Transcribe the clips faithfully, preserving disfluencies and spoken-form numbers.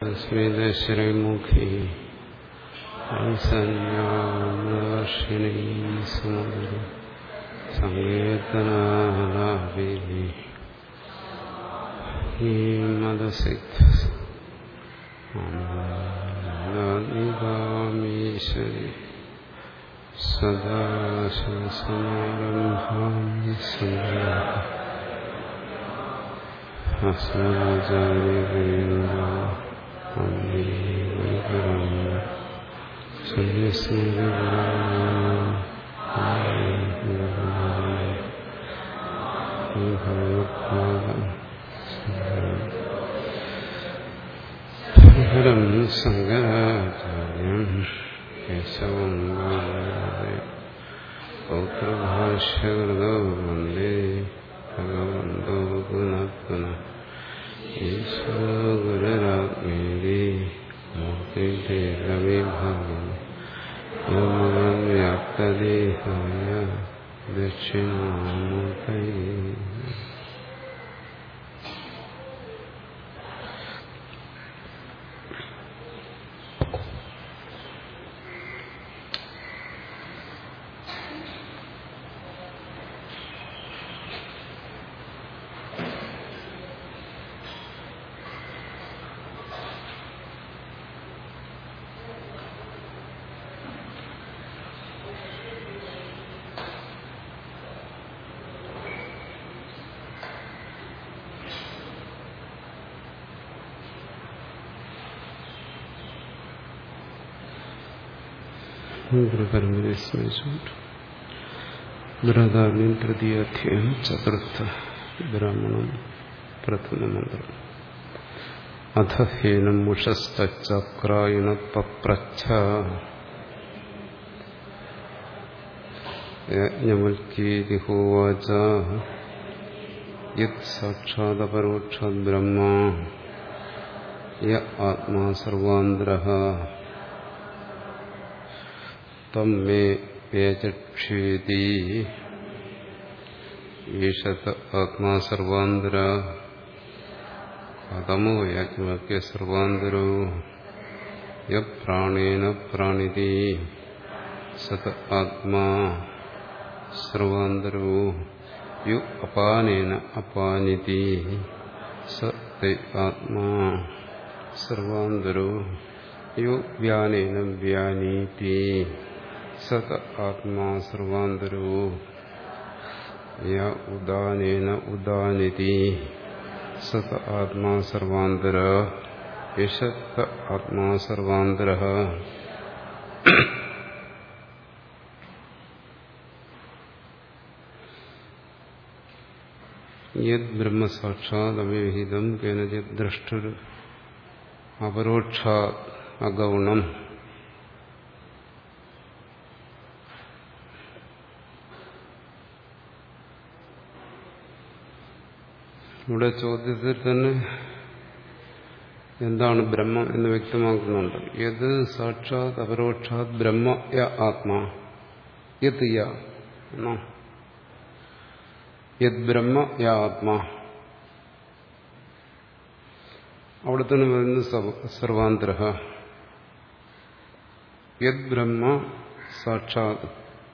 സ്മിതശ്രീമുഖി സംജ്ഞാവർഷിണീ സുമധുര സങ്കീർത്തനാലാപിനി മദസിദ്ധീശ്വരി സദാശിവസമാരംഭാം ഹരം ശങ്കരാചാര്യം കേശവം പൗത്രഭാഷ്യകൃതോ വന്ദേ ഭഗവന്തോ പുനഃ പുനഃ ഈശ്വരോ ഗുരുരാത്മേതി മൂർത്തിഭേദവിഭാഗം വ്യാപ്തദേഹായ ദക്ഷിണാമൂർത്തയേ. ഗുരുപരമ്പരയെ സ്മരിച്ചുകൊണ്ട് ബൃഹദാരണ്യം തൃതീയാധ്യായം ചതുർത്ഥ ബ്രാഹ്മണം പ്രഥമ മന്ത്രം. അധ ഹേനം മുഷശ്ചക്രായണ പപ്രച്ഛ യജ്ഞവൽക്യേതി ഹോവാച യത് സാക്ഷാദപരോക്ഷാദ് ബ്രഹ്മ യ ആത്മാ സർവാന്തരഃ തം മേ വ്യചക്ഷേതി ഈശത് ആത്മാ സർവാന്തരഃ കഥമോ യാജ്ഞവൽക്യ സർവാന്തരോ യ പ്രാണേന പ്രാണിതി സത് ആത്മാ സർവാന്തരോ യു അപാനേന അപാനിതി സ തേ ആത്മാ സർവാന്തരോ യു വ്യാനേന വ്യാനീതി സത് ആത്മാ സർവാന്തരോ യ ഉദാനേന ഉദാനിതി സത് ആത്മാ സർവാന്തരഃ യശത് ആത്മാ സർവാന്തരഃ. യത് ബ്രഹ്മസാക്ഷാത് അവ്യവഹിതം കേനചിത് ദ്രഷ്ടുർ അപരോക്ഷാത് അഗൗണം. ഇവിടെ ചോദ്യത്തിൽ തന്നെ എന്താണ് ബ്രഹ്മം എന്ന് വ്യക്തമാക്കുന്നുണ്ട്. യത് സാക്ഷാത് അപരോക്ഷാത് ബ്രഹ്മ യ ആത്മാ യത് യ എന്നോ യത് ബ്രഹ്മ യ ആത്മാ. അവിടെ തന്നെ പറയുന്നത് സർവാന്തരഃ. യത് ബ്രഹ്മ സാക്ഷാത്.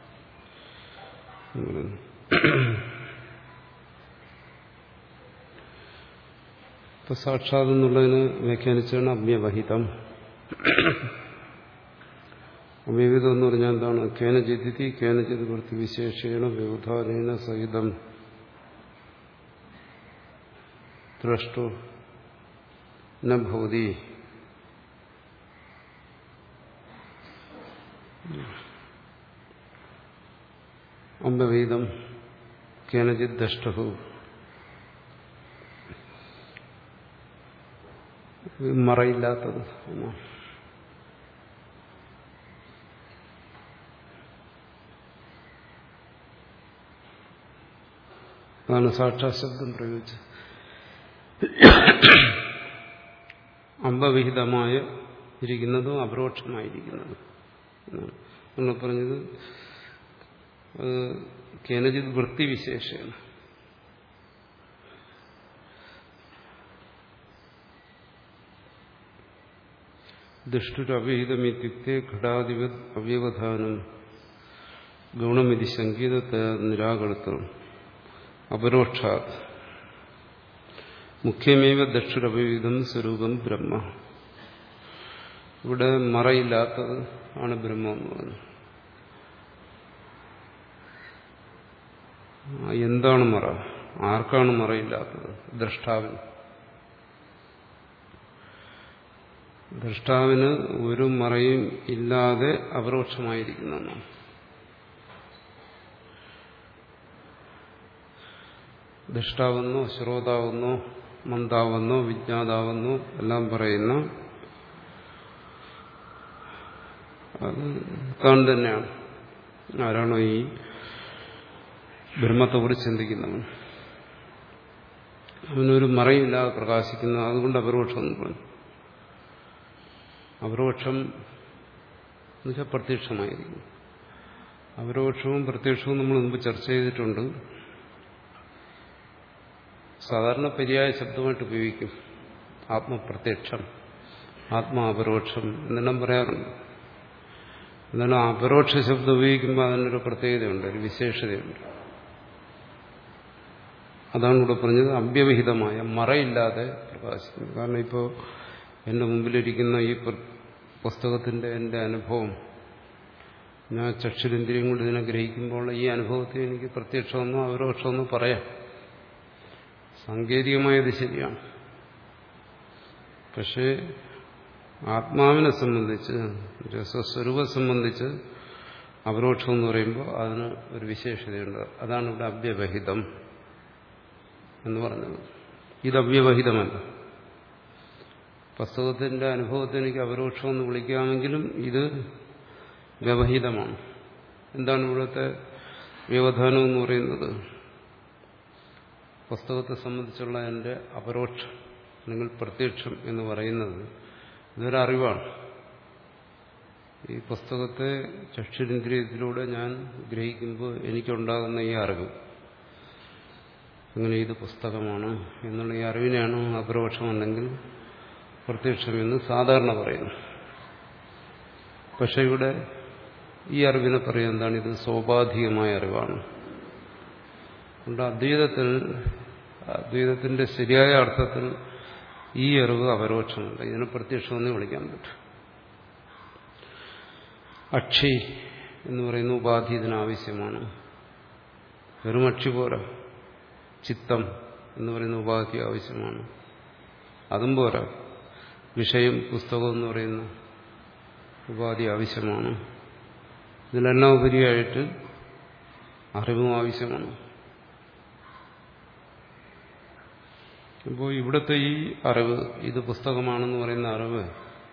ഇപ്പൊ സാക്ഷാത് എന്നുള്ളതിന് വ്യാഖ്യാനിച്ചാണ് അവ്യവഹിതം. അവ്യവഹിതം എന്ന് പറഞ്ഞാൽ എന്താണ്? കേനചിതി കേനചിത് വൃത്തി വിശേഷേണ വ്യവധാനേന സഹിതം ദ്രഷ്ടു ന ഭവതി. അവ്യവഹിതം കേനചിത് ദ്രഷ്ടു മറയില്ലാത്തത് എന്നാ. അതാണ് സാക്ഷാത് ശബ്ദം പ്രയോഗിച്ചത്. അമ്പവിഹിതമായ ഇരിക്കുന്നതും അപരോക്ഷമായിരിക്കുന്നതും എന്നാണ് നമ്മൾ പറഞ്ഞത്. അത് കേനചിത് വൃത്തിവിശേഷമാണ്. ദുഷ്ടുരവിഹിതമിത്യുക്തേ ഘടാധിപത് അവ്യവധാനം ഗുണമിതി സംഗീതത്തെ നിരാകർത്തം അപരോക്ഷാത് മുഖ്യമേവ ദക്ഷുരവിഹിതം സ്വരൂപം ബ്രഹ്മ. ഇവിടെ മറയില്ലാത്തത് ആണ് ബ്രഹ്മം എന്ന് പറഞ്ഞു. എന്താണ് മറ? ആർക്കാണ് മറയില്ലാത്തത്? ദ്രഷ്ടാവിന്. ദ്രഷ്ടാവിന് ഒരു മറയും ഇല്ലാതെ അപരോക്ഷമായിരിക്കുന്നതാണ്. ദ്രഷ്ടാവെന്നോ ശ്രോതാവെന്നോ മന്ദാവെന്നോ വിജ്ഞാതാവെന്നോ എല്ലാം പറയുന്ന അത് താൻ തന്നെയാണ്. ആരാണോ ഈ ബ്രഹ്മത്തെക്കുറിച്ച് ചിന്തിക്കുന്നവൻ, അവനൊരു മറയില്ലാതെ പ്രകാശിക്കുന്ന, അതുകൊണ്ട് അപരോക്ഷം എന്ന് പറഞ്ഞു. അപരോക്ഷം എന്നുവെച്ചാൽ പ്രത്യക്ഷമായിരിക്കും. അപരോക്ഷവും പ്രത്യക്ഷവും നമ്മൾ മുമ്പ് ചർച്ച ചെയ്തിട്ടുണ്ട്. സാധാരണ പര്യായ ശബ്ദമായിട്ട് ഉപയോഗിക്കും. ആത്മപ്രത്യക്ഷം, ആത്മാപരോക്ഷം എന്നെല്ലാം പറയാറുണ്ട്. എന്നാലും അപരോക്ഷ ശബ്ദം ഉപയോഗിക്കുമ്പോൾ അതിനൊരു പ്രത്യേകതയുണ്ട്, ഒരു വിശേഷതയുണ്ട്. അതാണ് ഇവിടെ പറഞ്ഞത്, അവ്യവഹിതമായ മറയില്ലാതെ പ്രകാശിക്കുന്നു. കാരണം ഇപ്പോൾ എൻ്റെ മുമ്പിലിരിക്കുന്ന ഈ പുസ്തകത്തിൻ്റെ എൻ്റെ അനുഭവം, ഞാൻ ചക്ഷുരേന്ദ്രിയം കൊണ്ട് ഇതിനെ ഗ്രഹിക്കുമ്പോൾ ഈ അനുഭവത്തെ എനിക്ക് പ്രത്യക്ഷമെന്നോ അപരോക്ഷമെന്നോ പറയാം. സാങ്കേതികമായത് ശരിയാണ്. പക്ഷേ ആത്മാവിനെ സംബന്ധിച്ച്, സ്വസ്വരൂപം സംബന്ധിച്ച് അപരോക്ഷം എന്ന് പറയുമ്പോൾ അതിന് ഒരു വിശേഷതയുണ്ട്. അതാണ് ഇവിടെ അവ്യവഹിതം എന്ന് പറഞ്ഞത്. ഇത് അവ്യവഹിതമല്ല. പുസ്തകത്തിന്റെ അനുഭവത്തെ എനിക്ക് അപരോക്ഷം എന്ന് വിളിക്കാമെങ്കിലും ഇത് വ്യവഹിതമാണ്. എന്താണ് ഇവിടുത്തെ വ്യവധാനം എന്ന് പറയുന്നത്? പുസ്തകത്തെ സംബന്ധിച്ചുള്ള എൻ്റെ അപരോക്ഷം അല്ലെങ്കിൽ പ്രത്യക്ഷം എന്ന് പറയുന്നത് ഇതൊരറിവാണ്. ഈ പുസ്തകത്തെ ചക്ഷുരേന്ദ്രിയത്തിലൂടെ ഞാൻ ഗ്രഹിക്കുമ്പോൾ എനിക്കുണ്ടാകുന്ന ഈ അറിവ്, അങ്ങനെ ഇത് പുസ്തകമാണ് എന്നുള്ള ഈ അറിവിനെയാണ് അപരോക്ഷം അല്ലെങ്കിൽ പ്രത്യക്ഷമെന്ന് സാധാരണ പറയുന്നു. പക്ഷെ ഇവിടെ ഈ അറിവിനെ പറയുന്നത് എന്താണ്? ഇത് സോപാധികമായ അറിവാണ്. അതുകൊണ്ട് അദ്വൈതത്തിൽ, അദ്വൈതത്തിന്റെ ശരിയായ അർത്ഥത്തിൽ ഈ അറിവ് അപരോക്ഷമല്ല, ഇതിനെ പ്രത്യക്ഷമെന്ന് വിളിക്കാൻ പറ്റും. അക്ഷി എന്ന് പറയുന്ന ഉപാധി ഇതിനാവശ്യമാണ്. വെറും അക്ഷി പോരാ, ചിത്തം എന്ന് പറയുന്ന ഉപാധി ആവശ്യമാണ്. അതും പോരാ, വിഷയം പുസ്തകം എന്ന് പറയുന്ന ഉപാധി ആവശ്യമാണ്. ഇതിനെല്ലാം ഉപരിയായിട്ട് അറിവും ആവശ്യമാണ്. അപ്പോൾ ഇവിടുത്തെ ഈ അറിവ്, ഇത് പുസ്തകമാണെന്ന് പറയുന്ന അറിവ്,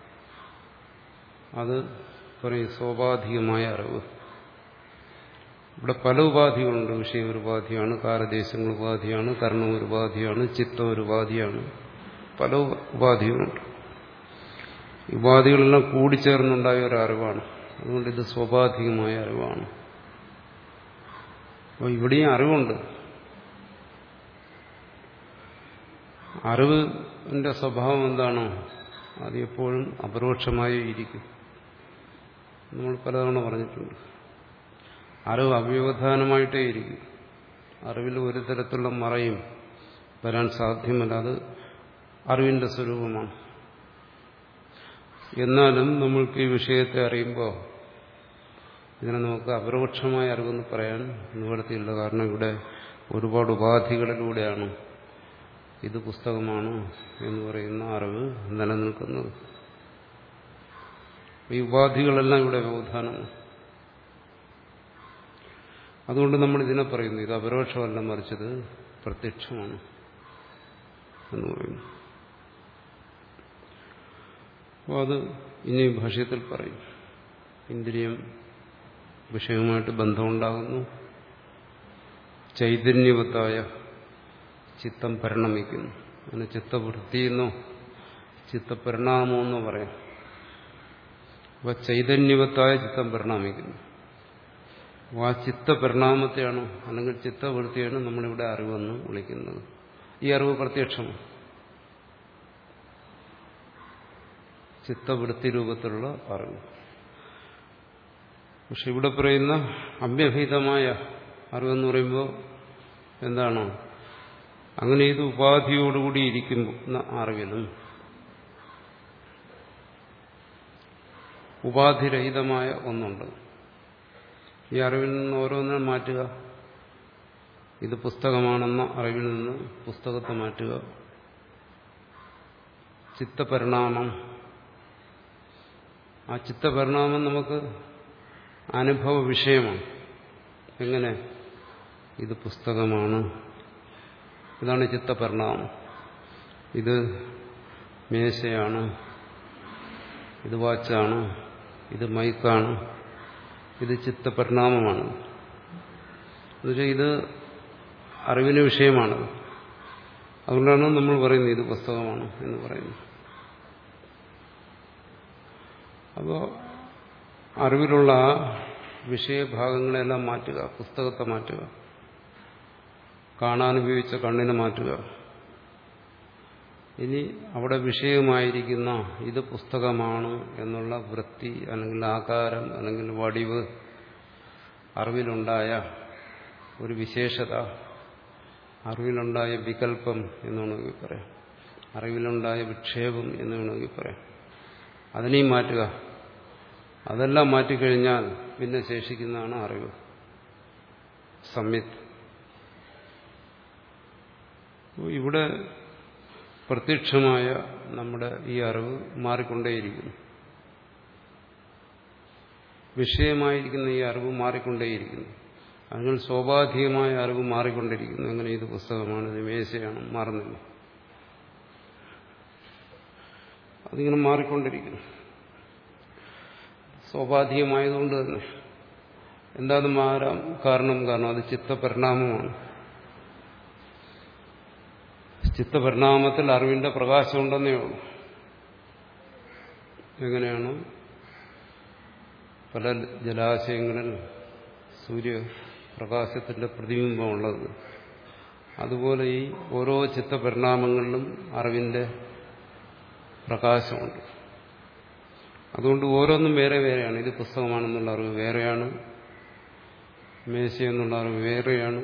അത് പറയും സോപാധികമായ അറിവ്. ഇവിടെ പല ഉപാധികളുണ്ട്. വിഷയം ഒരു ഉപാധിയാണ്, കാലദേശങ്ങൾ ഉപാധിയാണ്, കർണം ഒരു ഉപാധിയാണ്, ചിത്തം ഒരു ഉപാധിയാണ്, പല ഉപാധികളുണ്ട്. ഉപാധികളെല്ലാം കൂടിച്ചേർന്നുണ്ടായ ഒരു അറിവാണ്. അതുകൊണ്ട് ഇത് സ്വാഭാവികമായ അറിവാണ്. അപ്പോൾ ഇവിടെയും അറിവുണ്ട്. അറിവിന്റെ സ്വഭാവം എന്താണോ അത് എപ്പോഴും അപരോക്ഷമായി ഇരിക്കും. നമ്മൾ പലതവണ പറഞ്ഞിട്ടുണ്ട്. അറിവ് അവ്യവധാനമായിട്ടേ ഇരിക്കും. അറിവിൽ ഒരു തരത്തിലുള്ള മറയും വരാൻ സാധ്യമല്ല. അത് അറിവിന്റെ സ്വരൂപമാണ്. എന്നാലും നമ്മൾക്ക് ഈ വിഷയത്തെ അറിയുമ്പോൾ ഇതിനെ നമുക്ക് അപരോക്ഷമായ അറിവെന്ന് പറയാൻ നിവൃത്തിയില്ല. കാരണം ഇവിടെ ഒരുപാട് ഉപാധികളിലൂടെയാണ് ഇത് പുസ്തകമാണ് എന്ന് പറയുന്ന അറിവ് നിലനിൽക്കുന്നത്. ഈ ഉപാധികളെല്ലാം ഇവിടെ വ്യവധാനമാണ്. അതുകൊണ്ട് നമ്മൾ ഇതിനെ പറയുന്നു, ഇത് അപരോക്ഷമല്ല, മറിച്ചത് പ്രത്യക്ഷമാണ് എന്ന് പറയുന്നു. അപ്പോൾ അത് ഇനി ഭാഷ്യത്തിൽ പറയും. ഇന്ദ്രിയം വിഷയവുമായിട്ട് ബന്ധമുണ്ടാകുന്നു. ചൈതന്യവത്തായ ചിത്തം പരിണമിക്കുന്നു. അങ്ങനെ ചിത്തവൃത്തിയെന്നോ ചിത്തപരിണാമമെന്നോ പറയാം. അപ്പോൾ ചൈതന്യവത്തായ ചിത്തം പരിണമിക്കുന്നു. അപ്പോൾ ആ ചിത്തപരിണാമത്തെയാണ് അല്ലെങ്കിൽ ചിത്തവൃത്തിയാണ് നമ്മളിവിടെ അറിവെന്ന് വിളിക്കുന്നത്. ഈ അറിവ് പ്രത്യക്ഷമാണ്. ചിത്തവൃത്തി രൂപത്തിലുള്ള അറിവ്. പക്ഷെ ഇവിടെ പറയുന്ന അവ്യഭിതമായ അറിവെന്ന് പറയുമ്പോൾ എന്താണ്? അങ്ങനെ ഇത് ഉപാധിയോടുകൂടി ഇരിക്കുന്ന അറിവിലും ഉപാധിരഹിതമായ ഒന്നുണ്ട്. ഈ അറിവിൽ നിന്ന് ഓരോന്നിനും മാറ്റുക. ഇത് പുസ്തകമാണെന്ന അറിവിൽ നിന്ന് പുസ്തകത്തെ മാറ്റുക. ചിത്തപരിണാമം, ആ ചിത്തപരിണാമം നമുക്ക് അനുഭവ വിഷയമാണ്. എങ്ങനെ? ഇത് പുസ്തകമാണ്, ഇതാണ് ചിത്തപരിണാമം. ഇത് മേശയാണ്, ഇത് വാച്ചാണ്, ഇത് മൈക്കാണ്, ഇത് ചിത്തപരിണാമമാണ്. എന്നുവെച്ചാൽ ഇത് അറിവിന് വിഷയമാണ്. അതുകൊണ്ടാണ് നമ്മൾ പറയുന്നത് ഇത് പുസ്തകമാണ് എന്ന് പറയുന്നത്. അപ്പോൾ അറിവിലുള്ള ആ വിഷയഭാഗങ്ങളെല്ലാം മാറ്റുക, പുസ്തകത്തെ മാറ്റുക, കാണാനുപയോഗിച്ച കണ്ണിനെ മാറ്റുക. ഇനി അവിടെ വിഷയമായിരിക്കുന്ന ഇത് പുസ്തകമാണ് എന്നുള്ള വൃത്തി അല്ലെങ്കിൽ ആകാരം അല്ലെങ്കിൽ വടിവ്, അറിവിലുണ്ടായ ഒരു വിശേഷത, അറിവിലുണ്ടായ വികല്പം എന്ന് വേണമെങ്കിൽ പറയാം, അറിവിലുണ്ടായ വിക്ഷേപം എന്ന് വേണമെങ്കിൽ പറയാം, അതിനെയും മാറ്റുക. അതെല്ലാം മാറ്റിക്കഴിഞ്ഞാൽ പിന്നെ ശേഷിക്കുന്നതാണ് അറിവ്, സംയുത്. ഇവിടെ പ്രത്യക്ഷമായ നമ്മുടെ ഈ അറിവ് മാറിക്കൊണ്ടേയിരിക്കുന്നു. വിഷയമായിരിക്കുന്ന ഈ അറിവ് മാറിക്കൊണ്ടേയിരിക്കുന്നു. അതിനാൽ സ്വാഭാവികമായ അറിവ് മാറിക്കൊണ്ടിരിക്കുന്നു. എങ്ങനെ? ഇത് പുസ്തകമാണ്, ഇത് മേശയാണ്, മാറുന്നില്ല. അതിങ്ങനെ മാറിക്കൊണ്ടിരിക്കുന്നു സ്വാഭാവികമായതുകൊണ്ട് തന്നെ. എന്താ അത് മാറാം കാരണം? കാരണം അത് ചിത്തപരിണാമമാണ്. ചിത്തപരിണാമത്തിൽ അറിവിന്റെ പ്രകാശമുണ്ടെന്നേ ഉള്ളൂ. എങ്ങനെയാണ് പല ജലാശയങ്ങളിൽ സൂര്യപ്രകാശത്തിന്റെ പ്രതിബിംബമുള്ളത്, അതുപോലെ ഈ ഓരോ ചിത്തപരിണാമങ്ങളിലും അറിവിന്റെ പ്രകാശമുണ്ട്. അതുകൊണ്ട് ഓരോന്നും വേറെ വേറെയാണ്. ഇത് പുസ്തകമാണെന്നുള്ള അറിവ് വേറെയാണ്, മേശയെന്നുള്ള അറിവ് വേറെയാണ്.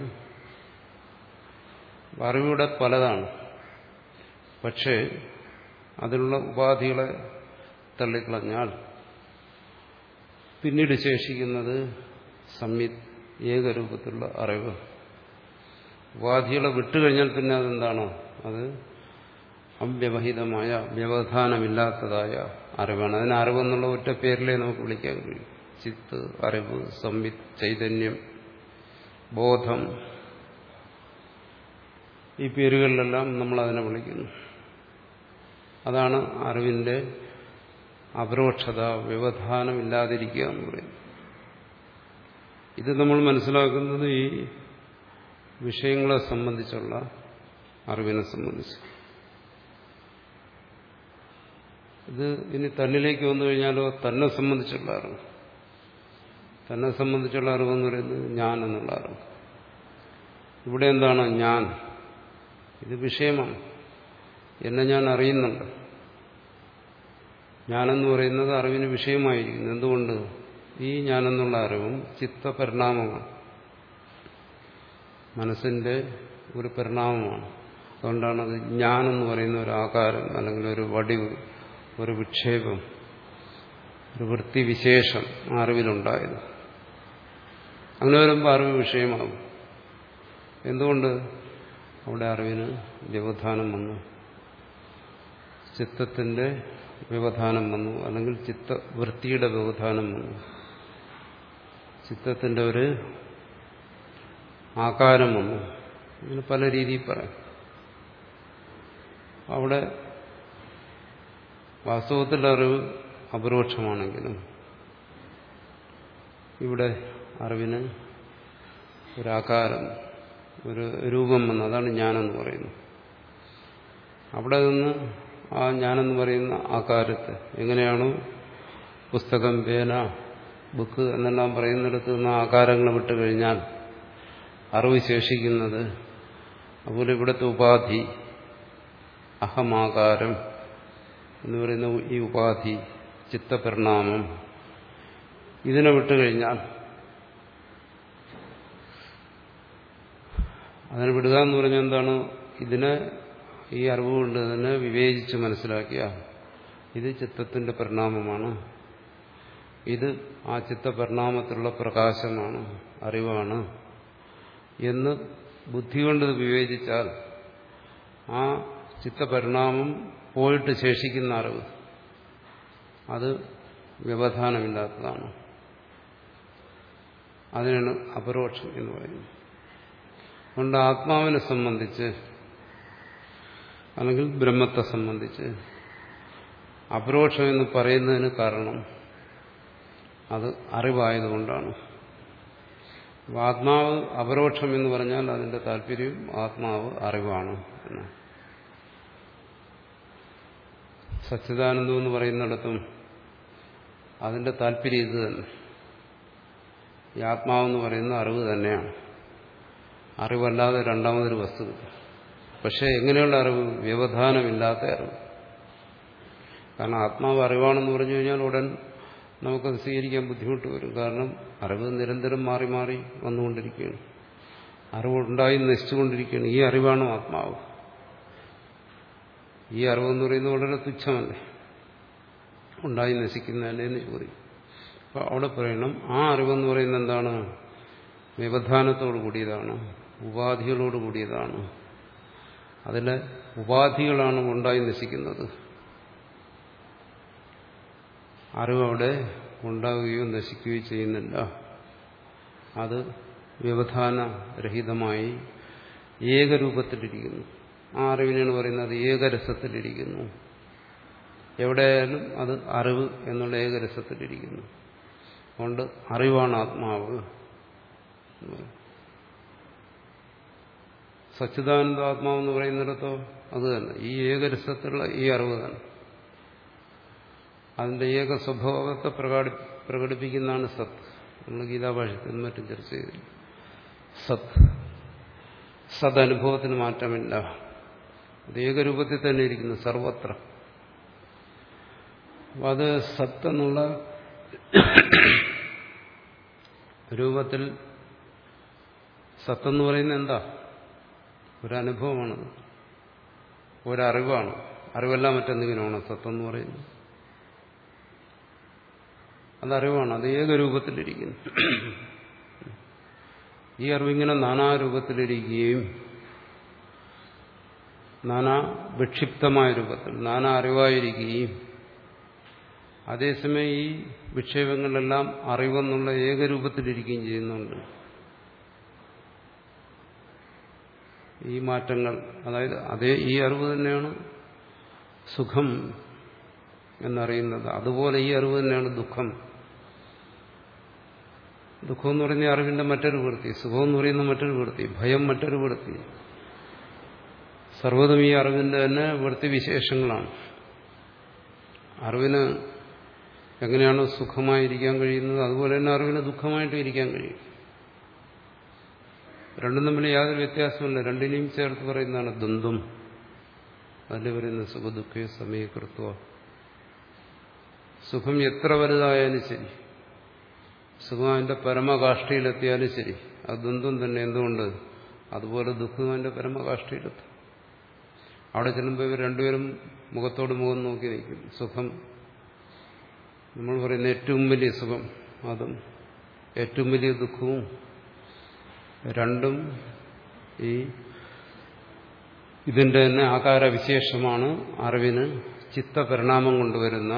അറിവിടെ പലതാണ്. പക്ഷേ അതിലുള്ള ഉപാധികളെ തള്ളിക്കളഞ്ഞാൽ പിന്നീട് ശേഷിക്കുന്നത് സംയുത്, ഏകരൂപത്തിലുള്ള അറിവ്. ഉപാധികളെ വിട്ടുകഴിഞ്ഞാൽ പിന്നെ അതെന്താണോ? അത് അവ്യവഹിതമായ, വ്യവധാനമില്ലാത്തതായ അറിവാണ്. അതിന് അറിവെന്നുള്ള ഒറ്റ പേരിലേ നമുക്ക് വിളിക്കാൻ കഴിയും. ചിത്ത്, അറിവ്, സംയുത്, ചൈതന്യം, ബോധം, ഈ പേരുകളിലെല്ലാം നമ്മൾ അതിനെ വിളിക്കുന്നു. അതാണ് അറിവിന്റെ അപരോക്ഷത, വ്യവധാനമില്ലാതിരിക്കുക എന്ന് പറയുന്നത്. ഇത് നമ്മൾ മനസ്സിലാക്കുന്നത് ഈ വിഷയങ്ങളെ സംബന്ധിച്ചുള്ള അറിവിനെ സംബന്ധിച്ച്. ഇത് ഇനി തന്നിലേക്ക് വന്നു കഴിഞ്ഞാലോ തന്നെ സംബന്ധിച്ചുള്ള അറിവ്. തന്നെ സംബന്ധിച്ചുള്ള അറിവെന്ന് പറയുന്നത് ഞാൻ എന്നുള്ള അറിവ്. ഇവിടെ എന്താണ് ഞാൻ? ഇത് വിഷയമാണ്. എന്നെ ഞാൻ അറിയുന്നുണ്ട്. ഞാനെന്ന് പറയുന്നത് അറിവിന് വിഷയമായിരിക്കുന്നു. എന്തുകൊണ്ട്? ഈ ഞാനെന്നുള്ള അറിവും ചിത്തപരിണാമമാണ്, മനസ്സിന്റെ ഒരു പരിണാമമാണ്. അതുകൊണ്ടാണത് ഞാനെന്ന് പറയുന്ന ഒരു ആകാരം അല്ലെങ്കിൽ ഒരു വടിവ്, ഒരു വിക്ഷേപം, ഒരു വൃത്തിവിശേഷം അറിവിലുണ്ടായത്. അങ്ങനെ വരുമ്പോൾ അറിവ് വിഷയമാകും. എന്തുകൊണ്ട്? അവിടെ അറിവിന് വ്യവധാനം വന്നു, ചിത്തത്തിന്റെ വ്യവധാനം വന്നു, അല്ലെങ്കിൽ ചിത്തവൃത്തിയുടെ വ്യവധാനം വന്നു, ചിത്തത്തിന്റെ ഒരു ആകാരം വന്നു. ഇങ്ങനെ പല രീതിയിൽ പറയാം. അവിടെ വാസ്തവത്തിൽ അറിവ് അപരോക്ഷമാണെങ്കിലും ഇവിടെ അറിവിന് ഒരാകാരം, ഒരു രൂപം വന്നു. അതാണ് ഞാനെന്ന് പറയുന്നത്. അവിടെ നിന്ന് ആ ഞാനെന്ന് പറയുന്ന ആകാരത്തെ എങ്ങനെയാണോ പുസ്തകം, പേന, ബുക്ക് എന്നെല്ലാം പറയുന്നിടത്ത് നിന്ന് ആകാരങ്ങൾ വിട്ടുകഴിഞ്ഞാൽ അറിവ് ശേഷിക്കുന്നത്, അതുപോലെ ഇവിടുത്തെ ഉപാധി അഹമാകാരം, എന്ന് പറയുന്ന ഈ ഉപാധി, ചിത്തപരിണാമം, ഇതിനെ വിട്ടുകഴിഞ്ഞാൽ, അതിനെ വിടുക എന്ന് പറഞ്ഞാൽ എന്താണ്? ഇതിനെ, ഈ അറിവുകൊണ്ട് തന്നെ വിവേചിച്ച് മനസ്സിലാക്കിയ ഇത് ചിത്തത്തിന്റെ പരിണാമമാണ്, ഇത് ആ ചിത്തപരിണാമത്തിലുള്ള പ്രകാശമാണ്, അറിവാണ് എന്ന് ബുദ്ധി കൊണ്ട് വിവേചിച്ചാൽ ആ ചിത്തപരിണാമം പോയിട്ട് ശേഷിക്കുന്ന അറിവ് അത് വ്യവധാനമില്ലാത്തതാണ്. അതിനാണ് അപരോക്ഷം എന്ന് പറയുന്നത്. അതുകൊണ്ട് ആത്മാവിനെ സംബന്ധിച്ച് അല്ലെങ്കിൽ ബ്രഹ്മത്തെ സംബന്ധിച്ച് അപരോക്ഷം എന്ന് പറയുന്നതിന് കാരണം അത് അറിവായതുകൊണ്ടാണ്. ആത്മാവ് അപരോക്ഷം എന്ന് പറഞ്ഞാൽ അതിന്റെ താല്പര്യം ആത്മാവ് അറിവാണ് എന്നാണ്. സച്ചിദാനന്ദം എന്ന് പറയുന്നിടത്തും അതിന്റെ താല്പര്യം ഇത് തന്നെ. ഈ ആത്മാവെന്ന് പറയുന്ന അറിവ് തന്നെയാണ്, അറിവല്ലാതെ രണ്ടാമതൊരു വസ്തുത. പക്ഷെ എങ്ങനെയുള്ള അറിവ്? വ്യവധാനമില്ലാത്ത അറിവ്. കാരണം ആത്മാവ് അറിവാണെന്ന് പറഞ്ഞു കഴിഞ്ഞാൽ ഉടൻ നമുക്കത് സ്വീകരിക്കാൻ ബുദ്ധിമുട്ട് വരും. കാരണം അറിവ് നിരന്തരം മാറി മാറി വന്നുകൊണ്ടിരിക്കുകയാണ്, അറിവുണ്ടായി നശിച്ചുകൊണ്ടിരിക്കുകയാണ്. ഈ അറിവാണ് ആത്മാവ്. ഈ അറിവെന്ന് പറയുന്നത് വളരെ തുച്ഛമല്ലേ, ഉണ്ടായി നശിക്കുന്നതല്ലേ എന്ന് ചോദിക്കും. അപ്പൊ അവിടെ പറയണം, ആ അറിവെന്ന് പറയുന്നത് എന്താണ്? വ്യവധാനത്തോടു കൂടിയതാണ്, ഉപാധികളോട് കൂടിയതാണ്. അതിലെ ഉപാധികളാണ് ഉണ്ടായി നശിക്കുന്നത്. അറിവവിടെ ഉണ്ടാവുകയോ നശിക്കുകയോ ചെയ്യുന്നില്ല. അത് വ്യവധാനരഹിതമായി ഏകരൂപത്തിലിരിക്കുന്നു. ആ അറിവിനാണ് പറയുന്നത് ഏകരസത്തിലിരിക്കുന്നു. എവിടെയായാലും അത് അറിവ് എന്നുള്ള ഏകരസത്തിലിരിക്കുന്നു. അതുകൊണ്ട് അറിവാണ് ആത്മാവ്. സച്ചിദാനന്ദ ആത്മാവെന്ന് പറയുന്നിടത്തോ അത് തന്നെ, ഈ ഏകരസത്തിലുള്ള ഈ അറിവ് തന്നെ. അതിന്റെ ഏക സ്വഭാവത്തെ പ്രകടി പ്രകടിപ്പിക്കുന്നതാണ് സത്ത്. നമ്മൾ ഗീതാഭാഷ്യത്തിൽ മറ്റും ചർച്ച ചെയ്തില്ല. സത്ത് സദനുഭവത്തിന് മാറ്റമില്ല, അത് ഏകരൂപത്തിൽ തന്നെ ഇരിക്കുന്നു സർവത്ര. അപ്പം അത് സത്ത് എന്നുള്ള രൂപത്തിൽ, സത്തെന്ന് പറയുന്നത് എന്താ? ഒരനുഭവമാണത്, ഒരറിവാണ്. അറിവല്ല മറ്റെന്തെങ്കിലുമാണോ സത്തെന്ന് പറയുന്നത്? അതറിവാണ്, അത് ഏകരൂപത്തിലിരിക്കുന്നു. ഈ അറിവിങ്ങനെ നാനാരൂപത്തിലിരിക്കുകയും നാനാ വിക്ഷിപ്തമായ രൂപത്തിൽ നാനാ അറിവായിരിക്കുകയും അതേസമയം ഈ വിക്ഷേപങ്ങളെല്ലാം അറിവെന്നുള്ള ഏകരൂപത്തിലിരിക്കുകയും ചെയ്യുന്നുണ്ട്. ഈ മാറ്റങ്ങൾ, അതായത് അതേ ഈ അറിവ് തന്നെയാണ് സുഖം എന്നറിയുന്നത്, അതുപോലെ ഈ അറിവ് തന്നെയാണ് ദുഃഖം. ദുഃഖം എന്ന് പറയുന്ന അറിവിന്റെ മറ്റൊരു വൃത്തി, സുഖം എന്ന് പറയുന്ന മറ്റൊരു വൃത്തി, ഭയം മറ്റൊരു വൃത്തി. സർവ്വതും ഈ അറിവിന്റെ തന്നെ വൃത്തിവിശേഷങ്ങളാണ്. അറിവിന് എങ്ങനെയാണോ സുഖമായിരിക്കാൻ കഴിയുന്നത് അതുപോലെ തന്നെ അറിവിന് ദുഃഖമായിട്ട് ഇരിക്കാൻ കഴിയും. രണ്ടും തമ്മിൽ യാതൊരു വ്യത്യാസമില്ല. രണ്ടിനെയും ചേർത്ത് പറയുന്നതാണ് ദ്വന്ദ്വം. അതിൽ പറയുന്ന സുഖദുഃഖേ സമീകൃത്വ. സുഖം എത്ര വലുതായാലും ശരി, സുഖം അതിന്റെ പരമകാഷ്ഠയിലെത്തിയാലും ശരി, അത് ദ്വന്ദ്വം തന്നെ. എന്തുകൊണ്ട്? അതുപോലെ ദുഃഖം അതിന്റെ പരമകാഷ്ഠയിലെത്തും. അവിടെ ചെല്ലുമ്പോൾ ഇവർ രണ്ടുപേരും മുഖത്തോട് മുഖം നോക്കി നിൽക്കും. സുഖം, നമ്മൾ പറയുന്ന ഏറ്റവും വലിയ സുഖം, അതും ഏറ്റവും വലിയ ദുഃഖവും രണ്ടും ഈ ഇതിന്റെ തന്നെ ആകാരവിശേഷമാണ്. അറിവിന് ചിത്തപരിണാമം കൊണ്ടുവരുന്ന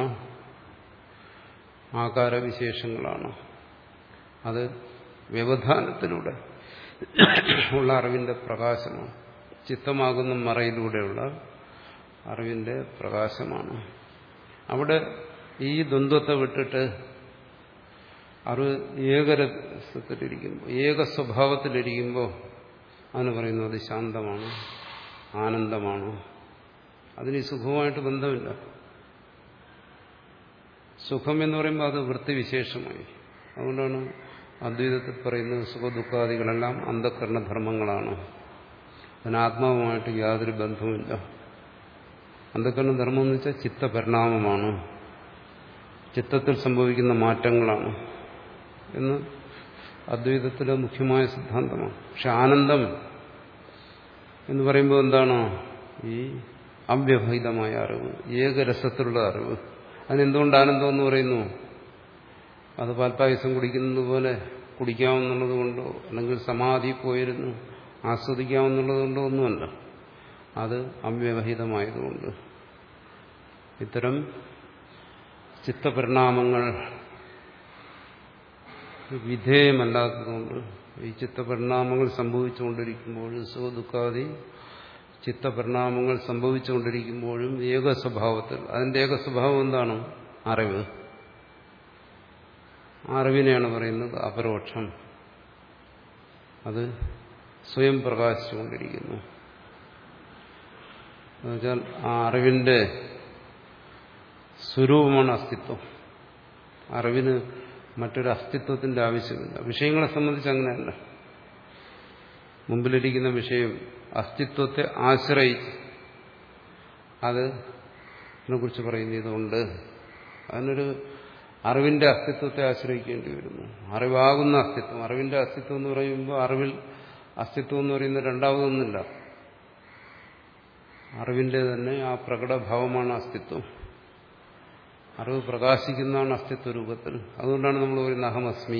ആകാരവിശേഷങ്ങളാണ്. അത് വ്യവധാനത്തിലൂടെ ഉള്ള അറിവിന്റെ പ്രകാശമാണ്. ചിത്തമാകുന്ന മറയിലൂടെയുള്ള അറിവിന്റെ പ്രകാശമാണ്. അവിടെ ഈ ദ്വന്ദ്വത്തെ വിട്ടിട്ട് അറിവ് ഏകരസത്തിലിരിക്കുമ്പോൾ, ഏക സ്വഭാവത്തിലിരിക്കുമ്പോൾ അതിന് പറയുന്നത് ശാന്തമാണ്, ആനന്ദമാണ്. അതിന് ഈ സുഖവുമായിട്ട് ബന്ധമില്ല. സുഖം എന്ന് പറയുമ്പോൾ അത് വൃത്തിവിശേഷമായി. അതുകൊണ്ടാണ് അദ്വൈതത്തിൽ പറയുന്നത് സുഖദുഃഖാദികളെല്ലാം അന്ധഃകരണധർമ്മങ്ങളാണ്, അതിന് ആത്മാവുമായിട്ട് യാതൊരു ബന്ധവുമില്ല. അന്ധക്കരണ ധർമ്മം എന്ന് വെച്ചാൽ ചിത്തപരിണാമമാണ്, ചിത്തത്തിൽ സംഭവിക്കുന്ന മാറ്റങ്ങളാണ് എന്ന് അദ്വൈതത്തിലെ മുഖ്യമായ സിദ്ധാന്തമാണ്. പക്ഷെ ആനന്ദം എന്ന് പറയുമ്പോൾ എന്താണ്? ഈ അവ്യവഹിതമായ അറിവ്, ഏകരസത്തിലുള്ള അറിവ്. അതിനെന്തുകൊണ്ട് ആനന്ദം എന്ന് പറയുന്നു? അത് പാൽപ്പായസം കുടിക്കുന്നത് പോലെ കുടിക്കാമെന്നുള്ളത് കൊണ്ടോ അല്ലെങ്കിൽ സമാധി പോയിരുന്നു ആസ്വദിക്കാമെന്നുള്ളത് കൊണ്ടോ ഒന്നുമല്ല. അത് അവ്യവഹിതമായതുകൊണ്ട്, ഇത്തരം ചിത്തപരിണാമങ്ങൾ വിധേയമല്ലാത്തതുകൊണ്ട്, ഈ ചിത്തപരിണാമങ്ങൾ സംഭവിച്ചുകൊണ്ടിരിക്കുമ്പോഴും സുഖദുഃഖാദി ചിത്തപരിണാമങ്ങൾ സംഭവിച്ചുകൊണ്ടിരിക്കുമ്പോഴും ഏക സ്വഭാവത്തിൽ, അതിന്റെ ഏക സ്വഭാവം എന്താണ്? അറിവ്. അറിവിനെയാണ് പറയുന്നത് അപരോക്ഷം. അത് സ്വയം പ്രകാശിച്ചുകൊണ്ടിരിക്കുന്നു. എന്നുവെച്ചാൽ ആ അറിവിന്റെ സ്വരൂപമാണ് അസ്തിത്വം. അറിവിന് മറ്റൊരു അസ്തിത്വത്തിന്റെ ആവശ്യമില്ല. വിഷയങ്ങളെ സംബന്ധിച്ച് അങ്ങനെയല്ല. മുമ്പിലിരിക്കുന്ന വിഷയം അസ്തിത്വത്തെ ആശ്രയിച്ച് അതിനെ കുറിച്ച് പറയുന്ന ഇതുകൊണ്ട് അതിനൊരു അറിവിന്റെ അസ്തിത്വത്തെ ആശ്രയിക്കേണ്ടി വരുന്നു. അറിവാകുന്ന അസ്തിത്വം, അറിവിന്റെ അസ്തിത്വം എന്ന് പറയുമ്പോൾ അറിവിൽ അസ്തിത്വം എന്ന് പറയുന്ന രണ്ടാമതൊന്നുമില്ല. അറിവിന്റെ തന്നെ ആ പ്രകടഭാവമാണ് അസ്തിത്വം. അറിവ് പ്രകാശിക്കുന്നതാണ് അസ്തിത്വ രൂപത്തിൽ. അതുകൊണ്ടാണ് നമ്മൾ പറയുന്നത് അഹമസ്മി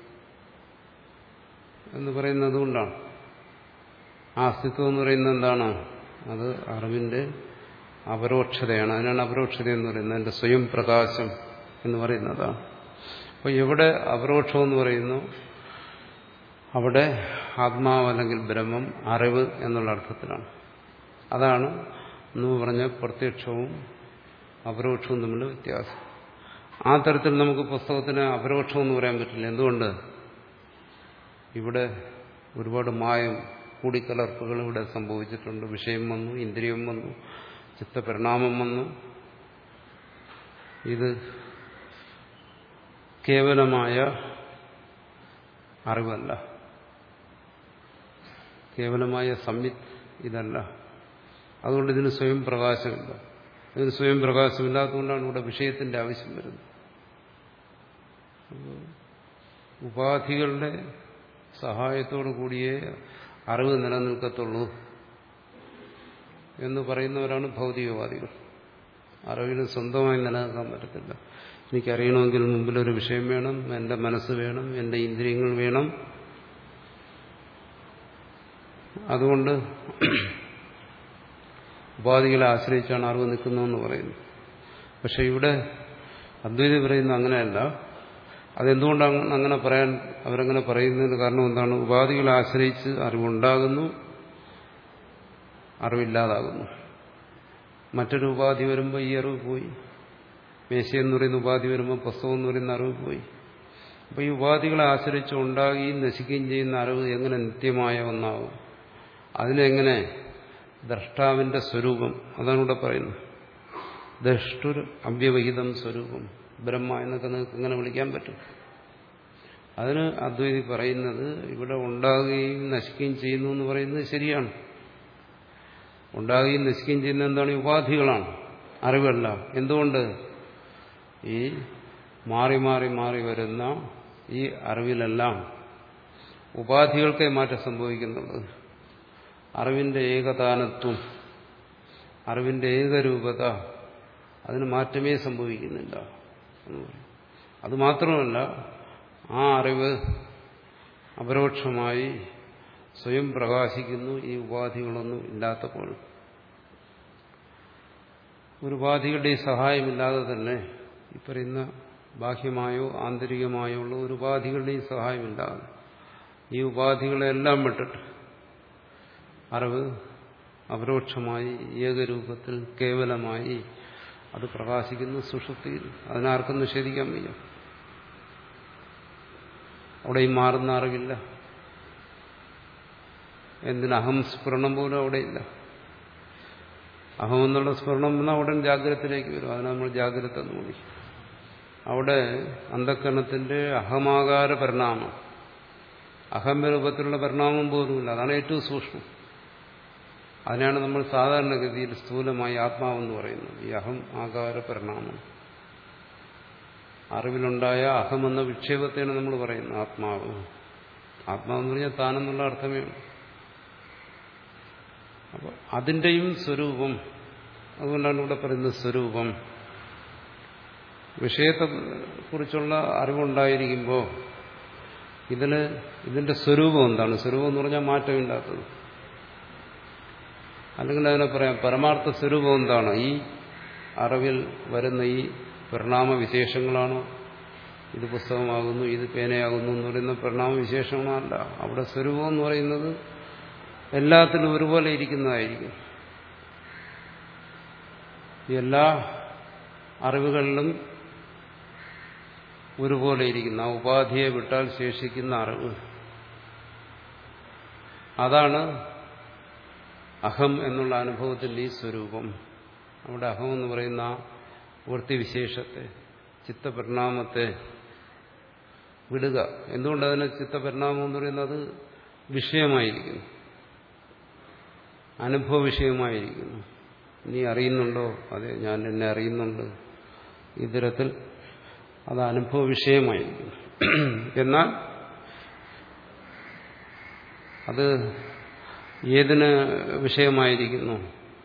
എന്ന് പറയുന്നത്. അതുകൊണ്ടാണ് ആ അസ്തിത്വം എന്ന് പറയുന്നത് എന്താണ്? അത് അറിവിന്റെ അപരോക്ഷതയാണ്. അതിനാണ് അപരോക്ഷത എന്ന് പറയുന്നത്. അതിന്റെ സ്വയം പ്രകാശം എന്ന് പറയുന്നതാണ്. അപ്പോൾ എവിടെ അപരോക്ഷം എന്ന് പറയുന്നു അവിടെ ആത്മാവ് അല്ലെങ്കിൽ ബ്രഹ്മം, അറിവ് എന്നുള്ള അർത്ഥത്തിലാണ്. അതാണ് എന്ന് പറഞ്ഞ പ്രത്യക്ഷവും അപരോക്ഷവും തമ്മിലുള്ള വ്യത്യാസം. ആ തരത്തിൽ നമുക്ക് പുസ്തകത്തിന് അപരോക്ഷം എന്ന് പറയാൻ പറ്റില്ല. എന്തുകൊണ്ട്? ഇവിടെ ഒരുപാട് മായം, കൂടിക്കലർപ്പുകൾ ഇവിടെ സംഭവിച്ചിട്ടുണ്ട്. വിഷയം വന്നു, ഇന്ദ്രിയം വന്നു, ചിത്തപരിണാമം വന്നു. ഇത് കേവലമായ അറിവല്ല, കേവലമായ സംവിത്ത് ഇതല്ല. അതുകൊണ്ട് ഇതിന് സ്വയം പ്രകാശമില്ല. ഇതിന് സ്വയം പ്രകാശമില്ലാത്തതുകൊണ്ടാണ് ഇവിടെ വിഷയത്തിന്റെ ആവശ്യം വരുന്നത്. ഉപാധികളുടെ സഹായത്തോടു കൂടിയേ അറിവ് നിലനിൽക്കത്തുള്ളൂ എന്ന് പറയുന്നവരാണ് ഭൗതികവാദികൾ. അറിവിന് സ്വന്തമായി നിലനിൽക്കാൻ പറ്റത്തില്ല. എനിക്കറിയണമെങ്കിൽ മുമ്പിലൊരു വിഷയം വേണം, എന്റെ മനസ്സ് വേണം, എന്റെ ഇന്ദ്രിയങ്ങൾ വേണം. അതുകൊണ്ട് ഉപാധികളെ ആശ്രയിച്ചാണ് അറിവ് നിൽക്കുന്നതെന്ന് പറയുന്നു. പക്ഷെ ഇവിടെ അദ്വൈതി പറയുന്നത് അങ്ങനെയല്ല. അതെന്തുകൊണ്ടാണ് അങ്ങനെ പറയാൻ അവരങ്ങനെ പറയുന്നതിന് കാരണം എന്താണ്? ഉപാധികളെ ആശ്രയിച്ച് അറിവുണ്ടാകുന്നു, അറിവില്ലാതാകുന്നു. മറ്റൊരു ഉപാധി വരുമ്പോൾ ഈ അറിവ് പോയി. മേശയെന്ന് പറയുന്ന ഉപാധി വരുമ്പോൾ പുസ്തകം എന്ന് പറയുന്ന അറിവ് പോയി. അപ്പോൾ ഈ ഉപാധികളെ ആശ്രയിച്ച് ഉണ്ടാകുകയും നശിക്കുകയും ചെയ്യുന്ന അറിവ് എങ്ങനെ നിത്യമായ ഒന്നാകും? അതിനെങ്ങനെ ദ്രഷ്ടാവിന്റെ സ്വരൂപം, അതാണ് ഇവിടെ പറയുന്നത്. ദ്രഷ്ടുർ അവ്യവഹിതം സ്വരൂപം ബ്രഹ്മ എന്നൊക്കെ നിങ്ങൾക്ക് എങ്ങനെ വിളിക്കാൻ പറ്റും? അതിന് അദ്വൈതി പറയുന്നത് ഇവിടെ ഉണ്ടാകുകയും നശിക്കുകയും ചെയ്യുന്നു എന്ന് പറയുന്നത് ശരിയാണ്. ഉണ്ടാകുകയും നശിക്കുകയും ചെയ്യുന്ന എന്താണ്? ഉപാധികളാണ്, അറിവല്ല. എന്തുകൊണ്ട്? ഈ മാറി മാറി മാറി വരുന്ന ഈ അറിവിലെല്ലാം ഉപാധികൾക്കേ മാറ്റം സംഭവിക്കുന്നുള്ളത്. അറിവിന്റെ ഏകതാനത്വം, അറിവിന്റെ ഏകരൂപത, അതിന് മാറ്റമേ സംഭവിക്കുന്നില്ല. അതുമാത്രമല്ല, ആ അറിവ് അപരോക്ഷമായി സ്വയം പ്രകാശിക്കുന്നു ഈ ഉപാധികളൊന്നും ഇല്ലാത്തപ്പോൾ. ഒരു ഉപാധികളുടെ സഹായമില്ലാതെ തന്നെ ഈ പറയുന്ന ബാഹ്യമായോ ആന്തരികമായോ ഉള്ള ഒരു ഉപാധികളുടെയും സഹായമില്ലാതെ ഈ ഉപാധികളെല്ലാം വിട്ടിട്ട് അറിവ് അപരോക്ഷമായി ഏകരൂപത്തിൽ കേവലമായി അത് പ്രകാശിക്കുന്നു സുഷുപ്തിയിൽ. അതിനാർക്കും നിഷേധിക്കാൻ വയ്യ. അവിടെയും മാറുന്ന അറിവില്ല. എന്തിന് അഹം സ്ഫുരണം പോലും അവിടെയില്ല. അഹം എന്നുള്ള സ്ഫുരണം എന്നാൽ ഉടൻ ജാഗ്രതത്തിലേക്ക് വരും. അതിനെ നമ്മൾ ജാഗ്രത എന്ന് വിളിക്കും. അവിടെ അന്ധക്കരണത്തിന്റെ അഹമാകാര പരിണാമം, അഹംരൂപത്തിലുള്ള പരിണാമം പോലുമില്ല. അതാണ് ഏറ്റവും സൂക്ഷ്മം. അതിനാണ് നമ്മൾ സാധാരണഗതിയിൽ സ്ഥൂലമായി ആത്മാവെന്ന് പറയുന്നത്. ഈ അഹം ആകാര പരിണാമം, അറിവിലുണ്ടായ അഹമെന്ന വിക്ഷേപത്തെയാണ് നമ്മൾ പറയുന്നത് ആത്മാവ്. ആത്മാവെന്ന് പറഞ്ഞാൽ താനെന്നുള്ള അർത്ഥമേ ഉള്ളൂ. അപ്പോൾ അതിൻ്റെയും സ്വരൂപം, അതുകൊണ്ടാണ് ഇവിടെ പറയുന്നത് സ്വരൂപം. വിഷയത്തെക്കുറിച്ചുള്ള അറിവുണ്ടായിരിക്കുമ്പോൾ ഇതിന് ഇതിന്റെ സ്വരൂപം എന്താണ്? സ്വരൂപം എന്ന് പറഞ്ഞാൽ മാറ്റമില്ലാത്തത്. അല്ലെങ്കിൽ അതിനെ പറയാം പരമാർത്ഥ സ്വരൂപം എന്താണ്? ഈ അറിവിൽ വരുന്ന ഈ പരിണാമ വിശേഷങ്ങളാണോ? ഇത് പുസ്തകമാകുന്നു, ഇത് പേനയാകുന്നു എന്ന് പറയുന്ന പരിണാമ വിശേഷങ്ങളല്ല. അവിടെ സ്വരൂപം എന്ന് പറയുന്നത് എല്ലാത്തിലും ഒരുപോലെ ഇരിക്കുന്നതായിരിക്കും. എല്ലാ അറിവുകളിലും ഒരുപോലെ ഇരിക്കുന്ന, ആ ഉപാധിയെ വിട്ടാൽ ശേഷിക്കുന്ന അറിവ്, അതാണ് അഹം എന്നുള്ള അനുഭവത്തിന്റെ ഈ സ്വരൂപം. അവിടെ അഹം എന്ന് പറയുന്ന ആ വൃത്തിവിശേഷത്തെ, ചിത്തപരിണാമത്തെ വിടുക. എന്തുകൊണ്ടതിന് ചിത്തപരിണാമം എന്ന് പറയുന്നത് വിഷയമായിരിക്കുന്നു, അനുഭവ വിഷയമായിരിക്കുന്നു. നീ അറിയുന്നുണ്ടോ? അതെ, ഞാൻ എന്നെ അറിയുന്നുണ്ട്. ഈ തരത്തിൽ അത് അനുഭവ വിഷയമായിരിക്കുന്നു. എന്നാൽ അത് ഏതിന് വിഷയമായിരിക്കുന്നു?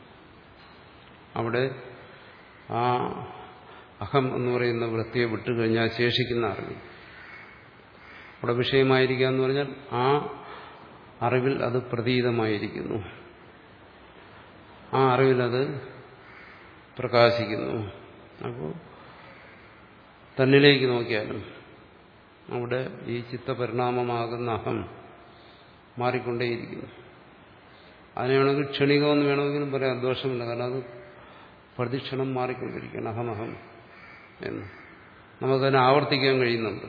അവിടെ ആ അഹം എന്ന് പറയുന്ന വൃത്തിയെ വിട്ടുകഴിഞ്ഞാൽ ശേഷിക്കുന്ന അറിവ് അവിടെ വിഷയമായിരിക്കുക എന്ന് പറഞ്ഞാൽ ആ അറിവിൽ അത് പ്രതീതമായിരിക്കുന്നു, ആ അറിവിലത് പ്രകാശിക്കുന്നു. അപ്പോൾ തന്നിലേക്ക് നോക്കിയാലും അവിടെ ഈ ചിത്തപരിണാമമാകുന്ന അഹം മാറിക്കൊണ്ടേയിരിക്കുന്നു. അതിനെ വേണമെങ്കിൽ ക്ഷണികമെന്ന് വേണമെങ്കിലും പറയാം, ദോഷമില്ല. കാരണം അത് പ്രതിക്ഷണം മാറിക്കൊണ്ടിരിക്കുകയാണ് അഹമഹം എന്ന്. നമുക്കതിനെ ആവർത്തിക്കാൻ കഴിയുന്നുണ്ട്.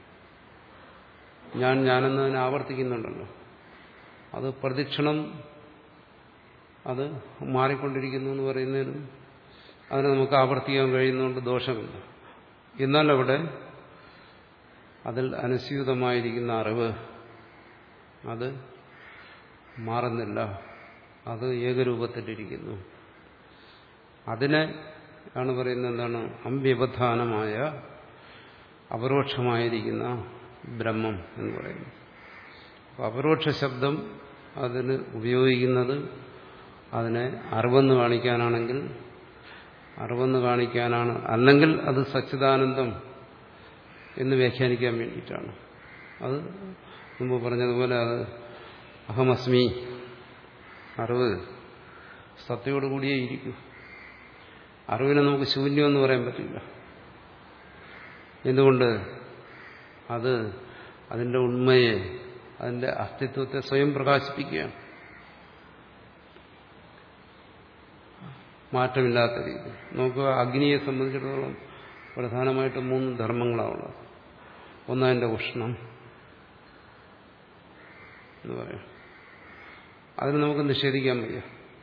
ഞാൻ ഞാനെന്നതിനെ ആവർത്തിക്കുന്നുണ്ടല്ലോ. അത് പ്രതിക്ഷണം അത് മാറിക്കൊണ്ടിരിക്കുന്നു എന്ന് പറയുന്നതിനും അതിനെ നമുക്ക് ആവർത്തിക്കാൻ കഴിയുന്നതുകൊണ്ട് ദോഷമില്ല. എന്നാൽ അവിടെ അതിൽ അനുസ്യൂതമായിരിക്കുന്ന അറിവ് അത് മാറുന്നില്ല, അത് ഏകരൂപത്തിലിരിക്കുന്നു. അതിനെ ആണ് പറയുന്നത് എന്താണ്? അമ്പ്യവധാനമായ അപരോക്ഷമായിരിക്കുന്ന ബ്രഹ്മം എന്ന് പറയുന്നു. അപരോക്ഷ ശബ്ദം അതിന് ഉപയോഗിക്കുന്നത് അതിനെ അറിവെന്ന് കാണിക്കാനാണെങ്കിൽ അറിവെന്ന് കാണിക്കാനാണ്, അല്ലെങ്കിൽ അത് സച്ചിദാനന്ദം എന്ന് വ്യാഖ്യാനിക്കാൻ വേണ്ടിയിട്ടാണ്. അത് മുമ്പ് പറഞ്ഞതുപോലെ അത് അഹമസ്മി, അറിവ് സത്തയോടുകൂടിയേ ഇരിക്കും. അറിവിനെ നമുക്ക് ശൂന്യമെന്ന് പറയാൻ പറ്റില്ല. എന്തുകൊണ്ട്? അത് അതിന്റെ ഉണ്മയെ, അതിന്റെ അസ്തിത്വത്തെ സ്വയം പ്രകാശിപ്പിക്കുകയാണ്, മാറ്റമില്ലാത്ത രീതി. നോക്കുക, അഗ്നിയെ സംബന്ധിച്ചിടത്തോളം പ്രധാനമായിട്ട് മൂന്ന് ധർമ്മങ്ങളാണുള്ളത്. ഒന്നതിന്റെ ഉഷ്ണം എന്ന് പറയാം. അതിന് നമുക്ക് നിഷേധിക്കാൻ വയ്യ.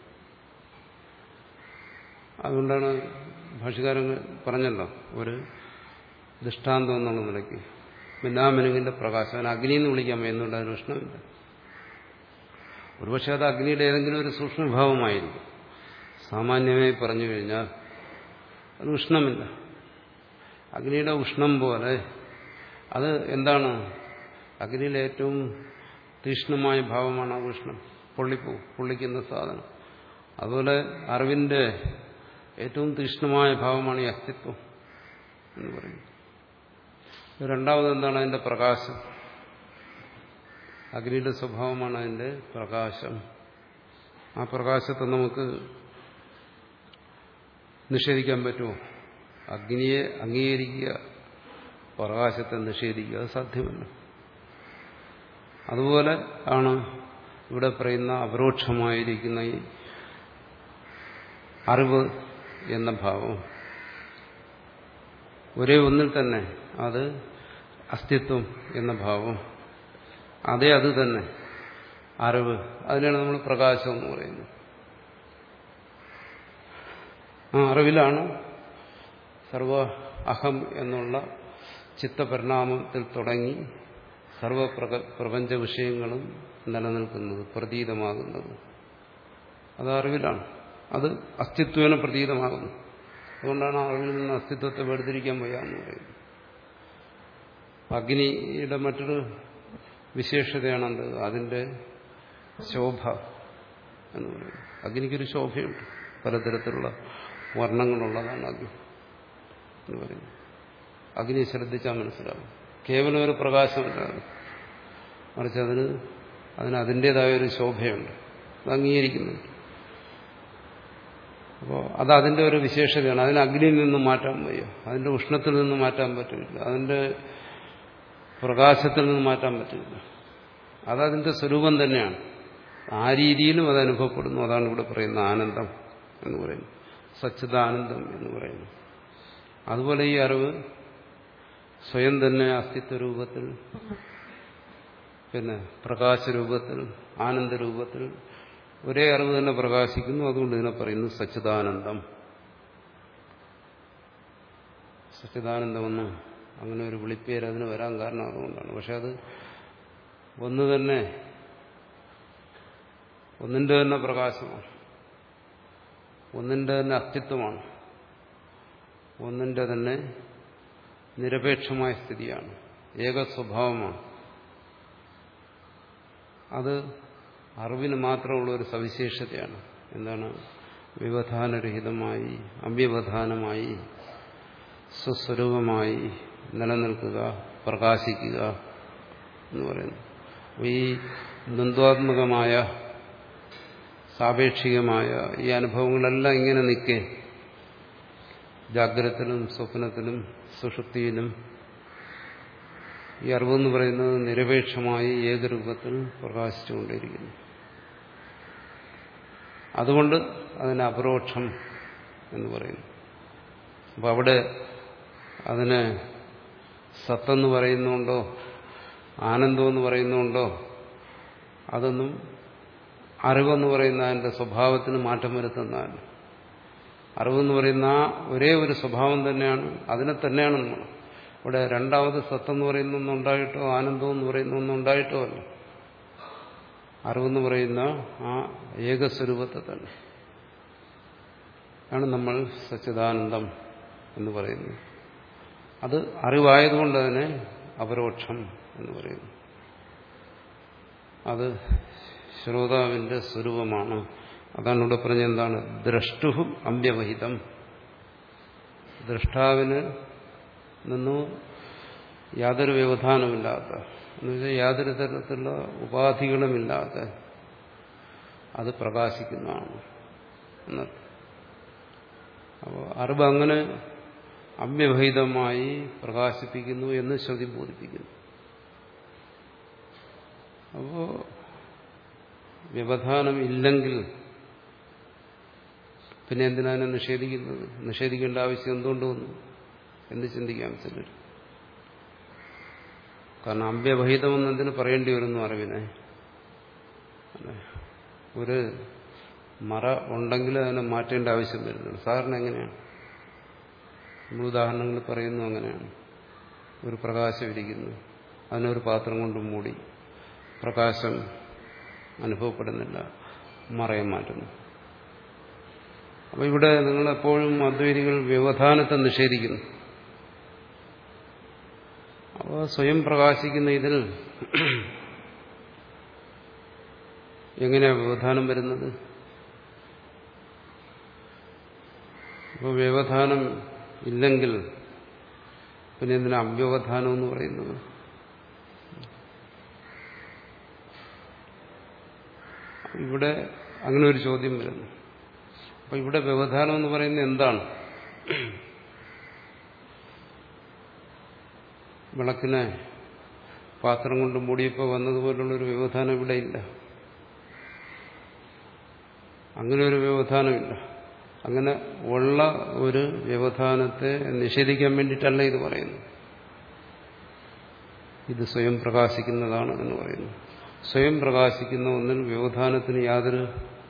അതുകൊണ്ടാണ് ഭാഷ്യകാരൻ പറഞ്ഞല്ലോ ഒരു ദൃഷ്ടാന്തം എന്നുള്ള നിലയ്ക്ക് മിന്നാമിനുങ്ങിന്റെ പ്രകാശം അതിന് അഗ്നി എന്ന് വിളിക്കാൻ വയ്യ. എന്തുകൊണ്ട്? അതിന് ഉഷ്ണമില്ല. ഒരുപക്ഷെ അത് അഗ്നിയുടെ ഏതെങ്കിലും ഒരു സൂക്ഷ്മഭാവമായിരിക്കും. സാമാന്യമായി പറഞ്ഞു കഴിഞ്ഞാൽ അത് ഉഷ്ണമില്ല. അഗ്നിയുടെ ഉഷ്ണം പോലെ അത് എന്താണ്? അഗ്നിയിലെ ഏറ്റവും തീക്ഷ്ണമായ ഭാവമാണ് ആ ഉഷ്ണം, പൊള്ളിപ്പോ പൊള്ളിക്കുന്ന സാധനം. അതുപോലെ അറിവിന്റെ ഏറ്റവും തീക്ഷ്ണമായ ഭാവമാണ് ഈ അസ്തിത്വം എന്ന് പറയുന്നത്. രണ്ടാമത് എന്താണ്? അതിന്റെ പ്രകാശം. അഗ്നിയുടെ സ്വഭാവമാണ് അതിന്റെ പ്രകാശം. ആ പ്രകാശത്തെ നമുക്ക് നിഷേധിക്കാൻ പറ്റുമോ? അഗ്നിയെ അംഗീകരിക്കുക, പ്രകാശത്തെ നിഷേധിക്കുക, അത് സാധ്യമല്ല. അതുപോലെ ആണ് ഇവിടെ പറയുന്ന അപരോക്ഷമായിരിക്കുന്ന ഈ അറിവ് എന്ന ഭാവം. ഒരേ ഒന്നിൽ തന്നെ അത് അസ്തിത്വം എന്ന ഭാവം, അതേ അത് തന്നെ അറിവ്. അതിനാണ് നമ്മൾ പ്രകാശം എന്ന് പറയുന്നത്. ആ അറിവിലാണ് സർവ അഹം എന്നുള്ള ചിത്തപരിണാമത്തിൽ തുടങ്ങി സർവ പ്രപഞ്ച വിഷയങ്ങളും നിലനിൽക്കുന്നത്, പ്രതീതമാകുന്നത്. അത് അറിവിലാണ്. അത് അസ്തിത്വേന പ്രതീതമാകുന്നു. അതുകൊണ്ടാണ് അറിവിൽ നിന്ന് അസ്തിത്വത്തെ വേർതിരിക്കാൻ വയ്യാന്ന് പറയുന്നത്. അഗ്നിയുടെ മറ്റൊരു വിശേഷതയാണത് അതിന്റെ ശോഭ എന്ന് പറയുന്നത്. അഗ്നിക്കൊരു ശോഭയുണ്ട്, പലതരത്തിലുള്ള വർണ്ണങ്ങളുള്ളതാണ് അഗ്നി എന്ന് പറയുന്നത്. അഗ്നി ശ്രദ്ധിച്ചാൽ മനസ്സിലാവും. കേവലം ഒരു പ്രകാശമല്ല, മറിച്ച് അതിന് അതിന് അതിൻ്റെതായ ഒരു ശോഭയുണ്ട്, അത് അംഗീകരിക്കുന്നുണ്ട്. അപ്പോൾ അത് അതിൻ്റെ ഒരു വിശേഷതയാണ്. അതിന് അഗ്നിയിൽ നിന്നും മാറ്റാൻ വയ്യ, അതിൻ്റെ ഉഷ്ണത്തിൽ നിന്നും മാറ്റാൻ പറ്റില്ല, അതിൻ്റെ പ്രകാശത്തിൽ നിന്നും മാറ്റാൻ പറ്റില്ല. അതതിൻ്റെ സ്വരൂപം തന്നെയാണ്. ആ രീതിയിലും അത് അനുഭവപ്പെടുന്നു. അതാണ് ഇവിടെ പറയുന്ന ആനന്ദം എന്ന് പറയുന്നു, സച്ചിദാനന്ദം എന്ന് പറയുന്നു. അതുപോലെ ഈ അറിവ് സ്വയം തന്നെ അസ്തിത്വ രൂപത്തിൽ, പിന്നെ പ്രകാശരൂപത്തിൽ, ആനന്ദരൂപത്തിൽ ഒരേ അറിവ് തന്നെ പ്രകാശിക്കുന്നു. അതുകൊണ്ട് ഇതിനെ പറയുന്നു സച്ചിദാനന്ദം. സച്ചിദാനന്ദമെന്ന് അങ്ങനെ ഒരു വിളിപ്പേര് അതിന് വരാൻ കാരണം അതുകൊണ്ടാണ്. പക്ഷെ അത് ഒന്ന് തന്നെ, ഒന്നിന്റെ തന്നെ പ്രകാശമാണ്, ഒന്നിന്റെ തന്നെ അസ്തിത്വമാണ്, ഒന്നിന്റെ തന്നെ നിരപേക്ഷമായ സ്ഥിതിയാണ്, ഏക സ്വഭാവമാണ്. അത് അറിവിന് മാത്രമുള്ള ഒരു സവിശേഷതയാണ്. എന്താണ്? വ്യവധാനരഹിതമായി, അവ്യവധാനമായി, സ്വസ്വരൂപമായി നിലനിൽക്കുക, പ്രകാശിക്കുക എന്ന് പറയുന്നു. ഈ ദ്വന്ദ്വാത്മകമായ സാപേക്ഷികമായ ഈ അനുഭവങ്ങളെല്ലാം ഇങ്ങനെ നിൽക്കേ, ജാഗ്രതത്തിലും സ്വപ്നത്തിലും സുഷുപ്തിയിലും ഈ അറിവെന്ന് പറയുന്നത് നിരപേക്ഷമായി ഏകരൂപത്തിൽ പ്രകാശിച്ചുകൊണ്ടിരിക്കുന്നു. അതുകൊണ്ട് അതിന് അപരോക്ഷം എന്ന് പറയുന്നു. അപ്പം അവിടെ അതിനെ സത്തെന്ന് പറയുന്നുണ്ടോ ആനന്ദമെന്ന് പറയുന്നുണ്ടോ, അതൊന്നും അറിവെന്ന് പറയുന്ന അതിൻ്റെ സ്വഭാവത്തിന് മാറ്റം വരുത്തുന്നതല്ല. അറിവെന്ന് പറയുന്ന ആ ഒരേ ഒരു സ്വഭാവം തന്നെയാണ്, അതിനെ തന്നെയാണ് നമ്മൾ. ഇവിടെ രണ്ടാമത് സത്തെന്ന് പറയുന്ന ഒന്നുണ്ടായിട്ടോ ആനന്ദം എന്ന് പറയുന്ന ഒന്നുണ്ടായിട്ടോ അല്ല. അറിവെന്ന് പറയുന്ന ആ ഏകസ്വരൂപത്തെ തന്നെ ആണ് നമ്മൾ സച്ചിദാനന്ദം എന്ന് പറയുന്നത്. അത് അറിവായതുകൊണ്ട് തന്നെ അപരോക്ഷം എന്ന് പറയുന്നു. അത് ശ്രോതാവിന്റെ സ്വരൂപമാണ്. അതാണ് ഇവിടെ പറഞ്ഞ എന്താണ്? ദ്രഷ്ടുഹും അമ്പ്യവഹിതം. ദ്രഷ്ടാവിന് നിന്നും യാതൊരു വ്യവധാനമില്ലാത്ത, എന്നുവെച്ചാൽ യാതൊരു തരത്തിലുള്ള ഉപാധികളുമില്ലാത്ത അത് പ്രകാശിക്കുന്നതാണ് എന്നർത്ഥം. അപ്പോൾ അറിവ് അങ്ങനെ അവ്യവഹിതമായി പ്രകാശിപ്പിക്കുന്നു എന്ന് ശ്രുതി ബോധിപ്പിക്കുന്നു. അപ്പോൾ വ്യവധാനം ഇല്ലെങ്കിൽ പിന്നെ എന്തിനാണ് നിഷേധിക്കുന്നത്? നിഷേധിക്കേണ്ട ആവശ്യം എന്തുകൊണ്ട് വന്നു എന്ന് ചിന്തിക്കാം ചിലർ. കാരണം അവ്യവഹിതമെന്ന് എന്തിനു പറയേണ്ടി വരുന്നു അറിവിനെ? ഒരു മറ ഉണ്ടെങ്കിൽ അതിനെ മാറ്റേണ്ട ആവശ്യം വരുന്നുണ്ട്. സാധാരണ എങ്ങനെയാണ്? നമ്മൾ ഉദാഹരണങ്ങൾ പറയുന്നു. അങ്ങനെയാണ്. ഒരു പ്രകാശം ഇരിക്കുന്നു, അതിനൊരു പാത്രം കൊണ്ട് മൂടി, പ്രകാശം അനുഭവപ്പെടുന്നില്ല, മറയെ മാറ്റുന്നു. അപ്പോൾ ഇവിടെ നിങ്ങളെപ്പോഴും അദ്വൈതികൾ വ്യവധാനത്തെ നിഷേധിക്കുന്നു. അപ്പോൾ സ്വയം പ്രകാശിക്കുന്ന ഇതിൽ എങ്ങനെയാണ് വ്യവധാനം വരുന്നത്? അപ്പോൾ വ്യവധാനം ഇല്ലെങ്കിൽ പിന്നെ എന്തിനാ അവ്യവധാനം എന്ന് പറയുന്നത്? ഇവിടെ അങ്ങനെ ഒരു ചോദ്യം വരുന്നു. അപ്പൊ ഇവിടെ വ്യവധാനം എന്ന് പറയുന്നത് എന്താണ്? വിളക്കിനെ പാത്രം കൊണ്ട് മൂടിയപ്പോൾ വന്നതുപോലുള്ളൊരു വ്യവധാനം ഇവിടെ ഇല്ല. അങ്ങനെ ഒരു വ്യവധാനമില്ല. അങ്ങനെ ഉള്ള ഒരു വ്യവധാനത്തെ നിഷേധിക്കാൻ വേണ്ടിയിട്ടല്ല ഇത് പറയുന്നു. ഇത് സ്വയം പ്രകാശിക്കുന്നതാണ് എന്ന് പറയുന്നു. സ്വയം പ്രകാശിക്കുന്ന ഒന്നിൽ വ്യവധാനത്തിന് യാതൊരു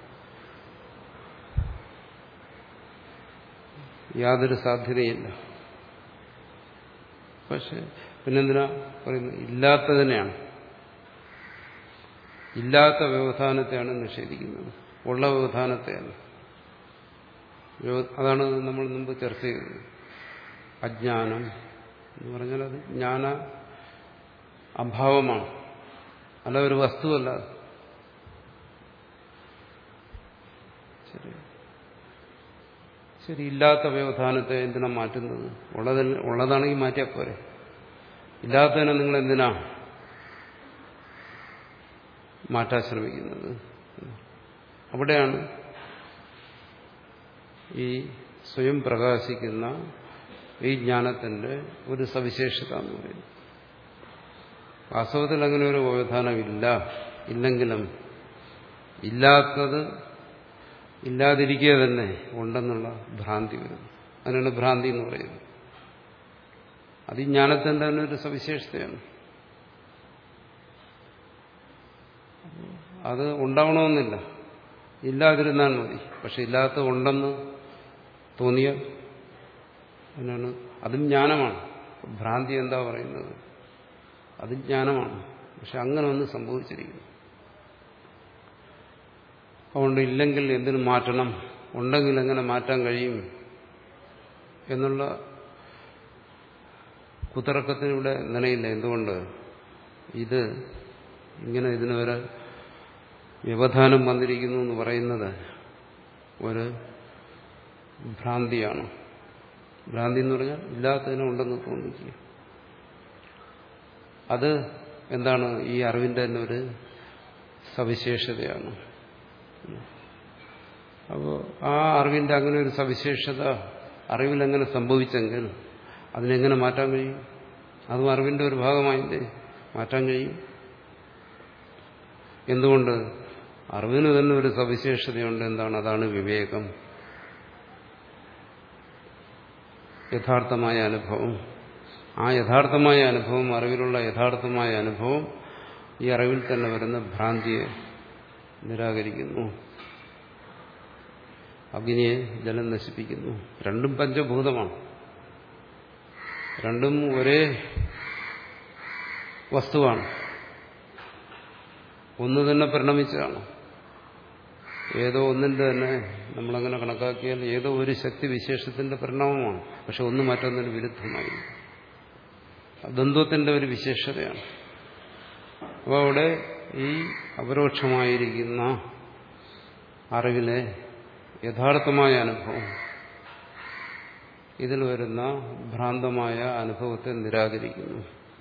യാതൊരു സാധ്യതയില്ല. പക്ഷെ പിന്നെന്തിനാ പറയുന്നത്? ഇല്ലാത്തതിനെയാണ്, ഇല്ലാത്ത വ്യവധാനത്തെയാണ് നിഷേധിക്കുന്നത്. ഉള്ള വ്യവധാനത്തെയാണ്. അതാണ് നമ്മൾ മുമ്പ് ചർച്ച ചെയ്തത്. അജ്ഞാനം എന്ന് പറഞ്ഞാൽ അത് ജ്ഞാന അഭാവമാണ്, അല്ല ഒരു വസ്തുവല്ല. ശരി ശരി ഇല്ലാത്ത വ്യവധാനത്തെ എന്തിനാ മാറ്റുന്നത്? ഉള്ളതിൽ ഉള്ളതാണെങ്കിൽ മാറ്റിയാൽ പോരെ. ഇല്ലാത്തതിനെ നിങ്ങൾ എന്തിനാ മാറ്റാൻ ശ്രമിക്കുന്നത്? അവിടെയാണ് ഈ സ്വയം പ്രകാശിക്കുന്ന ഈ ജ്ഞാനത്തിന്റെ ഒരു സവിശേഷത എന്ന് പറയുന്നത്. വാസ്തവത്തിൽ അങ്ങനെ ഒരു വ്യവധാനമില്ല. ഇല്ലെങ്കിലും ഇല്ലാത്തത് ഇല്ലാതിരിക്കുക തന്നെ ഉണ്ടെന്നുള്ള ഭ്രാന്തി വരുന്നു. അതിനാണ് ഭ്രാന്തി എന്ന് പറയുന്നത്. അത് ഈ ജ്ഞാനത്തിന്റെ തന്നെ ഒരു സവിശേഷതയാണ്. അത് ഉണ്ടാവണമെന്നില്ല, ഇല്ലാതിരുന്നാൽ മതി. പക്ഷെ ഇല്ലാത്തത് ഉണ്ടെന്ന് തോന്നിയ അതിനാണ് അതും ജ്ഞാനമാണ്. ഭ്രാന്തി എന്താ പറയുന്നത്? അത് ജ്ഞാനമാണ്. പക്ഷെ അങ്ങനെ ഒന്ന് സംഭവിച്ചിരിക്കുന്നു. അതുകൊണ്ട് ഇല്ലെങ്കിൽ എന്തിനു മാറ്റണം, ഉണ്ടെങ്കിൽ എങ്ങനെ മാറ്റാൻ കഴിയും എന്നുള്ള കുതർക്കത്തിനിവിടെ നിലയില്ല. എന്തുകൊണ്ട്? ഇത് ഇങ്ങനെ ഇതിന് വരെ വ്യവധാനം വന്നിരിക്കുന്നു എന്ന് പറയുന്നത് ഒരു ഭ്രാന്തിയാണ്. ഭ്രാന്തി എന്ന് പറഞ്ഞാൽ ഇല്ലാത്തതിനെ ഉണ്ടെന്ന് തോന്നിക്കുക. അത് എന്താണ്? ഈ അറിവിന്റെ തന്നെ ഒരു സവിശേഷതയാണ്. അപ്പോൾ ആ അറിവിന്റെ അങ്ങനെ ഒരു സവിശേഷത അറിവിലെങ്ങനെ സംഭവിച്ചെങ്കിൽ അതിനെങ്ങനെ മാറ്റാൻ കഴിയും? അതും അറിവിന്റെ ഒരു ഭാഗമായില്ലേ മാറ്റാൻ കഴിയും. എന്തുകൊണ്ട്? അറിവിന് തന്നെ ഒരു സവിശേഷതയുണ്ട്. എന്താണ്? അതാണ് വിവേകം, യഥാർത്ഥമായ അനുഭവം. ആ യഥാർത്ഥമായ അനുഭവം, അറിവിലുള്ള യഥാർത്ഥമായ അനുഭവം ഈ അറിവിൽ തന്നെ വരുന്ന ഭ്രാന്തിയെ നിരാകരിക്കുന്നു. അഗ്നിയെ ജലം നശിപ്പിക്കുന്നു. രണ്ടും പഞ്ചഭൂതമാണ്. രണ്ടും ഒരേ വസ്തുവാണ്. ഒന്ന് തന്നെ പരിണമിച്ചതാണ്. ഏതോ ഒന്നിന്റെ തന്നെ നമ്മളങ്ങനെ കണക്കാക്കിയാൽ ഏതോ ഒരു ശക്തി വിശേഷത്തിന്റെ പരിണാമമാണ്. പക്ഷെ ഒന്ന് മറ്റൊന്നിന് വിരുദ്ധമായി. ദ്വന്ദ്വത്തിന്റെ ഒരു വിശേഷതയാണ്. അപ്പോൾ അവിടെ ഈ അപരോക്ഷമായിരിക്കുന്ന അറിവിലെ യഥാർത്ഥമായ അനുഭവം, ഇതിൽ വരുന്ന ഭ്രാന്തമായ അനുഭവത്തെ നിരാകരിക്കുന്നു.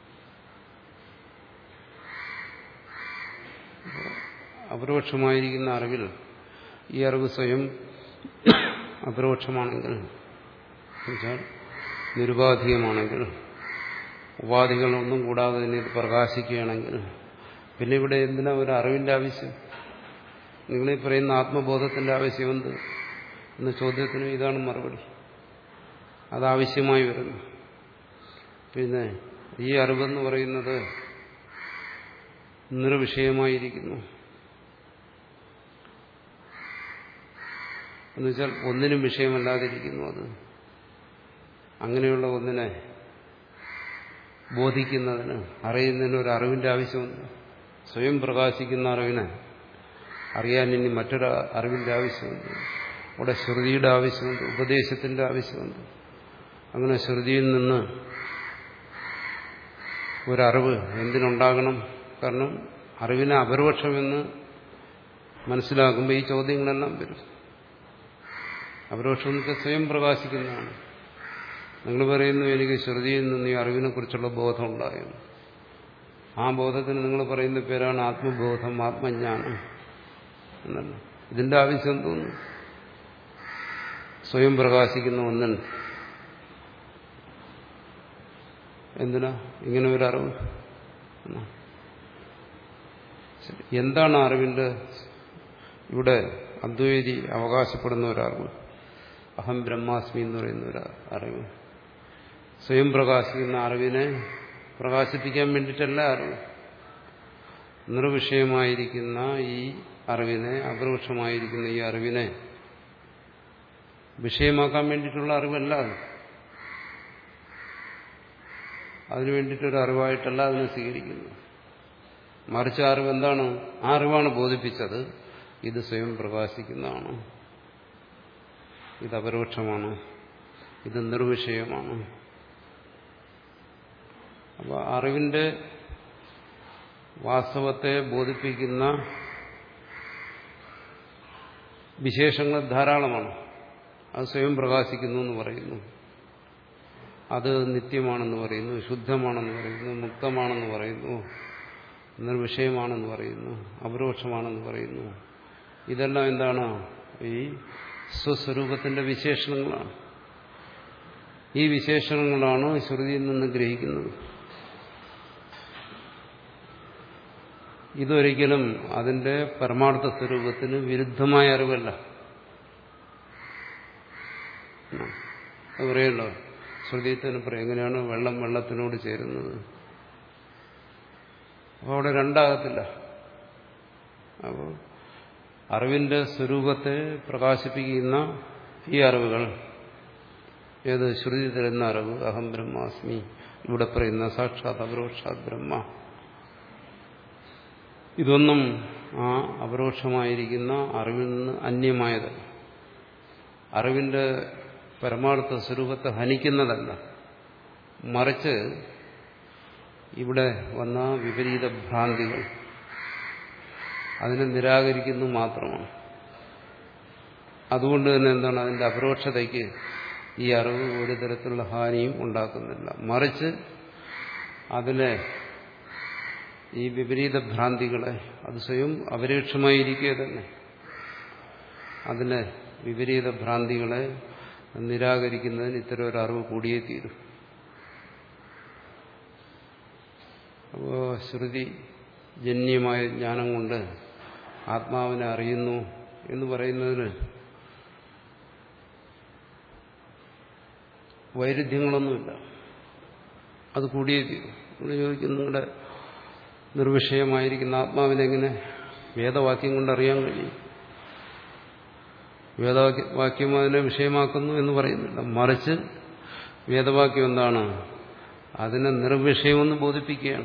അപരോക്ഷമായിരിക്കുന്ന അറിവിൽ ഈ അറിവ് സ്വയം അപരോക്ഷമാണെങ്കിൽ, എന്നുവെച്ചാൽ നിരുപാധികമാണെങ്കിൽ, ഉപാധികളൊന്നും കൂടാതെ തന്നെ ഇത് പ്രകാശിക്കുകയാണെങ്കിൽ പിന്നെ ഇവിടെ എന്തിനാ ഒരു അറിവിന്റെ ആവശ്യം? നിങ്ങളീ പറയുന്ന ആത്മബോധത്തിന്റെ ആവശ്യം എന്ത് എന്ന ചോദ്യത്തിന് ഇതാണ് മറുപടി. അതാവശ്യമായി വരുന്നു. പിന്നെ ഈ അറിവെന്ന് പറയുന്നത് നിർവിഷയമായിരിക്കുന്നു. എന്നുവെച്ചാൽ ഒന്നിനും വിഷയമല്ലാതിരിക്കുന്നു. അത് അങ്ങനെയുള്ള ഒന്നിനെ ബോധിക്കുന്നതിന്, അറിയുന്നതിന് ഒരു അറിവിന്റെ ആവശ്യമുണ്ട്. സ്വയം പ്രകാശിക്കുന്ന അറിവിനെ അറിയാൻ ഇനി മറ്റൊരു അറിവിന്റെ ആവശ്യമുണ്ട്. അവിടെ ശ്രുതിയുടെ ആവശ്യമുണ്ട്, ഉപദേശത്തിന്റെ ആവശ്യമുണ്ട്. അങ്ങനെ ശ്രുതിയിൽ നിന്ന് ഒരറിവ് എന്തിനുണ്ടാകണം? കാരണം അറിവിനെ അപരോക്ഷമെന്ന് മനസ്സിലാക്കുമ്പോൾ ഈ ചോദ്യങ്ങളെല്ലാം വരും. അപരോക്ഷം എന്നൊക്കെ സ്വയം പ്രകാശിക്കുന്നതാണ്. നിങ്ങൾ പറയുന്നു എനിക്ക് ശ്രുതിയിൽ നിന്ന് ഈ അറിവിനെ കുറിച്ചുള്ള ബോധം ഉണ്ടായിരുന്നു. ആ ബോധത്തിന് നിങ്ങൾ പറയുന്ന പേരാണ് ആത്മബോധം, ആത്മജ്ഞാനം എന്നല്ല. ഇതിന്റെ ആവശ്യം തോന്നുന്നു സ്വയം പ്രകാശിക്കുന്ന ഒന്നിന് എന്തിനാ ഇങ്ങനെ ഒരു അറിവ്? എന്താണ് അറിവിന്റെ? ഇവിടെ അദ്വൈതി അവകാശപ്പെടുന്ന ഒരറിവ്, അഹം ബ്രഹ്മാസ്മി എന്ന് പറയുന്ന ഒരു അറിവ്, സ്വയം പ്രകാശിക്കുന്ന അറിവിനെ പ്രകാശിപ്പിക്കാൻ വേണ്ടിയിട്ടല്ല അറിവ്. നിർവിഷയമായിരിക്കുന്ന ഈ അറിവിനെ, അപരോക്ഷമായിരിക്കുന്ന ഈ അറിവിനെ വിഷയമാക്കാൻ വേണ്ടിയിട്ടുള്ള അറിവല്ല അത്. അതിനു വേണ്ടിയിട്ടൊരു അറിവായിട്ടല്ല അതിനെ സ്വീകരിക്കുന്നു. മറിച്ച് അറിവ് എന്താണ്? ആ അറിവാണ് ബോധിപ്പിച്ചത്. ഇത് സ്വയം പ്രകാശിക്കുന്നതാണ്, ഇത് അപരോക്ഷമാണ്, ഇത് നിർവിഷയമാണ്. അപ്പോൾ അറിവിന്റെ വാസ്തവത്തെ ബോധിപ്പിക്കുന്ന വിശേഷങ്ങൾ ധാരാളമാണ്. അത് സ്വയം പ്രകാശിക്കുന്നു എന്ന് പറയുന്നു, അത് നിത്യമാണെന്ന് പറയുന്നു, ശുദ്ധമാണെന്ന് പറയുന്നു, മുക്തമാണെന്ന് പറയുന്നു, നിർവിഷയമാണെന്ന് പറയുന്നു, അപരോക്ഷമാണെന്ന് പറയുന്നു. ഇതെല്ലാം എന്താണ്? ഈ സ്വസ്വരൂപത്തിന്റെ വിശേഷണങ്ങളാണ്. ഈ വിശേഷണങ്ങളാണ് ശ്രുതിയിൽ നിന്ന് ഗ്രഹിക്കുന്നത്. ഇതൊരിക്കലും അതിന്റെ പരമാർത്ഥ സ്വരൂപത്തിന് വിരുദ്ധമായ അറിവല്ല. അത് പറയല്ലോ, ശ്രുതിയിൽ തന്നെ പറയും എങ്ങനെയാണ് വെള്ളം വെള്ളത്തിനോട് ചേരുന്നത്. അപ്പോൾ അവിടെ രണ്ടാകത്തില്ല. അപ്പോൾ അറിവിന്റെ സ്വരൂപത്തെ പ്രകാശിപ്പിക്കുന്ന ഈ അറിവുകൾ, ഏത് ശ്രുതി തരുന്ന അറിവ്, അഹം ബ്രഹ്മാസ്മി, ഇവിടെ പറയുന്ന സാക്ഷാത് അപരോക്ഷാത് ബ്രഹ്മ, ഇതൊന്നും ആ അപരോക്ഷമായിരിക്കുന്ന അറിവിൽ നിന്ന് അന്യമായതല്ല. അറിവിന്റെ പരമാർത്ഥ സ്വരൂപത്തെ ഹനിക്കുന്നതല്ല, മറിച്ച് ഇവിടെ വന്ന വിപരീത ഭ്രാന്തികൾ അതിനെ നിരാകരിക്കുന്നു മാത്രമാണ്. അതുകൊണ്ട് തന്നെ എന്താണ്, അതിന്റെ അപരോക്ഷതയ്ക്ക് ഈ അറിവ് ഒരു തരത്തിലുള്ള ഹാനിയും ഉണ്ടാക്കുന്നില്ല, മറിച്ച് അതിലെ ഈ വിപരീത ഭ്രാന്തികളെ, അത് സ്വയം അപരോക്ഷമായിരിക്കുക തന്നെ, അതിലെ വിപരീത ഭ്രാന്തികളെ നിരാകരിക്കുന്നതിന് ഇത്തരം ഒരു അറിവ് കൂടിയേ തീരും. അപ്പോൾ ശ്രുതി ജന്യമായ ജ്ഞാനം കൊണ്ട് ആത്മാവിനെ അറിയുന്നു എന്ന് പറയുന്നതിന് വൈരുദ്ധ്യങ്ങളൊന്നുമില്ല, അത് കൂടിയേ തീരും. നിങ്ങൾ ചോദിക്കും, നിങ്ങളുടെ നിർവിഷയമായിരിക്കുന്ന ആത്മാവിനെങ്ങനെ വേദവാക്യം കൊണ്ട് അറിയാൻ കഴിയും? വേദവാക്യം അതിനെ വിഷയമാക്കുന്നു എന്ന് പറയുന്നില്ല, മറിച്ച് വേദവാക്യം എന്താണ്? അതിനെ നിർവിഷയമെന്ന് ബോധിപ്പിക്കുകയാണ്.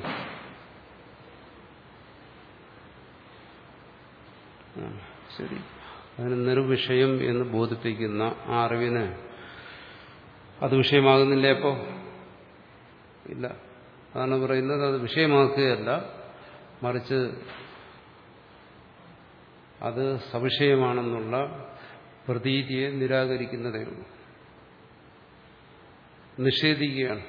ശരി, അതിന് നിർവിഷയം എന്ന് ബോധിപ്പിക്കുന്ന ആ അറിവിന് അത് വിഷയമാകുന്നില്ല. എപ്പോ? ഇല്ല. അതാണ് പറയുന്നത്, അത് വിഷയമാക്കുകയല്ല, മറിച്ച് അത് സവിഷയമാണെന്നുള്ള പ്രതീതിയെ നിരാകരിക്കുന്നതേ ഉള്ളൂ, നിഷേധിക്കുകയാണ്.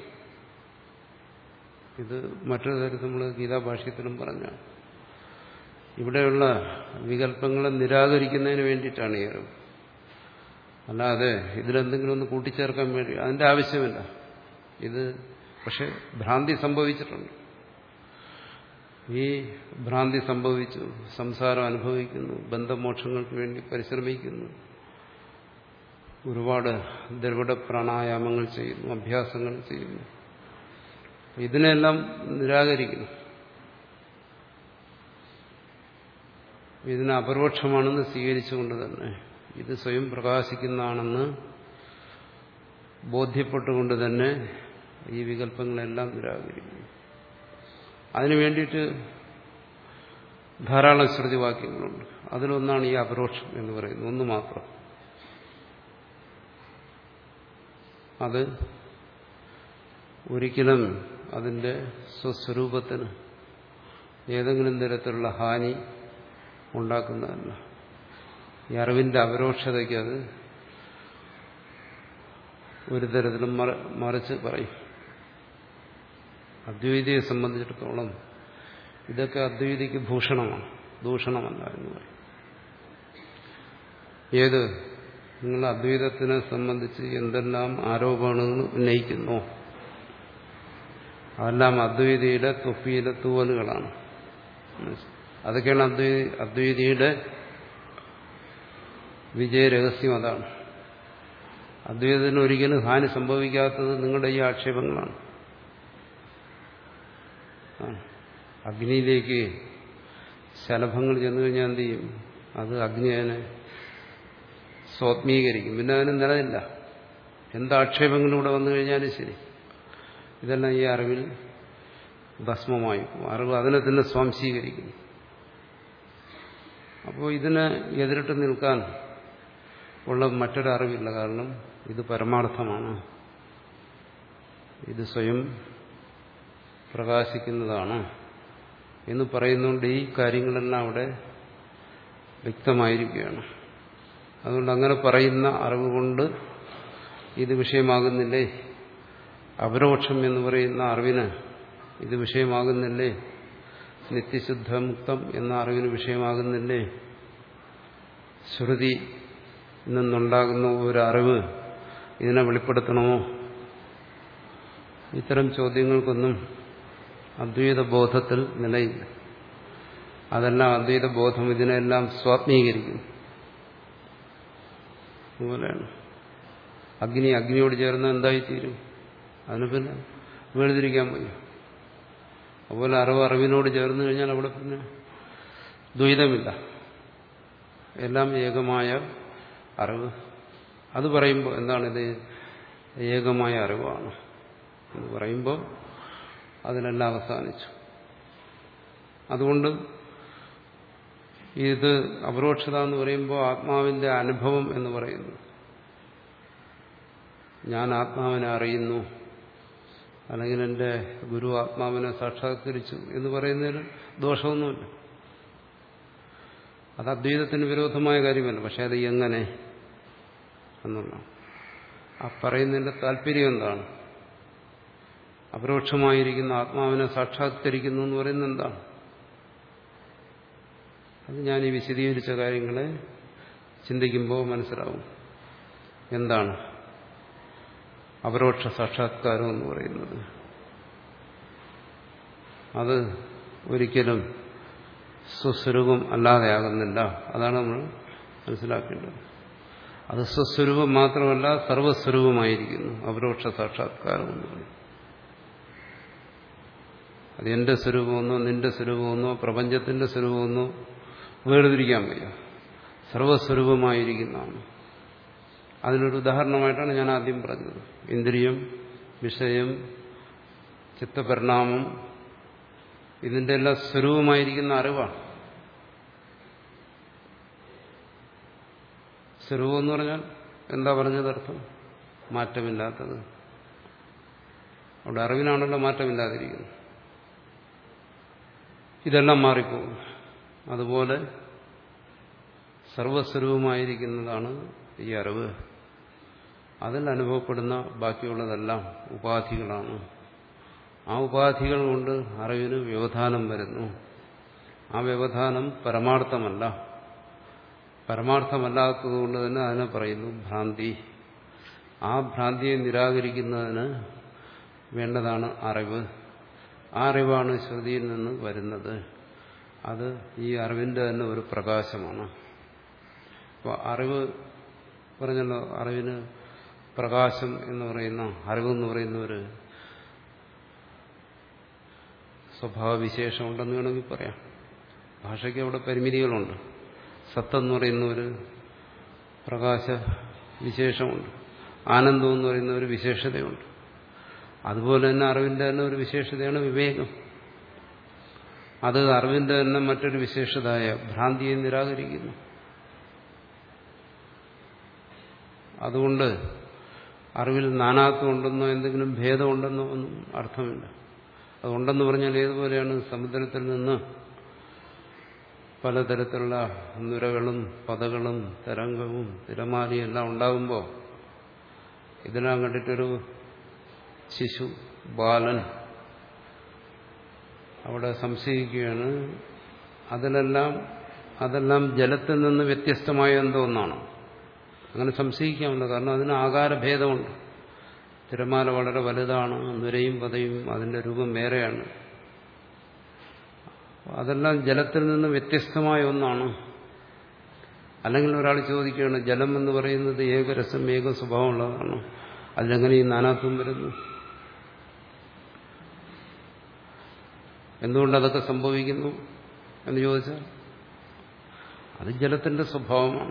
ഇത് മറ്റൊരു തരത്തിൽ നമ്മൾ ഗീതാഭാഷ്യത്തിലും പറഞ്ഞാണ്. ഇവിടെയുള്ള വികല്പങ്ങളെ നിരാകരിക്കുന്നതിന് വേണ്ടിയിട്ടാണ് ഈ അറിവ്, അല്ലാതെ ഇതിലെന്തെങ്കിലും ഒന്ന് കൂട്ടിച്ചേർക്കാൻ വേണ്ടി അതിന്റെ ആവശ്യമില്ല. ഇത് പക്ഷെ ഭ്രാന്തി സംഭവിച്ചിട്ടുണ്ട്. ഈ ഭ്രാന്തി സംഭവിച്ചു, സംസാരം അനുഭവിക്കുന്നു, ബന്ധമോക്ഷങ്ങൾക്ക് വേണ്ടി പരിശ്രമിക്കുന്നു, ഒരുപാട് ദ്രവിഡ പ്രാണായാമങ്ങൾ ചെയ്യുന്നു, അഭ്യാസങ്ങൾ ചെയ്യുന്നു. ഇതിനെല്ലാം നിരാകരിക്കുന്നു. ഇതിനെ അപരോക്ഷമാണെന്ന് സ്വീകരിച്ചുകൊണ്ട് തന്നെ, ഇത് സ്വയം പ്രകാശിക്കുന്നതാണെന്ന് ബോധ്യപ്പെട്ടുകൊണ്ട് തന്നെ ഈ വികല്പങ്ങളെല്ലാം നിരാകരിക്കുന്നു. അതിനു വേണ്ടിയിട്ട് ധാരാളം ശ്രുതിവാക്യങ്ങളുണ്ട്. അതിലൊന്നാണ് ഈ അപരോക്ഷം എന്ന് പറയുന്നത്, ഒന്ന് മാത്രം. അത് ഒരിക്കലും അതിന്റെ സ്വസ്വരൂപത്തിന് ഏതെങ്കിലും തരത്തിലുള്ള ഹാനി ഉണ്ടാക്കുന്നതല്ല. ഈ അറിവിന്റെ അപരോക്ഷതയ്ക്ക് അത് ഒരു തരത്തിലും മറിച്ച് പറയും. അദ്വൈതിയെ സംബന്ധിച്ചിടത്തോളം ഇതൊക്കെ അദ്വൈതിക്ക് ഭൂഷണമാണ്, ദൂഷണമല്ല എന്ന് പറയും. ഏത് നിങ്ങൾ അദ്വൈതത്തിനെ സംബന്ധിച്ച് എന്തെല്ലാം ആരോപണങ്ങൾ ഉന്നയിക്കുന്നു, അതെല്ലാം അദ്വൈതിയുടെ തൊപ്പിയിലെ തൂവലുകളാണ്. അതൊക്കെയാണ് അദ്വൈ അദ്വൈതിയുടെ വിജയരഹസ്യം. അതാണ് അദ്വൈതത്തിന് ഒരിക്കലും ഹാനി സംഭവിക്കാത്തത് നിങ്ങളുടെ ഈ ആക്ഷേപങ്ങളാണ്. അഗ്നിയിലേക്ക് ശലഭങ്ങൾ ചെന്നു കഴിഞ്ഞാൽ എന്ത് ചെയ്യും? അത് അഗ്നിയെ സ്വാത്മീകരിക്കും, പിന്നെ അതിന് നിലനില്ല. എന്താക്ഷേപങ്ങളിലൂടെ വന്നു കഴിഞ്ഞാലും ശരി, ഇതെല്ലാം ഈ അറിവിൽ ഭസ്മമായി. അറിവ് അതിനെ തന്നെ സ്വാംശീകരിക്കുന്നു. അപ്പോൾ ഇതിനെ എതിരിട്ട് നിൽക്കാൻ ഉള്ള മറ്റൊരറിവില്ല. കാരണം ഇത് പരമാർത്ഥമാണ്, ഇത് സ്വയം പ്രകാശിക്കുന്നതാണ് എന്ന് പറയുന്നുകൊണ്ട് ഈ കാര്യങ്ങളെല്ലാം അവിടെ വ്യക്തമായിരിക്കുകയാണ്. അതുകൊണ്ട് അങ്ങനെ പറയുന്ന അറിവ് കൊണ്ട് ഇത് വിഷയമാകുന്നില്ലേ? അപരോക്ഷം എന്ന് പറയുന്ന അറിവിന് ഇത് വിഷയമാകുന്നില്ലേ? നിത്യശുദ്ധമുക്തം എന്ന അറിവിന് വിഷയമാകുന്നില്ലേ? ശ്രുതി നിന്നുണ്ടാകുന്ന ഒരു അറിവ് ഇതിനെ വെളിപ്പെടുത്തണമോ? ഇത്തരം ചോദ്യങ്ങൾക്കൊന്നും അദ്വൈത ബോധത്തിൽ നിലയില്ല. അതെല്ലാം അദ്വൈത ബോധം ഇതിനെല്ലാം സ്വാത്മീകരിക്കും. അതുപോലെയാണ് അഗ്നി അഗ്നിയോട് ചേർന്ന് എന്തായിത്തീരും? അതിന് പിന്നെ വേർതിരിക്കാൻ വയ്യ. അതുപോലെ അറിവ് അറിവിനോട് ചേർന്ന് കഴിഞ്ഞാൽ അവിടെ പിന്നെ ദ്വൈതമില്ല, എല്ലാം ഏകമായ അറിവ്. അത് പറയുമ്പോൾ എന്താണിത്? ഏകമായ അറിവാണ് എന്ന് പറയുമ്പോൾ അതിനെല്ലാം അവസാനിച്ചു. അതുകൊണ്ട് ഇത് അപരോക്ഷത എന്ന് പറയുമ്പോൾ ആത്മാവിന്റെ അനുഭവം എന്ന് പറയുന്നു. ഞാൻ ആത്മാവിനെ അറിയുന്നു, അല്ലെങ്കിൽ എൻ്റെ ഗുരു ആത്മാവിനെ സാക്ഷാത്കരിച്ചു എന്ന് പറയുന്നതിന് ദോഷമൊന്നുമില്ല. അത് അദ്വൈതത്തിന് വിരോധമായ കാര്യമല്ല. പക്ഷെ അത് എങ്ങനെ എന്നുള്ള ആ പറയുന്നതിന്റെ താല്പര്യം എന്താണ്? അപരോക്ഷമായിരിക്കുന്ന ആത്മാവിനെ സാക്ഷാത്കരിക്കുന്നു എന്ന് പറയുന്നത് എന്താണ്? അത് ഞാൻ ഈ വിശദീകരിച്ച കാര്യങ്ങളെ ചിന്തിക്കുമ്പോൾ മനസ്സിലാവും. എന്താണ് അപരോക്ഷ സാക്ഷാത്കാരം എന്ന് പറയുന്നത്? അത് ഒരിക്കലും സ്വസ്വരൂപം അല്ലാതെയാകുന്നില്ല. അതാണ് നമ്മൾ മനസ്സിലാക്കേണ്ടത്. അത് സ്വസ്വരൂപം മാത്രമല്ല, സർവസ്വരൂപമായിരിക്കുന്നു അപരോക്ഷ സാക്ഷാത്കാരം എന്ന് പറയും. അത് എന്റെ സ്വരൂപമെന്നോ നിന്റെ സ്വരൂപമെന്നോ പ്രപഞ്ചത്തിന്റെ സ്വരൂപമെന്നോ വേർതിരിക്കാൻ വയ്യ. സർവസ്വരൂപമായിരിക്കുന്നതാണ്. അതിനൊരു ഉദാഹരണമായിട്ടാണ് ഞാൻ ആദ്യം പറഞ്ഞത്. ഇന്ദ്രിയം, വിഷയം, ചിത്തപരിണാമം, ഇതിന്റെ എല്ലാം സ്വരൂപമായിരിക്കുന്ന അറിവാണ്. സ്വരൂപം എന്ന് പറഞ്ഞാൽ എന്താ പറഞ്ഞതർത്ഥം? മാറ്റമില്ലാത്തത്. അവിടെ അറിവിനാണല്ലോ മാറ്റമില്ലാതിരിക്കുന്നത്. ഇതെല്ലാം മാറിപ്പോകും. അതുപോലെ സർവസ്വരൂപമായിരിക്കുന്നതാണ് ഈ അറിവ്. അതിൽ അനുഭവപ്പെടുന്ന ബാക്കിയുള്ളതെല്ലാം ഉപാധികളാണ്. ആ ഉപാധികൾ കൊണ്ട് അറിവിന് വ്യവധാനം വരുന്നു. ആ വ്യവധാനം പരമാർത്ഥമല്ല. പരമാർത്ഥമല്ലാത്തതുകൊണ്ട് തന്നെ അതിനെ പറയുന്നു ഭ്രാന്തി. ആ ഭ്രാന്തിയെ നിരാകരിക്കുന്നതിന് വേണ്ടതാണ് അറിവ്. ആ അറിവാണ് ശ്രുതിയിൽ നിന്ന് വരുന്നത്. അത് ഈ അറിവിന്റെ തന്നെ ഒരു പ്രകാശമാണ്. അപ്പോൾ അറിവ് പറഞ്ഞല്ലോ, അറിവിന് പ്രകാശം എന്ന് പറയുന്ന, അറിവെന്ന് പറയുന്ന ഒരു സ്വഭാവവിശേഷമുണ്ടെന്ന് വേണമെങ്കിൽ പറയാം. ഭാഷയ്ക്ക് അവിടെ പരിമിതികളുണ്ട്. സത്തെന്ന് പറയുന്ന ഒരു പ്രകാശ വിശേഷമുണ്ട്. ആനന്ദം എന്ന് പറയുന്ന ഒരു വിശേഷതയുണ്ട്. അതുപോലെ തന്നെ അറിവിന്റെ തന്നെ ഒരു വിശേഷതയാണ് വിവേകം. അത് അറിവിന്റെ തന്നെ മറ്റൊരു വിശേഷതയായ ഭ്രാന്തിയെ നിരാകരിക്കുന്നു. അതുകൊണ്ട് അറിവിൽ നാനാത്വം ഉണ്ടെന്നോ എന്തെങ്കിലും ഭേദമുണ്ടെന്നോ ഒന്നും അർത്ഥമില്ല. അതുണ്ടെന്ന് പറഞ്ഞാൽ ഏതുപോലെയാണ്? സമുദ്രത്തിൽ നിന്ന് പലതരത്തിലുള്ള നുരകളും പതകളും തരംഗവും തിരമാലയും എല്ലാം ഉണ്ടാകുമ്പോൾ ഇതിനെല്ലാം കണ്ടിട്ടൊരു ശിശു ബാലൻ അവിടെ സംശയിക്കുകയാണ്, അതിലെല്ലാം അതെല്ലാം ജലത്തിൽ നിന്ന് വ്യത്യസ്തമായ എന്തോ ഒന്നാണ്. അങ്ങനെ സംശയിക്കാമല്ലോ, കാരണം അതിന് ആകാരഭേദമുണ്ട്. തിരമാല വളരെ വലുതാണ്, നുരയും പതയും അതിന്റെ രൂപം വേറെയാണ്. അതെല്ലാം ജലത്തിൽ നിന്ന് വ്യത്യസ്തമായ ഒന്നാണ്. അല്ലെങ്കിൽ ഒരാൾ ചോദിക്കുകയാണ്, ജലം എന്ന് പറയുന്നത് ഏകരസം ഏക സ്വഭാവമുള്ളതാണ്, അതിലെങ്ങനെ ഈ നാനാത്വം വരുന്നു? എന്തുകൊണ്ടതൊക്കെ സംഭവിക്കുന്നു എന്ന് ചോദിച്ചാൽ അത് ജലത്തിന്റെ സ്വഭാവമാണ്.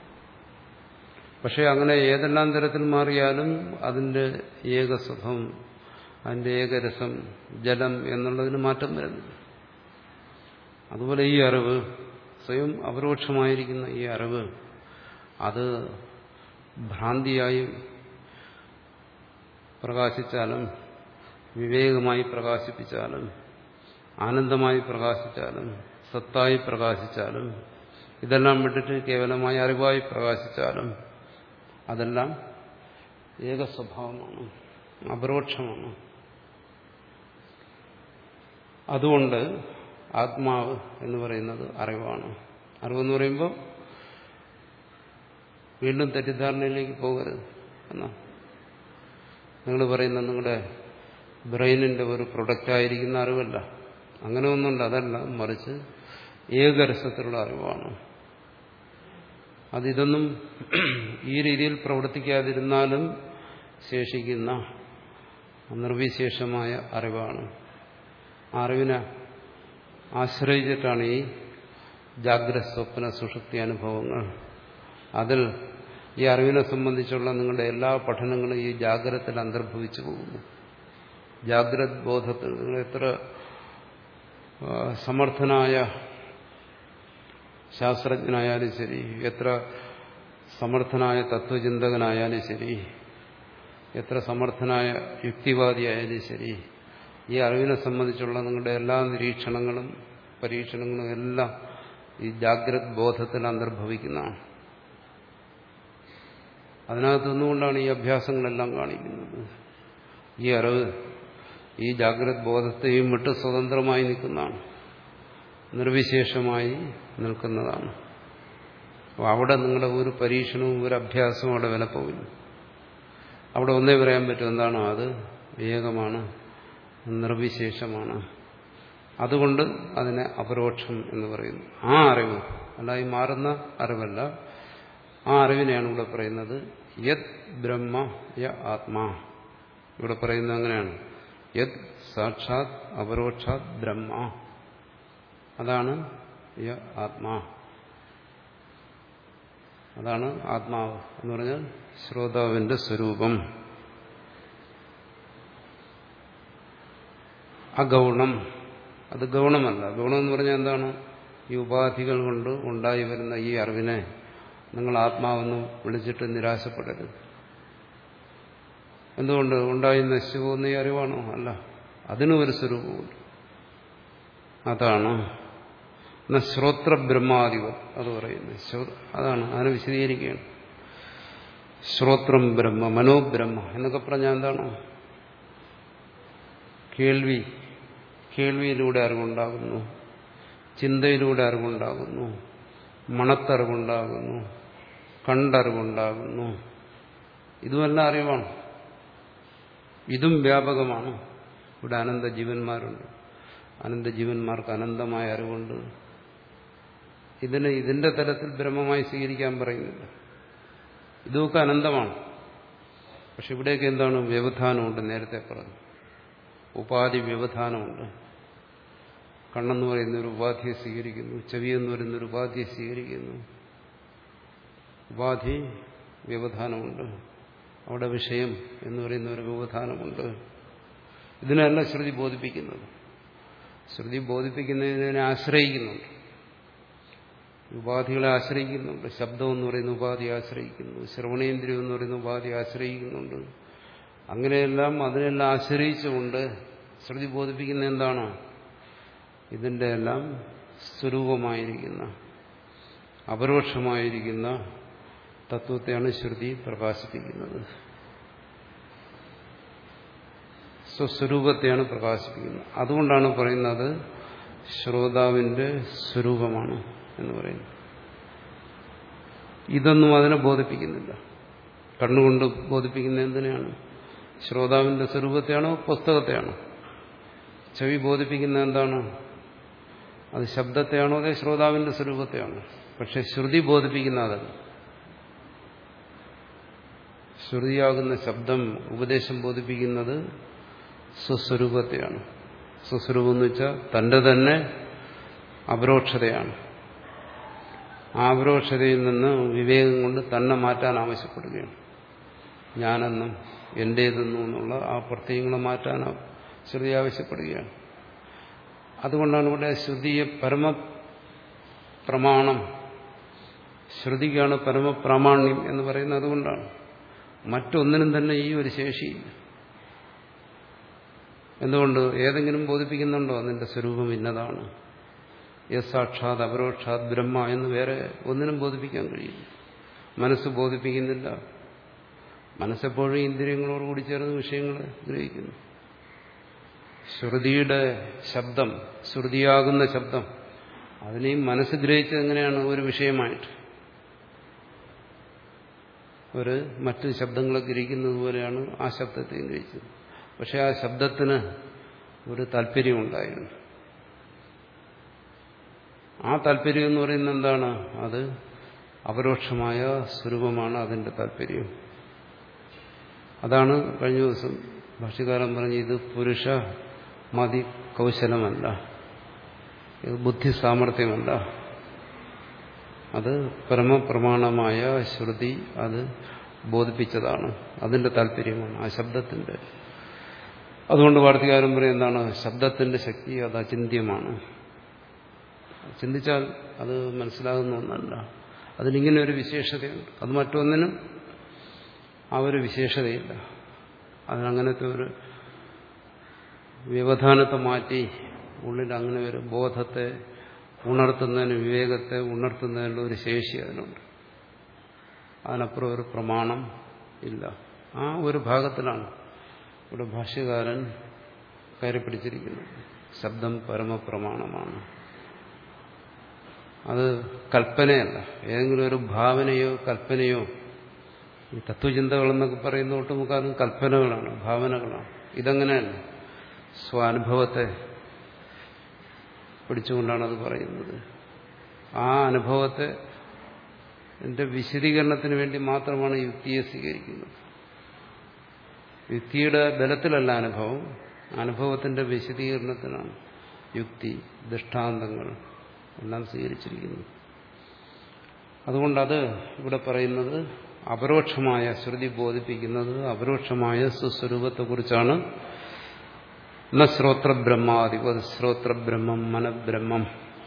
പക്ഷെ അങ്ങനെ ഏതെല്ലാം തരത്തിൽ മാറിയാലും അതിന്റെ ഏകസ്വഭാവം, അതിന്റെ ഏകരസം, ജലം എന്നുള്ളതിന് മാറ്റം വരുന്നില്ല. അതുപോലെ ഈ അറിവ് സ്വയം അപരോക്ഷമായിരിക്കുന്ന ഈ അറിവ് അത് ഭ്രാന്തിയായി പ്രകാശിച്ചാലും വിവേകമായി പ്രകാശിപ്പിച്ചാലും ആനന്ദമായി പ്രകാശിച്ചാലും സത്തായി പ്രകാശിച്ചാലും ഇതെല്ലാം വിട്ടിട്ട് കേവലമായി അറിവായി പ്രകാശിച്ചാലും അതെല്ലാം ഏകസ്വഭാവമാണ്, അപരോക്ഷമാണ്. അതുകൊണ്ട് ആത്മാവ് എന്ന് പറയുന്നത് അറിവാണ്. അറിവെന്ന് പറയുമ്പോൾ വീണ്ടും തെറ്റിദ്ധാരണയിലേക്ക് പോകരുത് എന്നാണ്. നിങ്ങൾ പറയുന്ന നിങ്ങളുടെ ബ്രെയിനിന്റെ ഒരു പ്രൊഡക്റ്റായിരിക്കുന്ന അറിവല്ല, അങ്ങനെ ഒന്നുണ്ട്, അതല്ല. മറിച്ച് ഏകരസത്തിലുള്ള അറിവാണ്. അതിതൊന്നും ഈ രീതിയിൽ പ്രവർത്തിക്കാതിരുന്നാലും ശേഷിക്കുന്ന നിർവിശേഷമായ അറിവാണ്. ആ അറിവിനെ ആശ്രയിച്ചിട്ടാണ് ഈ ജാഗ്രത സ്വപ്ന സുഷുപ്തി അനുഭവങ്ങൾ. അതിൽ ഈ അറിവിനെ സംബന്ധിച്ചുള്ള നിങ്ങളുടെ എല്ലാ പഠനങ്ങളും ഈ ജാഗ്രതത്തിൽ അന്തർഭവിച്ചു പോകുന്നു. ജാഗ്രത് ബോധത്തിൽ നിങ്ങൾ എത്ര സമർത്ഥനായ ശാസ്ത്രജ്ഞനായാലും ശരി, എത്ര സമർത്ഥനായ തത്വചിന്തകനായാലും ശരി, എത്ര സമർത്ഥനായ യുക്തിവാദിയായാലും ശരി, ഈ അറിവിനെ സംബന്ധിച്ചുള്ള നിങ്ങളുടെ എല്ലാ നിരീക്ഷണങ്ങളും പരീക്ഷണങ്ങളും എല്ലാം ഈ ജാഗ്രത് ബോധത്തിൽ അന്തർഭവിക്കുന്നതാണ്. അതിനകത്ത് നിന്നുകൊണ്ടാണ് ഈ അഭ്യാസങ്ങളെല്ലാം കാണിക്കുന്നത്. ഈ അറിവ് ഈ ജാഗ്രത് ബോധത്തെയും വിട്ട് സ്വതന്ത്രമായി നിൽക്കുന്നതാണ്, നിർവിശേഷമായി നിൽക്കുന്നതാണ്. അപ്പോൾ അവിടെ നിങ്ങളുടെ ഒരു പരീക്ഷണവും ഒരു അഭ്യാസവും അവിടെ വില പോകില്ല. അവിടെ ഒന്നേ പറയാൻ പറ്റും, എന്താണോ അത് ഏകമാണ്, നിർവിശേഷമാണ്. അതുകൊണ്ട് അതിനെ അപരോക്ഷം എന്ന് പറയുന്നു. ആ അറിവ് അല്ല, ഈ മാറുന്ന അറിവല്ല, ആ അറിവിനെയാണ് ഇവിടെ പറയുന്നത് യത് ബ്രഹ്മ യ ആത്മാ. ഇവിടെ പറയുന്നത് അങ്ങനെയാണ്, യത് സാക്ഷാത് അപരോക്ഷാത് ബ്രഹ്മ, അതാണ് യ ആത്മാ, അതാണ് ആത്മാവ് എന്ന് പറഞ്ഞാൽ ശ്രോതാവിന്റെ സ്വരൂപം. അഗൗണം, അത് ഗൗണമല്ല. ഗൗണം എന്ന് പറഞ്ഞാൽ എന്താണ്? ഈ ഉപാധികൾ കൊണ്ട് ഉണ്ടായി വരുന്ന ഈ അറിവിനെ നിങ്ങൾ ആത്മാവെന്ന് വിളിച്ചിട്ട് നിരാശപ്പെടരുത്. എന്തുകൊണ്ട്? ഉണ്ടായി നശിച്ചു പോകുന്ന ഈ അറിവാണോ? അല്ല, അതിനും ഒരു സ്വരൂപമുണ്ട്. അതാണ് ശ്രോത്ര ബ്രഹ്മാധിപത് അത് പറയുന്നത്. അതാണ്, അതിനെ വിശദീകരിക്കുകയാണ്. ശ്രോത്രം ബ്രഹ്മ, മനോബ്രഹ്മ എന്നൊക്കെ പറഞ്ഞാൽ എന്താണ്? കേൾവി, കേൾവിയിലൂടെ അറിവുണ്ടാകുന്നു, ചിന്തയിലൂടെ അറിവുണ്ടാകുന്നു, മണത്തറിവുണ്ടാകുന്നു, കണ്ടറിവുണ്ടാകുന്നു. ഇതുമെല്ലാം അറിവാണ്. ഇതും വ്യാപകമാണ്. ഇവിടെ അനന്ത ജീവന്മാരുണ്ട്, അനന്ത ജീവന്മാർക്ക് അനന്തമായ അറിവുണ്ട്. ഇതിന് ഇതിന്റെ തലത്തിൽ ബ്രഹ്മമായി സ്വീകരിക്കാൻ പറയുന്നില്ല. ഇതൊക്കെ അനന്തമാണ്. പക്ഷെ ഇവിടേക്ക് എന്താണ്? വ്യവധാനമുണ്ട്. നേരത്തെ പറഞ്ഞു, ഉപാധി വ്യവധാനമുണ്ട്. കണ്ണെന്ന് പറയുന്ന ഒരു ഉപാധിയെ സ്വീകരിക്കുന്നു, ചെവി എന്ന് പറയുന്ന ഒരു ഉപാധിയെ സ്വീകരിക്കുന്നു. ഉപാധി വ്യവധാനമുണ്ട്. അവിടെ വിഷയം എന്ന് പറയുന്ന ഒരു വ്യവധാനമുണ്ട്. ഇതിനെല്ലാം ശ്രുതി ബോധിപ്പിക്കുന്നത്. ശ്രുതി ബോധിപ്പിക്കുന്നതിനെ ആശ്രയിക്കുന്നുണ്ട്, ഉപാധികളെ ആശ്രയിക്കുന്നുണ്ട്. ശബ്ദം എന്ന് പറയുന്ന ഉപാധിയെ ആശ്രയിക്കുന്നു, ശ്രവണേന്ദ്രിയം എന്ന് പറയുന്ന ഉപാധിയെ ആശ്രയിക്കുന്നുണ്ട്. അങ്ങനെയെല്ലാം അതിനെല്ലാം ആശ്രയിച്ചുകൊണ്ട് ശ്രുതി ബോധിപ്പിക്കുന്ന എന്താണ്? ഇതിന്റെ എല്ലാം സ്വരൂപമായിരിക്കുന്ന അപരോക്ഷമായിരിക്കുന്ന തത്വത്തെയാണ് ശ്രുതി പ്രകാശിപ്പിക്കുന്നത്. സ്വസ്വരൂപത്തെയാണ് പ്രകാശിപ്പിക്കുന്നത്. അതുകൊണ്ടാണ് പറയുന്നത് ശ്രോതാവിന്റെ സ്വരൂപമാണ് എന്ന് പറയുന്നത്. ഇതൊന്നും അതിനെ ബോധിപ്പിക്കുന്നില്ല. കണ്ണുകൊണ്ട് ബോധിപ്പിക്കുന്ന എന്തിനാണ്? ശ്രോതാവിന്റെ സ്വരൂപത്തെയാണോ പുസ്തകത്തെയാണോ? ചെവി ബോധിപ്പിക്കുന്ന എന്താണ്? അത് ശബ്ദത്തെയാണോ അതേ ശ്രോതാവിന്റെ സ്വരൂപത്തെയാണോ? പക്ഷെ ശ്രുതി ബോധിപ്പിക്കുന്ന അതല്ല. ശ്രുതിയാകുന്ന ശബ്ദം, ഉപദേശം ബോധിപ്പിക്കുന്നത് സ്വസ്വരൂപത്തെയാണ്. സ്വസ്വരൂപം എന്ന് വെച്ചാൽ തന്റെ തന്നെ അപരോക്ഷതയാണ്. ആ അപരോക്ഷതയിൽ നിന്ന് വിവേകം കൊണ്ട് തന്നെ മാറ്റാൻ ആവശ്യപ്പെടുകയാണ്. ഞാനെന്നും എന്റേതെന്നും എന്നുള്ള ആ പ്രത്യയങ്ങളെ മാറ്റാൻ ശ്രുതി ആവശ്യപ്പെടുകയാണ്. അതുകൊണ്ടാണ് ഇവിടെ ശ്രുതിയെ പരമ പ്രമാണം, ശ്രുതിക്കാണ് പരമപ്രാമാണ്യം എന്ന് പറയുന്നത് അതുകൊണ്ടാണ്. മറ്റൊന്നിനും തന്നെ ഈ ഒരു ശേഷിയില്ല. എന്തുകൊണ്ട്? ഏതെങ്കിലും ബോധിപ്പിക്കുന്നുണ്ടോ അതിന്റെ സ്വരൂപം ഇന്നതാണ്, യസ് സാക്ഷാത് അപരോക്ഷാത് ബ്രഹ്മ എന്ന് വേറെ ഒന്നിനും ബോധിപ്പിക്കാൻ കഴിയില്ല. മനസ്സ് ബോധിപ്പിക്കുന്നില്ല. മനസ്സെപ്പോഴും ഇന്ദ്രിയങ്ങളോടുകൂടി ചേർന്ന് വിഷയങ്ങളെ ഗ്രഹിക്കുന്നു. ശ്രുതിയുടെ ശബ്ദം, ശ്രുതിയാകുന്ന ശബ്ദം, അതിനെയും മനസ്സ് ഗ്രഹിച്ചത് എങ്ങനെയാണ്? ഒരു വിഷയമായിട്ട്. ഒരു മറ്റു ശബ്ദങ്ങളെ ഗ്രഹിക്കുന്നത് പോലെയാണ് ആ ശബ്ദത്തെ ഗ്രഹിച്ചത്. പക്ഷെ ആ ശബ്ദത്തിന് ഒരു താല്പര്യമുണ്ടായിരുന്നു. ആ താല്പര്യം എന്ന് പറയുന്നത് എന്താണ്? അത് അപരോക്ഷമായ സ്വരൂപമാണ് അതിന്റെ താല്പര്യം. അതാണ് കഴിഞ്ഞ ദിവസം ഭാഷ്യകാരൻ പറഞ്ഞ് ഇത് പുരുഷ മതി കൗശലമല്ല, ഇത് ബുദ്ധി സാമർഥ്യമല്ല, അത് പരമപ്രമാണമായ ശ്രുതി അത് ബോധിപ്പിച്ചതാണ്, അതിന്റെ താല്പര്യമാണ് ആ ശബ്ദത്തിന്റെ. അതുകൊണ്ട് വാർത്തികാരൻ പറയും എന്താണ്? ശബ്ദത്തിന്റെ ശക്തി അത് അചിന്ത്യമാണ്. ചിന്തിച്ചാൽ അത് മനസ്സിലാകുന്ന ഒന്നല്ല. അതിനിങ്ങനെ ഒരു വിശേഷതയുണ്ട്. അത് മറ്റൊന്നിനും ആ ഒരു വിശേഷതയില്ല. അതിനങ്ങനത്തെ ഒരു വ്യവധാനത്തെ മാറ്റി ഉള്ളിൽ അങ്ങനെ ഒരു ബോധത്തെ ഉണർത്തുന്നതിന്, വിവേകത്തെ ഉണർത്തുന്നതിനുള്ള ഒരു ശേഷി അതിനുണ്ട്. അതിനപ്പുറം ഒരു പ്രമാണം ഇല്ല. ആ ഒരു ഭാഗത്തിലാണ് ഇവിടെ ഭാഷ്യകാരൻ കയറി പിടിച്ചിരിക്കുന്നത്. ശബ്ദം പരമപ്രമാണമാണ്. അത് കൽപ്പനയല്ല, ഏതെങ്കിലും ഒരു ഭാവനയോ കൽപ്പനയോ. ഈ തത്വചിന്തകളെന്നൊക്കെ പറയുന്ന ഒട്ടുമുക്കാലും കൽപ്പനകളാണ്, ഭാവനകളാണ്. ഇതങ്ങനെയല്ല. സ്വാനുഭവത്തെ പിടിച്ചുകൊണ്ടാണ് അത് പറയുന്നത്. ആ അനുഭവത്തെ എന്റെ വിശദീകരണത്തിന് വേണ്ടി മാത്രമാണ് യുക്തിയെ സ്വീകരിക്കുന്നത്. യുക്തിയുടെ ബലത്തിലല്ല അനുഭവം, അനുഭവത്തിന്റെ വിശദീകരണത്തിനാണ് യുക്തി, ദൃഷ്ടാന്തങ്ങൾ എല്ലാം സ്വീകരിച്ചിരിക്കുന്നത്. അതുകൊണ്ടത് ഇവിടെ പറയുന്നത് അപരോക്ഷമായ ശ്രുതി ബോധിപ്പിക്കുന്നത് അപരോക്ഷമായ സ്വസ്വരൂപത്തെക്കുറിച്ചാണ്. ന ശ്രോത്രബ്രഹ്മാധിപത് ശ്രോത്രബ്രഹ്മം മനബ്രഹ്മം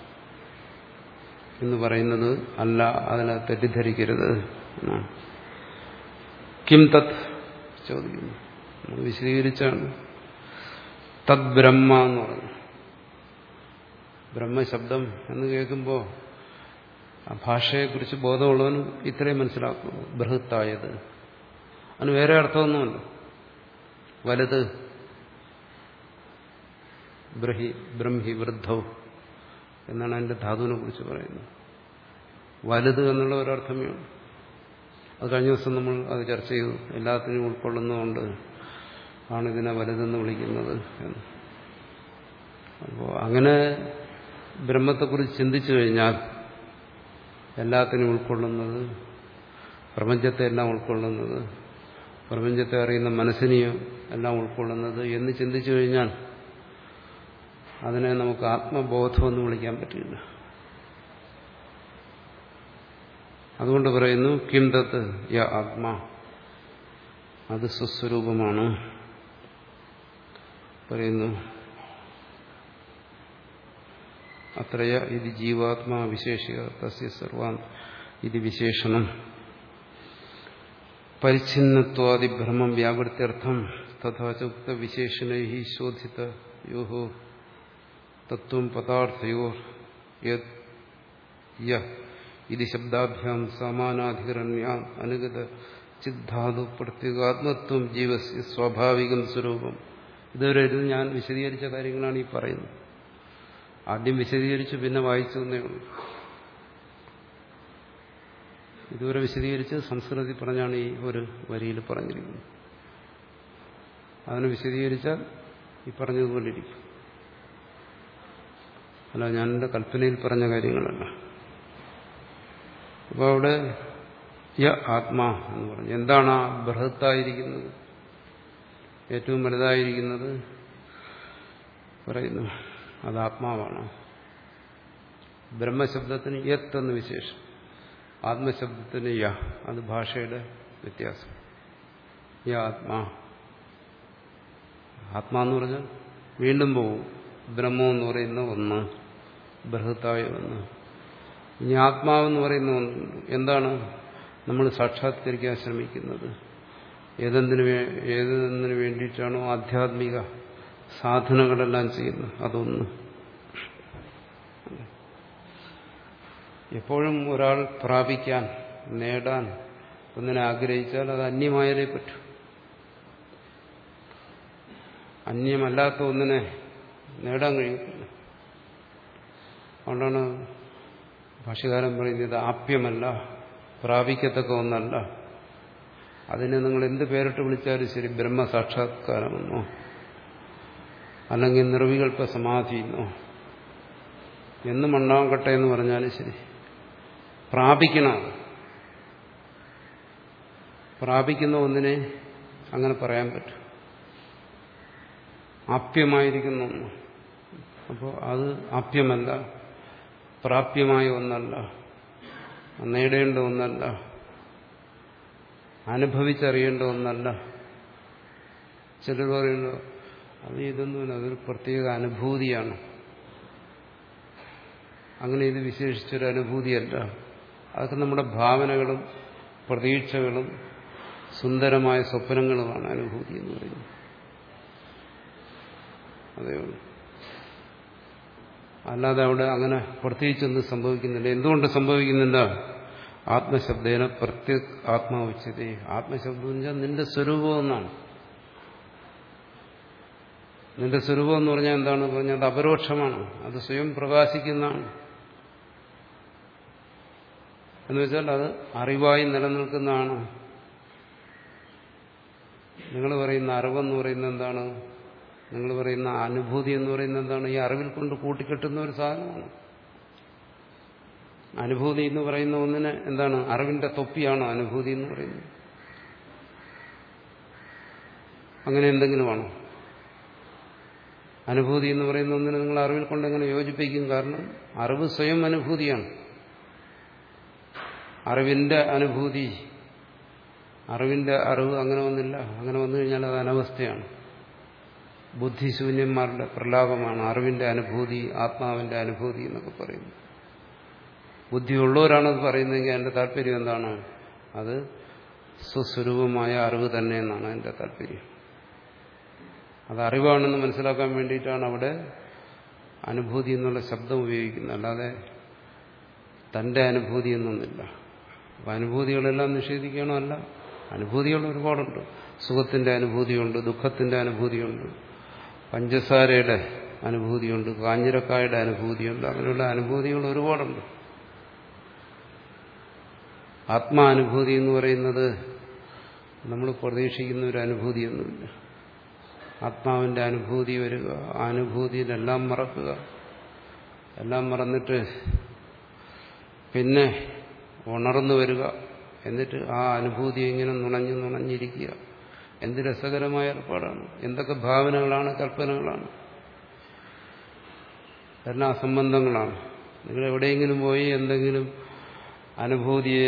എന്ന് പറയുന്നത് അല്ല, അതിനെ തെറ്റിദ്ധരിക്കരുത്. കിം തത് ചോദിക്കുന്നു, വിശദീകരിച്ചാണ്. തദ് ബ്രഹ്മ എന്ന് പറഞ്ഞു. ബ്രഹ്മശബ്ദം എന്ന് കേൾക്കുമ്പോൾ ആ ഭാഷയെക്കുറിച്ച് ബോധമുള്ളവന് ഇത്രയും മനസ്സിലാക്കുന്നു. ബൃഹത്തായത്, അതിന് വേറെ അർത്ഥമൊന്നുമല്ല. വലുത്, ബ്രഹി ബ്രഹ്മി വൃദ്ധൗ എന്നാണ് അതിന്റെ ധാതുവിനെ കുറിച്ച് പറയുന്നത്. വലുത് എന്നുള്ള ഒരർത്ഥമേ ഉള്ളൂ. അത് കഴിഞ്ഞ ദിവസം നമ്മൾ അത് ചർച്ച ചെയ്തു. എല്ലാത്തിനും ഉൾക്കൊള്ളുന്നതുകൊണ്ട് ആണ് ഇതിനെ വലുതെന്ന് വിളിക്കുന്നത് എന്ന്. അപ്പോൾ അങ്ങനെ ബ്രഹ്മത്തെക്കുറിച്ച് ചിന്തിച്ചു കഴിഞ്ഞാൽ എല്ലാത്തിനും ഉൾക്കൊള്ളുന്നത്, പ്രപഞ്ചത്തെ എല്ലാം ഉൾക്കൊള്ളുന്നത്, പ്രപഞ്ചത്തെ അറിയുന്ന മനസ്സിനെയും എല്ലാം ഉൾക്കൊള്ളുന്നത് എന്ന് ചിന്തിച്ചു കഴിഞ്ഞാൽ അതിനെ നമുക്ക് ആത്മബോധമെന്ന് വിളിക്കാൻ പറ്റില്ല. അതുകൊണ്ട് പറയുന്നു കിം തത് യ ആത്മാ, അത് സ്വസ്വരൂപമാണ്. പറയുന്നു അത്രയ ഇത് ജീവാത്മാ വിശേഷിക തസ്യ സർവാൻ ഇത് വിശേഷണം പരിച്ഛിന്നത്വാദിഭ്രമം വ്യാവൃത്യർത്ഥം തഥാ ച ഉക്ത വിശേഷണൈ ശോധിത യോഹോ തത്വം പദാർത്ഥയോർ ഇത് ശബ്ദാഭ്യാം സമാനാധികരണ്യാം അനുഗത ചിദ്ധാതു പ്രത്യേകാത്മത്വം ജീവസ്യ സ്വാഭാവികം സ്വരൂപം. ഇതുവരെ ഇത് ഞാൻ വിശദീകരിച്ച കാര്യങ്ങളാണ് ഈ പറയുന്നത്. ആദ്യം വിശദീകരിച്ചു, പിന്നെ വായിച്ചു എന്നേ ഉള്ളൂ. ഇതുവരെ വിശദീകരിച്ച് സംസ്കൃതത്തിൽ പറഞ്ഞാണ് ഈ ഒരു വരിയിൽ പറഞ്ഞിരിക്കുന്നത്. അതിനെ വിശദീകരിച്ചാൽ ഈ പറഞ്ഞതുപോലെ ഇരിക്കും. അല്ല, ഞാൻ എൻ്റെ കൽപ്പനയിൽ പറഞ്ഞ കാര്യങ്ങളല്ല. അപ്പോൾ അവിടെ യ ആത്മാ എന്ന് പറഞ്ഞു. എന്താണ് ആ ബൃഹത്തായിരിക്കുന്നത്, ഏറ്റവും വലുതായിരിക്കുന്നത്? പറയുന്നു അത് ആത്മാവാണ്. ബ്രഹ്മശബ്ദത്തിന് യത് എന്ന് വിശേഷം, ആത്മശബ്ദത്തിന് യ. അത് ഭാഷയുടെ വ്യത്യാസം. യ ആത്മാ, ആത്മാന്ന് പറഞ്ഞാൽ വീണ്ടും പോകും. ബ്രഹ്മം എന്ന് പറയുന്ന ഒന്ന്, ബൃഹത്തായ ഒന്ന്. ഇനി ആത്മാവെന്ന് പറയുന്ന ഒന്നുണ്ട്. എന്താണ് നമ്മൾ സാക്ഷാത്കരിക്കാൻ ശ്രമിക്കുന്നത്? ഏതെന്തിനു വേ ഏതെന്തിനു വേണ്ടിയിട്ടാണോ ആധ്യാത്മിക സാധനങ്ങളെല്ലാം ചെയ്യുന്നത് അതൊന്ന്. എപ്പോഴും ഒരാൾ പ്രാപിക്കാൻ, നേടാൻ ഒന്നിനെ ആഗ്രഹിച്ചാൽ അത് അന്യമായാലേ പറ്റൂ. അന്യമല്ലാത്ത ഒന്നിനെ നേടാൻ കഴിയത്തില്ല. അതുകൊണ്ടാണ് ഭാഷ്യകാരൻ പറയുന്നത് ആപ്യമല്ല, പ്രാപിക്കത്തക്ക ഒന്നല്ല. അതിനെ നിങ്ങൾ എന്ത് പേരിട്ട് വിളിച്ചാലും ശരി, ബ്രഹ്മസാക്ഷാത്കാരമെന്നോ അല്ലെങ്കിൽ നിർവികൽപ്പ സമാധിയെന്നോ എന്ന് മണ്ണാങ്കട്ടെ എന്ന് പറഞ്ഞാലും ശരി, പ്രാപിക്കണം. പ്രാപിക്കുന്ന ഒന്നിനെ അങ്ങനെ പറയാൻ പറ്റും. ആപ്യമായിരിക്കുന്ന ഒന്ന്. അപ്പോൾ അത് ആപ്യമല്ല, പ്രാപ്യമായ ഒന്നല്ല, നേടേണ്ട ഒന്നല്ല, അനുഭവിച്ചറിയേണ്ട ഒന്നല്ല. ചിലർ പറയുന്നു അത് ഇതൊന്നുമില്ല, അതൊരു പ്രത്യേക അനുഭൂതിയാണ്. അങ്ങനെ ഇത് വിശേഷിച്ചൊരു അനുഭൂതിയല്ല. അതൊക്കെ നമ്മുടെ ഭാവനകളും പ്രതീക്ഷകളും സുന്ദരമായ സ്വപ്നങ്ങളുമാണ് അനുഭൂതി എന്ന് പറയുന്നത്. അതേയുള്ളൂ. അല്ലാതെ അവിടെ അങ്ങനെ പ്രത്യേകിച്ചൊന്നും സംഭവിക്കുന്നില്ല. എന്തുകൊണ്ട് സംഭവിക്കുന്നില്ല? ആത്മശബ്ദേന പ്രത്യേക ആത്മാവുച്ചതേ. ആത്മശബ്ദം എന്ന് വെച്ചാൽ നിന്റെ സ്വരൂപം എന്നാണ്. നിന്റെ സ്വരൂപം എന്ന് പറഞ്ഞാൽ എന്താണ് പറഞ്ഞാൽ അത് അപരോക്ഷമാണ്, അത് സ്വയം പ്രകാശിക്കുന്നതാണ്. എന്ന് വെച്ചാൽ അത് അറിവായി നിലനിൽക്കുന്നതാണ്. നിങ്ങൾ പറയുന്ന അറിവെന്ന് പറയുന്നത് എന്താണ്? നിങ്ങൾ പറയുന്ന അനുഭൂതി എന്ന് പറയുന്നത് എന്താണ്? ഈ അറിവിൽ കൊണ്ട് കൂട്ടിക്കെട്ടുന്ന ഒരു സാധനമാണ്. അനുഭൂതി എന്ന് പറയുന്ന ഒന്നിന് എന്താണ്? അറിവിന്റെ തൊപ്പിയാണോ അനുഭൂതി എന്ന് പറയുന്നത്? അങ്ങനെ എന്തെങ്കിലും ആണോ? അനുഭൂതി എന്ന് പറയുന്ന ഒന്നിനെ നിങ്ങൾ അറിവിൽ കൊണ്ട് എങ്ങനെ യോജിപ്പിക്കും? കാരണം അറിവ് സ്വയം അനുഭൂതിയാണ്. അറിവിന്റെ അനുഭൂതി, അറിവിന്റെ അറിവ് അങ്ങനെ ഒന്നില്ല. അങ്ങനെ വന്നു കഴിഞ്ഞാൽ അത് അനവസ്ഥയാണ്. ബുദ്ധിശൂന്യന്മാരുടെ പ്രലാപമാണ് അറിവിന്റെ അനുഭൂതി, ആത്മാവിന്റെ അനുഭൂതി എന്നൊക്കെ പറയുന്നു. ബുദ്ധിയുള്ളവരാണത് പറയുന്നതെങ്കിൽ അതിന്റെ താല്പര്യം എന്താണ്? അത് സ്വസ്വരൂപമായ അറിവ് തന്നെ എന്നാണ് അതിന്റെ താല്പര്യം. അത് അറിവാണെന്ന് മനസ്സിലാക്കാൻ വേണ്ടിയിട്ടാണ് അവിടെ അനുഭൂതി എന്നുള്ള ശബ്ദം ഉപയോഗിക്കുന്നത്. അല്ലാതെ തന്റെ അനുഭൂതി എന്നൊന്നില്ല. അപ്പം അനുഭൂതികളെല്ലാം നിഷേധിക്കണോ? അല്ല. അനുഭൂതികൾ ഒരുപാടുണ്ട്. സുഖത്തിന്റെ അനുഭൂതിയുണ്ട്, ദുഃഖത്തിന്റെ അനുഭൂതിയുണ്ട്, പഞ്ചസാരയുടെ അനുഭൂതിയുണ്ട്, കാഞ്ഞിരക്കായുടെ അനുഭൂതിയുണ്ട്. അങ്ങനെയുള്ള അനുഭൂതികൾ ഒരുപാടുണ്ട്. ആത്മാനുഭൂതി എന്ന് പറയുന്നത് നമ്മൾ പ്രതീക്ഷിക്കുന്ന ഒരു അനുഭൂതിയൊന്നുമില്ല. ആത്മാവിന്റെ അനുഭൂതി വരിക, ആ അനുഭൂതിയിലെല്ലാം മറക്കുക, എല്ലാം മറന്നിട്ട് പിന്നെ ഉണർന്നു വരിക, എന്നിട്ട് ആ അനുഭൂതി ഇങ്ങനെ നുണഞ്ഞു നുണഞ്ഞിരിക്കുക. എന്ത് രസകരമായ ഏർപ്പാടാണ്! എന്തൊക്കെ ഭാവനകളാണ്, കൽപ്പനകളാണ്, എല്ലാം അസംബന്ധങ്ങളാണ്. നിങ്ങൾ എവിടെയെങ്കിലും പോയി എന്തെങ്കിലും അനുഭൂതിയെ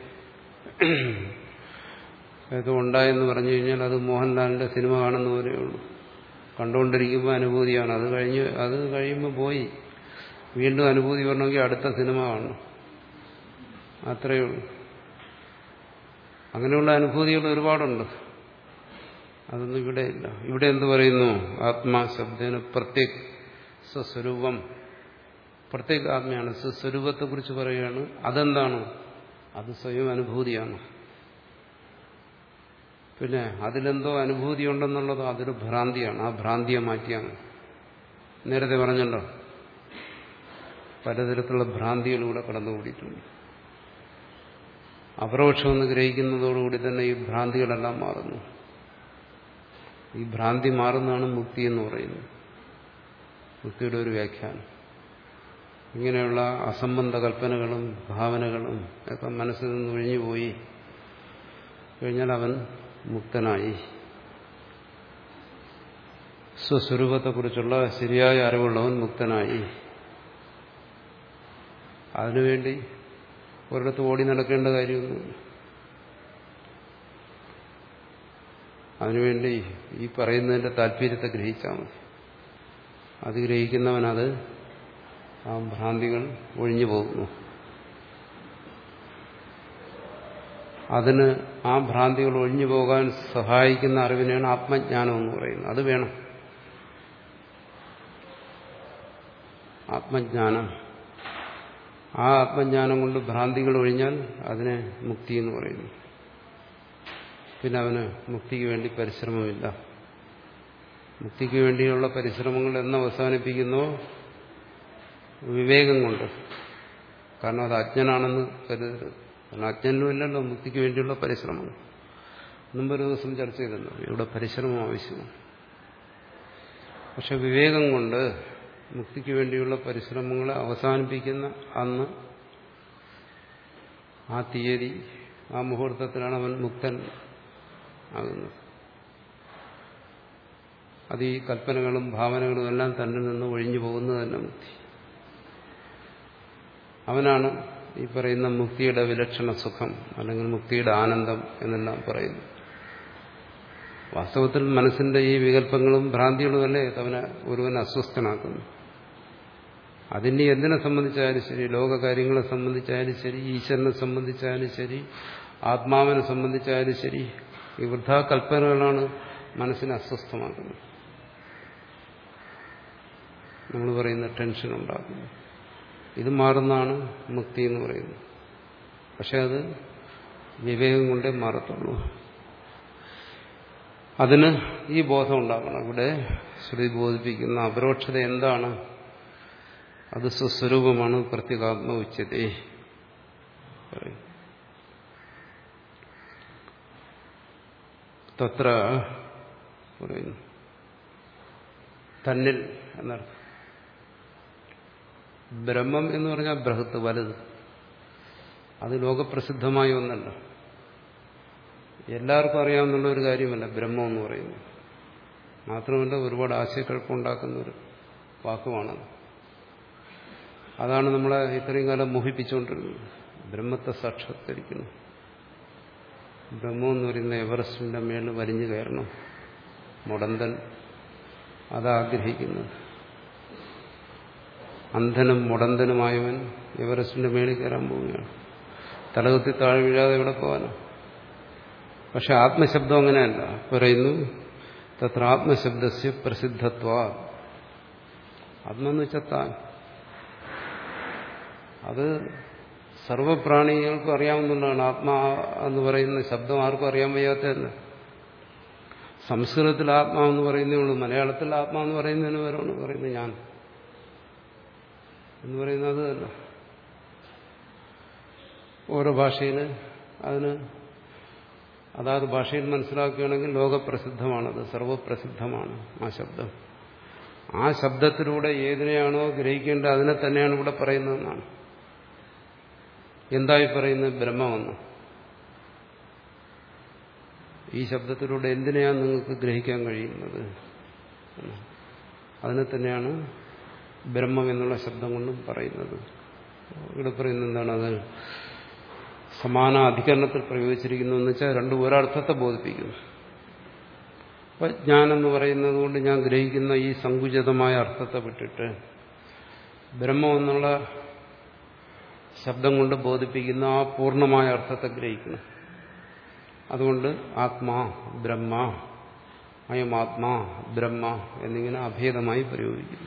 ഒക്കെ ഉണ്ടായെന്ന് പറഞ്ഞു കഴിഞ്ഞാൽ അത് മോഹൻലാലിന്റെ സിനിമ കാണുന്ന പോലെയുള്ളൂ. കണ്ടുകൊണ്ടിരിക്കുമ്പോൾ അനുഭൂതിയാണ്, അത് കഴിഞ്ഞ് അത് കഴിയുമ്പോൾ പോയി. വീണ്ടും അനുഭൂതി വരണമെങ്കിൽ അടുത്ത സിനിമ കാണണം, അത്രയേ ഉള്ളൂ. അങ്ങനെയുള്ള അനുഭൂതികൾ ഒരുപാടുണ്ട്. അതൊന്നും ഇവിടെ ഇല്ല. ഇവിടെ എന്ത് പറയുന്നു? ആത്മാ ശബ്ദേന പ്രത്യേക സ്വസ്വരൂപം. പ്രത്യേക ആത്മയാണ്, സ്വസ്വരൂപത്തെക്കുറിച്ച് പറയുകയാണ്. അതെന്താണ്? അത് സ്വയം അനുഭൂതിയാണ്. പിന്നെ അതിലെന്തോ അനുഭൂതി ഉണ്ടെന്നുള്ളത് അതൊരു ഭ്രാന്തിയാണ്. ആ ഭ്രാന്തിയെ മാറ്റിയാണ്. നേരത്തെ പറഞ്ഞല്ലോ, പലതരത്തിലുള്ള ഭ്രാന്തികളിലൂടെ കടന്നുകൂടിയിട്ടുണ്ട്. അപരോക്ഷമെന്ന് ഗ്രഹിക്കുന്നതോടുകൂടി തന്നെ ഈ ഭ്രാന്തികളെല്ലാം മാറുന്നു. ഈ ഭ്രാന്തി മാറുന്നതാണ് മുക്തി എന്ന് പറയുന്നത്. മുക്തിയുടെ ഒരു വ്യാഖ്യാനം. ഇങ്ങനെയുള്ള അസംബന്ധ കൽപ്പനകളും ഭാവനകളും ഒക്കെ മനസ്സിൽ നിന്ന് ഒഴിഞ്ഞുപോയി കഴിഞ്ഞാൽ അവൻ മുക്തനായി. സ്വസ്വരൂപത്തെക്കുറിച്ചുള്ള ശരിയായ അറിവുള്ളവൻ മുക്തനായി. അതിനുവേണ്ടി ഒരിടത്ത് ഓടി നടക്കേണ്ട കാര്യമൊന്നുമില്ല. അതിനുവേണ്ടി ഈ പറയുന്നതിന്റെ താല്പര്യത്തെ ഗ്രഹിച്ചാൽ മതി. അത് ഗ്രഹിക്കുന്നവനത് ആ ഭ്രാന്തികൾ ഒഴിഞ്ഞു പോകുന്നു. അതിന് ആ ഭ്രാന്തികൾ ഒഴിഞ്ഞു പോകാൻ സഹായിക്കുന്ന അറിവിനെയാണ് ആത്മജ്ഞാനം എന്ന് പറയുന്നത്. അത് വേണം. ആത്മജ്ഞാനം. ആ ആത്മജ്ഞാനം കൊണ്ട് ഭ്രാന്തികൾ ഒഴിഞ്ഞാൽ അതിനെ മുക്തി എന്ന് പറയുന്നു. പിന്നെ അവന് മുക്തിക്ക് വേണ്ടി പരിശ്രമമില്ല. മുക്തിക്ക് വേണ്ടിയുള്ള പരിശ്രമങ്ങൾ എന്ന് അവസാനിപ്പിക്കുന്നോ വിവേകം കൊണ്ട്. കാരണം അത് അജ്ഞനാണെന്ന് കരുതരുത്. കാരണം അജ്ഞനുമില്ലല്ലോ മുക്തിക്ക് വേണ്ടിയുള്ള പരിശ്രമം. മുമ്പൊരു ദിവസം ചർച്ച ചെയ്തല്ലോ, ഇവിടെ പരിശ്രമം ആവശ്യമാണ്. പക്ഷെ വിവേകം കൊണ്ട് മുക്തിക്ക് വേണ്ടിയുള്ള പരിശ്രമങ്ങളെ അവസാനിപ്പിക്കുന്ന അന്ന്, ആ തീയതി, ആ മുഹൂർത്തത്തിലാണ് അവൻ മുക്തൻ ആകുന്നത്. അത് ഈ കൽപ്പനകളും ഭാവനകളും എല്ലാം തന്നിൽ നിന്ന് ഒഴിഞ്ഞു പോകുന്നത് തന്നെ മുക്തി. അവനാണ് ഈ പറയുന്ന മുക്തിയുടെ വിലക്ഷണ സുഖം അല്ലെങ്കിൽ മുക്തിയുടെ ആനന്ദം എന്നെല്ലാം പറയുന്നു. വാസ്തവത്തിൽ മനസ്സിന്റെ ഈ വികല്പങ്ങളും ഭ്രാന്തികളുമല്ലേ അവനെ ഒരുവൻ അസ്വസ്ഥനാക്കുന്നു. അതിന് എന്തിനെ സംബന്ധിച്ചായാലും ശരി, ലോകകാര്യങ്ങളെ സംബന്ധിച്ചായാലും ശരി, ഈശ്വരനെ സംബന്ധിച്ചായാലും ശരി, ആത്മാവിനെ സംബന്ധിച്ചായാലും ശരി, ഈ വൃഥാ കൽപ്പനകളാണ് മനസ്സിനെ അസ്വസ്ഥമാക്കുന്നത്. നമ്മൾ പറയുന്ന ടെൻഷൻ ഉണ്ടാക്കുന്നു. ഇത് മാറുന്നതാണ് മുക്തി എന്ന് പറയുന്നത്. പക്ഷെ അത് വിവേകം കൊണ്ടേ മാറത്തുള്ളൂ. അതിന് ഈ ബോധം ഉണ്ടാകണം. ഇവിടെ ശ്രുതി ബോധിപ്പിക്കുന്ന അപരോക്ഷത എന്താണ്? അത് സ്വസ്വരൂപമാണ്. പ്രത്യേകാത്മ ഉച്യതേ. തത്ര പറയുന്നു തന്നിൽ എന്നർത്ഥം. ബ്രഹ്മം എന്ന് പറഞ്ഞാൽ ബൃഹത്ത്, വലുത്. അത് ലോകപ്രസിദ്ധമായ ഒന്നല്ല, എല്ലാവർക്കും അറിയാവുന്ന ഒരു കാര്യമല്ല ബ്രഹ്മം എന്ന് പറയുന്നത്. മാത്രമല്ല ഒരുപാട് ആശയക്കുഴപ്പമുണ്ടാക്കുന്ന ഒരു വാക്കുമാണത്. അതാണ് നമ്മളെ ഇത്രയും കാലം മോഹിപ്പിച്ചുകൊണ്ടിരുന്നത്. ബ്രഹ്മത്തെ സാക്ഷാത്കരിക്കണം, ബ്രഹ്മം എന്ന് പറയുന്ന എവറസ്റ്റിന്റെ മേളിൽ വലിഞ്ഞു കയറണം. മുടന്തൻ അതാഗ്രഹിക്കുന്നത്. അന്ധനും മുടന്തനുമായവൻ എവറസ്റ്റിന്റെ മേളിൽ കയറാൻ പോവുകയാണ്. തലകുത്തി താഴെ വീഴാതെ എവിടെ പോകാനോ? പക്ഷെ ആത്മശബ്ദം അങ്ങനെയല്ല. പറയുന്നു തത്ര ആത്മശബ്ദസ്യ പ്രസിദ്ധത്വ. ആത്മെന്ന് വെച്ചാൽ താൻ. അത് സർവപ്രാണികൾക്കും അറിയാവുന്നതാണ്. ആത്മാ എന്ന് പറയുന്ന ശബ്ദം ആർക്കും അറിയാൻ വയ്യാത്തതല്ല. സംസ്കൃതത്തിൽ ആത്മാവെന്ന് പറയുന്നേ ഉള്ളൂ. മലയാളത്തിൽ ആത്മാവെന്ന് പറയുന്നതിന് പേരാണ് പറയുന്നത് ഞാൻ എന്ന് പറയുന്നത്. അതല്ല, ഓരോ ഭാഷയിൽ അതിന് അതാത് ഭാഷയിൽ മനസ്സിലാക്കുകയാണെങ്കിൽ ലോകപ്രസിദ്ധമാണത്, സർവപ്രസിദ്ധമാണ് ആ ശബ്ദം. ആ ശബ്ദത്തിലൂടെ ഏതിനെയാണോ ഗ്രഹിക്കേണ്ടത് അതിനെ തന്നെയാണ് ഇവിടെ പറയുന്നതെന്നാണ്. എന്തായി പറയുന്നത്? ബ്രഹ്മമെന്ന്. ഈ ശബ്ദത്തിലൂടെ എന്തിനെയാണ് നിങ്ങൾക്ക് ഗ്രഹിക്കാൻ കഴിയുന്നത്? അതിനെ തന്നെയാണ് ബ്രഹ്മം എന്നുള്ള ശബ്ദം കൊണ്ടും പറയുന്നത്. ഇവിടെ പറയുന്നത് എന്താണ്? അത് സമാന അധികരണത്തിൽ പ്രയോഗിച്ചിരിക്കുന്നു എന്ന് വെച്ചാൽ രണ്ടും ഒരർത്ഥത്തെ ബോധിപ്പിക്കുന്നു. അപ്പൊ ഞാനെന്ന് പറയുന്നത് കൊണ്ട് ഞാൻ ഗ്രഹിക്കുന്ന ഈ സങ്കുചിതമായ അർത്ഥത്തെ വിട്ടിട്ട് ബ്രഹ്മം എന്നുള്ള ശബ്ദം കൊണ്ട് ബോധിപ്പിക്കുന്ന ആ പൂർണ്ണമായ അർത്ഥത്തെ ഗ്രഹിക്കണം. അതുകൊണ്ട് ആത്മാ ബ്രഹ്മ, അയം ആത്മാ ബ്രഹ്മ എന്നിങ്ങനെ അഭേദമായി പ്രയോഗിക്കുന്നു.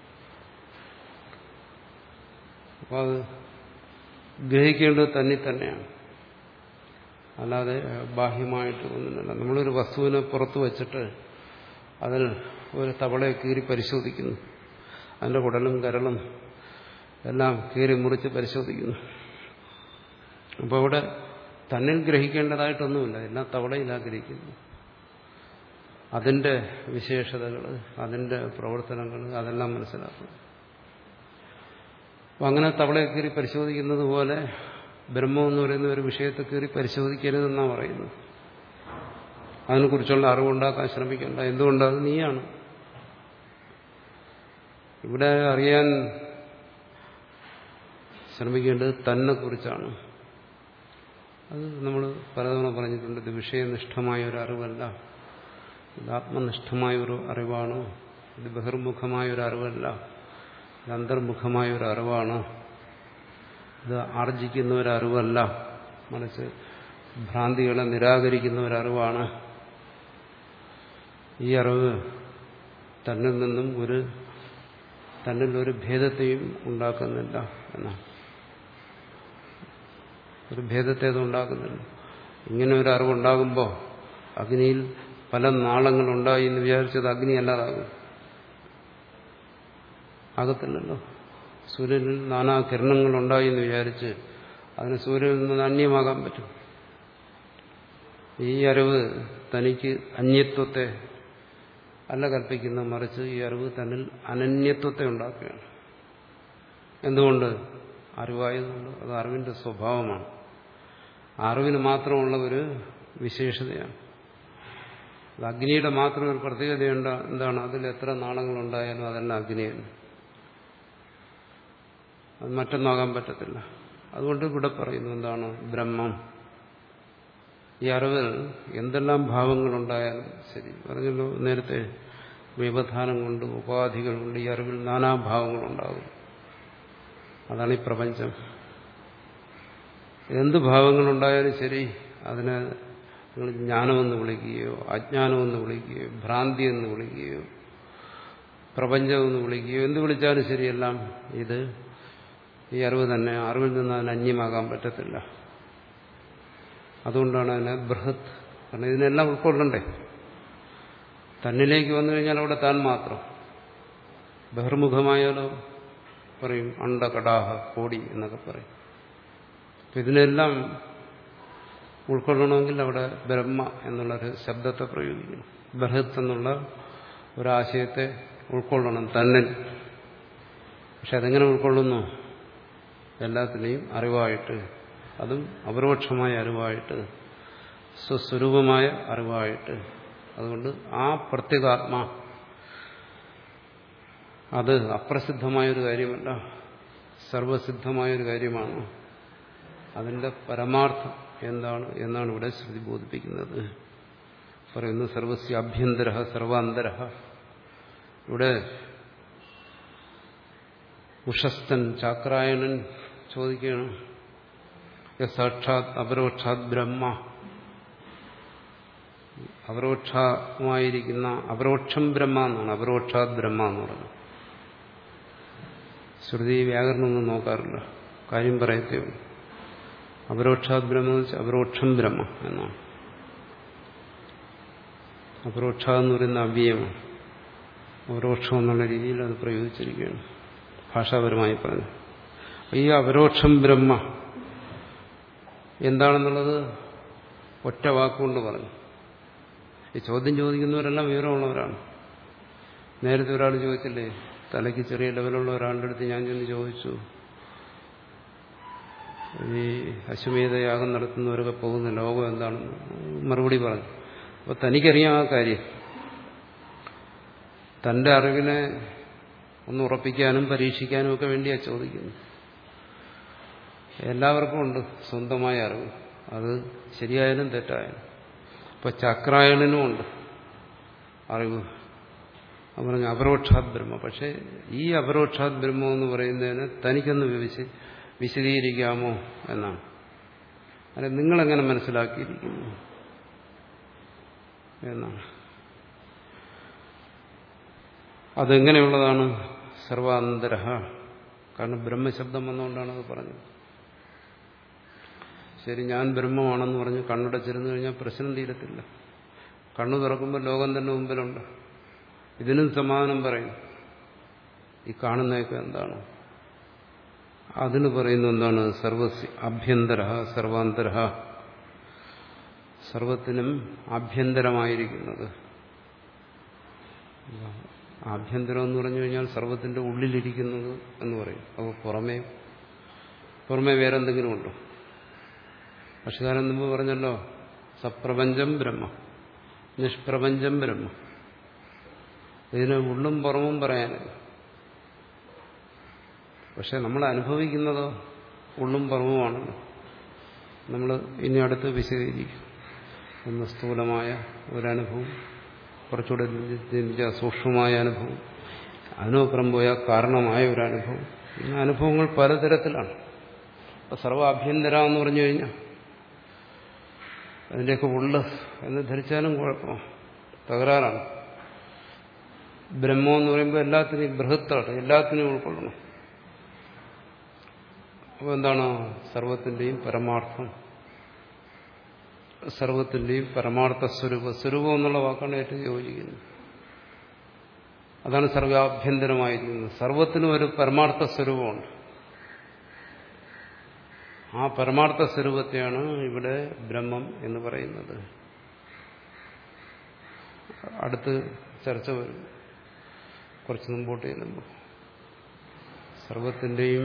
അപ്പോൾ അത് ഗ്രഹിക്കേണ്ടത് തന്നെ തന്നെയാണ്, അല്ലാതെ ബാഹ്യമായിട്ട് ഒന്നുമില്ല. നമ്മളൊരു വസ്തുവിനെ പുറത്തു വച്ചിട്ട് അതിൽ ഒരു തവളയെ കീറി പരിശോധിക്കുന്നു. അതിൻ്റെ കുടലും കരളും എല്ലാം കീറി മുറിച്ച് പരിശോധിക്കുന്നു. അപ്പോൾ അവിടെ തന്നിൽ ഗ്രഹിക്കേണ്ടതായിട്ടൊന്നുമില്ല, എല്ലാം തവളയിലാണ് ഗ്രഹിക്കുന്നു. അതിൻ്റെ വിശേഷതകൾ, അതിൻ്റെ പ്രവർത്തനങ്ങൾ, അതെല്ലാം മനസ്സിലാക്കുന്നു. അപ്പം അങ്ങനെ തവളയെ കീറി പരിശോധിക്കുന്നത് പോലെ ബ്രഹ്മം എന്ന് പറയുന്ന ഒരു വിഷയത്തെ കീറി പരിശോധിക്കരുതെന്നാണ് പറയുന്നത്. അതിനെക്കുറിച്ചുള്ള അറിവുണ്ടാക്കാൻ ശ്രമിക്കേണ്ട. എന്തുകൊണ്ടത് നീയാണ്. ഇവിടെ അറിയാൻ ശ്രമിക്കേണ്ടത് തന്നെ കുറിച്ചാണ്. അത് നമ്മൾ പലതവണ പറഞ്ഞിട്ടുണ്ട്. ഇത് വിഷയനിഷ്ഠമായ ഒരു അറിവല്ല, ഇത് ആത്മനിഷ്ഠമായ ഒരു അറിവാണ്. ഇത് ബഹിർമുഖമായ ഒരു അറിവല്ല, ഇത് അന്തർമുഖമായ ഒരു അറിവാണ്. ഇത് ആർജിക്കുന്ന ഒരു അറിവല്ല, മറിച്ച് ഭ്രാന്തികളെ നിരാകരിക്കുന്ന ഒരറിവാണ്. ഈ അറിവ് തന്നിൽ നിന്നും ഒരു തന്നിൽ ഒരു ഭേദത്തെയും ഉണ്ടാക്കുന്നില്ല എന്നാണ്. ഒരു ഭേദത്തെ അത് ഉണ്ടാക്കുന്നില്ല. ഇങ്ങനെ ഒരു അറിവുണ്ടാകുമ്പോൾ അഗ്നിയിൽ പല നാളങ്ങളുണ്ടായി എന്ന് വിചാരിച്ചത് അഗ്നി അല്ലാതാകും. ആകത്തില്ലല്ലോ. സൂര്യനിൽ നാനാ കിരണങ്ങളുണ്ടായി എന്ന് വിചാരിച്ച് അതിന് സൂര്യനിൽ നിന്ന് അന്യമാകാൻ പറ്റും. ഈ അറിവ് തനിക്ക് അന്യത്വത്തെ അല്ല കൽപ്പിക്കുന്ന, മറിച്ച് ഈ അറിവ് തന്നിൽ അനന്യത്വത്തെ ഉണ്ടാക്കുകയാണ്. എന്തുകൊണ്ട്? അറിവായതുകൊണ്ട്. അത് അറിവിന്റെ സ്വഭാവമാണ്. അറിവിന് മാത്രമുള്ള ഒരു വിശേഷതയാണ്. അത് അഗ്നിയുടെ മാത്രം ഒരു പ്രത്യേകതയുണ്ട്. എന്താണ്? അതിൽ എത്ര നാളങ്ങളുണ്ടായാലും അതെല്ലാം അഗ്നിയാണ്. അത് മറ്റൊന്നാകാൻ പറ്റത്തില്ല. അതുകൊണ്ട് ഇവിടെ പറയുന്നു എന്താണ്? ബ്രഹ്മം. ഈ അറിവിൽ എന്തെല്ലാം ഭാവങ്ങളുണ്ടായാലും ശരി, പറഞ്ഞല്ലോ നേരത്തെ, വ്യവധാനം കൊണ്ട് ഉപാധികൾ കൊണ്ട് ഈ അറിവിൽ നാനാഭാവങ്ങളുണ്ടാകും. അതാണ് ഈ പ്രപഞ്ചം. എന്ത് ഭാവങ്ങളുണ്ടായാലും ശരി, അതിനെ നിങ്ങൾ ജ്ഞാനമെന്ന് വിളിക്കുകയോ അജ്ഞാനമെന്ന് വിളിക്കുകയോ ഭ്രാന്തി എന്ന് വിളിക്കുകയോ പ്രപഞ്ചമെന്ന് വിളിക്കുകയോ എന്ത് വിളിച്ചാലും ശരിയെല്ലാം ഇത് ഈ അറിവ് തന്നെ. അറിവിൽ നിന്ന് അതിന് അന്യമാകാൻ പറ്റത്തില്ല. അതുകൊണ്ടാണ് അതിനെ ബൃഹത്. കാരണം ഇതിനെല്ലാം ഉൾക്കൊള്ളണ്ടേ. തന്നിലേക്ക് വന്നു കഴിഞ്ഞാൽ അവിടെ താൻ മാത്രം. ബഹിർമുഖമായാലോ പറയും അണ്ടകടാഹ കോടി എന്നൊക്കെ പറയും. അപ്പം ഇതിനെല്ലാം ഉൾക്കൊള്ളണമെങ്കിൽ അവിടെ ബ്രഹ്മ എന്നുള്ളൊരു ശബ്ദത്തെ പ്രയോഗിക്കണം. ബൃഹത് എന്നുള്ള ഒരാശയത്തെ ഉൾക്കൊള്ളണം തന്നിൽ. പക്ഷെ അതെങ്ങനെ ഉൾക്കൊള്ളുന്നു? എല്ലാത്തിനെയും അറിവായിട്ട്, അതും അപരോക്ഷമായ അറിവായിട്ട്, സ്വസ്വരൂപമായ അറിവായിട്ട്. അതുകൊണ്ട് ആ പ്രത്യേകാത്മാ അത് അപ്രസിദ്ധമായൊരു കാര്യമല്ല, സർവസിദ്ധമായൊരു കാര്യമാണ്. അതിന്റെ പരമാർത്ഥം എന്താണ് എന്നാണ് ഇവിടെ ശ്രുതി ബോധിപ്പിക്കുന്നത്. പറയുന്നു സർവസ്യ അഭ്യന്തര സർവാന്തര. ഇവിടെ ഉഷസ്ഥൻ ചാക്രായണൻ ചോദിക്കുകയാണ്, സാക്ഷാത് അപരോക്ഷാത് ബ്രഹ്മ. അപരോക്ഷമായിരിക്കുന്ന അപരോക്ഷം ബ്രഹ്മ എന്നാണ്. അപരോക്ഷാത് ബ്രഹ്മ എന്ന് പറഞ്ഞു. ശ്രുതി വ്യാകരണമൊന്നും നോക്കാറില്ല, കാര്യം പറയത്തേ ഉള്ളൂ. അപരോക്ഷാത് ബ്രഹ്മ എന്ന് വെച്ചാൽ അപരോക്ഷം ബ്രഹ്മ എന്നാണ്. അപരോക്ഷ എന്ന് പറയുന്ന അവ്യയമാണ്. അപരോക്ഷം എന്നുള്ള രീതിയിൽ അത് പ്രയോഗിച്ചിരിക്കുകയാണ്, ഭാഷാപരമായി പറഞ്ഞു. ഈ അപരോക്ഷം ബ്രഹ്മ എന്താണെന്നുള്ളത് ഒറ്റ വാക്കുകൊണ്ട് പറഞ്ഞു. ഈ ചോദ്യം ചോദിക്കുന്നവരെല്ലാം വിവരമുള്ളവരാണ്. നേരത്തെ ഒരാൾ ചോദിച്ചില്ലേ, തലയ്ക്ക് ചെറിയ ലെവലുള്ള ഒരാളുടെ അടുത്ത് ഞാൻ ചെന്ന് ചോദിച്ചു, ഈ അശ്വമേധയാഗം നടത്തുന്നവരൊക്കെ പോകുന്ന ലോകം എന്താണെന്ന് മറുപടി പറഞ്ഞു. അപ്പോൾ തനിക്കറിയാം ആ കാര്യം. തന്റെ അറിവിനെ ഒന്ന് ഉറപ്പിക്കാനും പരീക്ഷിക്കാനും ഒക്കെ വേണ്ടിയാണ് ചോദിക്കുന്നത്. എല്ലാവർക്കും ഉണ്ട് സ്വന്തമായ അറിവ്, അത് ശരിയായാലും തെറ്റായാലും. ഇപ്പൊ ചക്രായണനും ഉണ്ട് അറിവ്. അത് പറഞ്ഞ അപരോക്ഷാത് ബ്രഹ്മ. പക്ഷെ ഈ അപരോക്ഷാത് ബ്രഹ്മം എന്ന് പറയുന്നതിന് തനിക്കൊന്ന് വിവരിച്ച് വിശദീകരിക്കാമോ എന്നാണ്. അല്ലെ, നിങ്ങളെങ്ങനെ മനസ്സിലാക്കിയിരിക്കുന്നു എന്നാണ്. അതെങ്ങനെയുള്ളതാണ്? സർവാന്തര. കാരണം ബ്രഹ്മശബ്ദം വന്നുകൊണ്ടാണ് അത് പറഞ്ഞത്. ശരി, ഞാൻ ബ്രഹ്മമാണെന്ന് പറഞ്ഞ് കണ്ണടച്ചിരുന്നു കഴിഞ്ഞാൽ പ്രശ്നം തീരത്തില്ല. കണ്ണു തുറക്കുമ്പോൾ ലോകം തന്നെ മുമ്പിലുണ്ട്. ഇതിനും സമാധാനം പറയും. ഈ കാണുന്നതൊക്കെ എന്താണ്? അതിന് പറയുന്ന എന്താണ്? സർവസ്യ അഭ്യന്തര സർവാന്തര. സർവത്തിനും ആഭ്യന്തരമായിരിക്കുന്നത്. ആഭ്യന്തരം എന്ന് പറഞ്ഞു കഴിഞ്ഞാൽ സർവത്തിന്റെ ഉള്ളിലിരിക്കുന്നത് എന്ന് പറയും. അപ്പോൾ പുറമേ പുറമേ വേറെന്തെങ്കിലും ഉണ്ടോ? ഭക്ഷ്യകാരൻ മുമ്പ് പറഞ്ഞല്ലോ, സപ്രപഞ്ചം ബ്രഹ്മ, നിഷ്പ്രപഞ്ചം ബ്രഹ്മ. ഇതിന് ഉള്ളും പുറമും പറയാനില്ല. പക്ഷെ നമ്മൾ അനുഭവിക്കുന്നതോ ഉള്ളും പുറമുമാണല്ലോ. നമ്മൾ ഇനി അടുത്ത് വിശദീകരിക്കും. ഒന്ന് സ്ഥൂലമായ ഒരനുഭവം, കുറച്ചുകൂടെ സൂക്ഷ്മമായ അനുഭവം, അതിനപ്പുറം പോയ കാരണമായ ഒരനുഭവം. ഇങ്ങനെ അനുഭവങ്ങൾ പലതരത്തിലാണ്. അപ്പം സർവ്വാഭ്യന്തര എന്ന് പറഞ്ഞു കഴിഞ്ഞാൽ അതിൻ്റെയൊക്കെ ഉള്ളു എന്ന് ധരിച്ചാലും കുഴപ്പം തകരാറാണ്. ബ്രഹ്മം എന്ന് പറയുമ്പോൾ എല്ലാത്തിനെയും ബൃഹത്താണ്, എല്ലാത്തിനെയും ഉൾക്കൊള്ളണം. അപ്പോൾ എന്താണ് സർവത്തിൻ്റെയും പരമാർത്ഥം, സർവത്തിൻ്റെയും പരമാർത്ഥ സ്വരൂപം. സ്വരൂപം എന്നുള്ള വാക്കാണ് ഏറ്റവും യോജിക്കുന്നത്. അതാണ് സർവാഭ്യന്തരമായിരിക്കുന്നത്. സർവത്തിനും ഒരു പരമാർത്ഥ സ്വരൂപമുണ്ട്. ആ പരമാർത്ഥ സ്വരൂപത്തെയാണ് ഇവിടെ ബ്രഹ്മം എന്ന് പറയുന്നത്. അടുത്ത് ചർച്ച വരും കുറച്ച് മുമ്പോട്ട് ചെല്ലുമ്പോൾ. സർവത്തിൻ്റെയും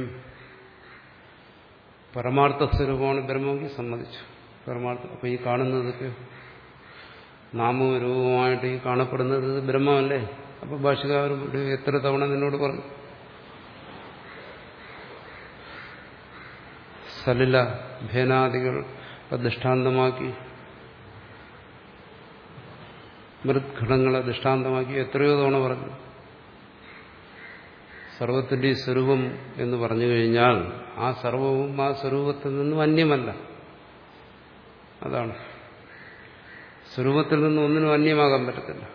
പരമാർത്ഥ സ്വരൂപമാണ് ബ്രഹ്മമെങ്കിൽ സമ്മതിച്ചു. പരമാർത്ഥം. അപ്പോൾ ഈ കാണുന്നതൊക്കെ നാമവും രൂപവുമായിട്ട് ഈ കാണപ്പെടുന്നത് ബ്രഹ്മമല്ലേ? അപ്പോൾ ഭാഷകാരൻ എത്ര തവണ നിന്നോട് പറഞ്ഞു സലില ഭേനാദികൾ ദൃഷ്ടാന്തമാക്കി, മൃദ്ഘടങ്ങളെ ദൃഷ്ടാന്തമാക്കി എത്രയോ തവണ പറഞ്ഞു. സർവത്തിന്റെ സ്വരൂപം എന്ന് പറഞ്ഞു കഴിഞ്ഞാൽ ആ സർവവും ആ സ്വരൂപത്തിൽ നിന്നും അന്യമല്ല. അതാണ് സ്വരൂപത്തിൽ നിന്നും ഒന്നിനും അന്യമാകാൻ പറ്റത്തില്ല.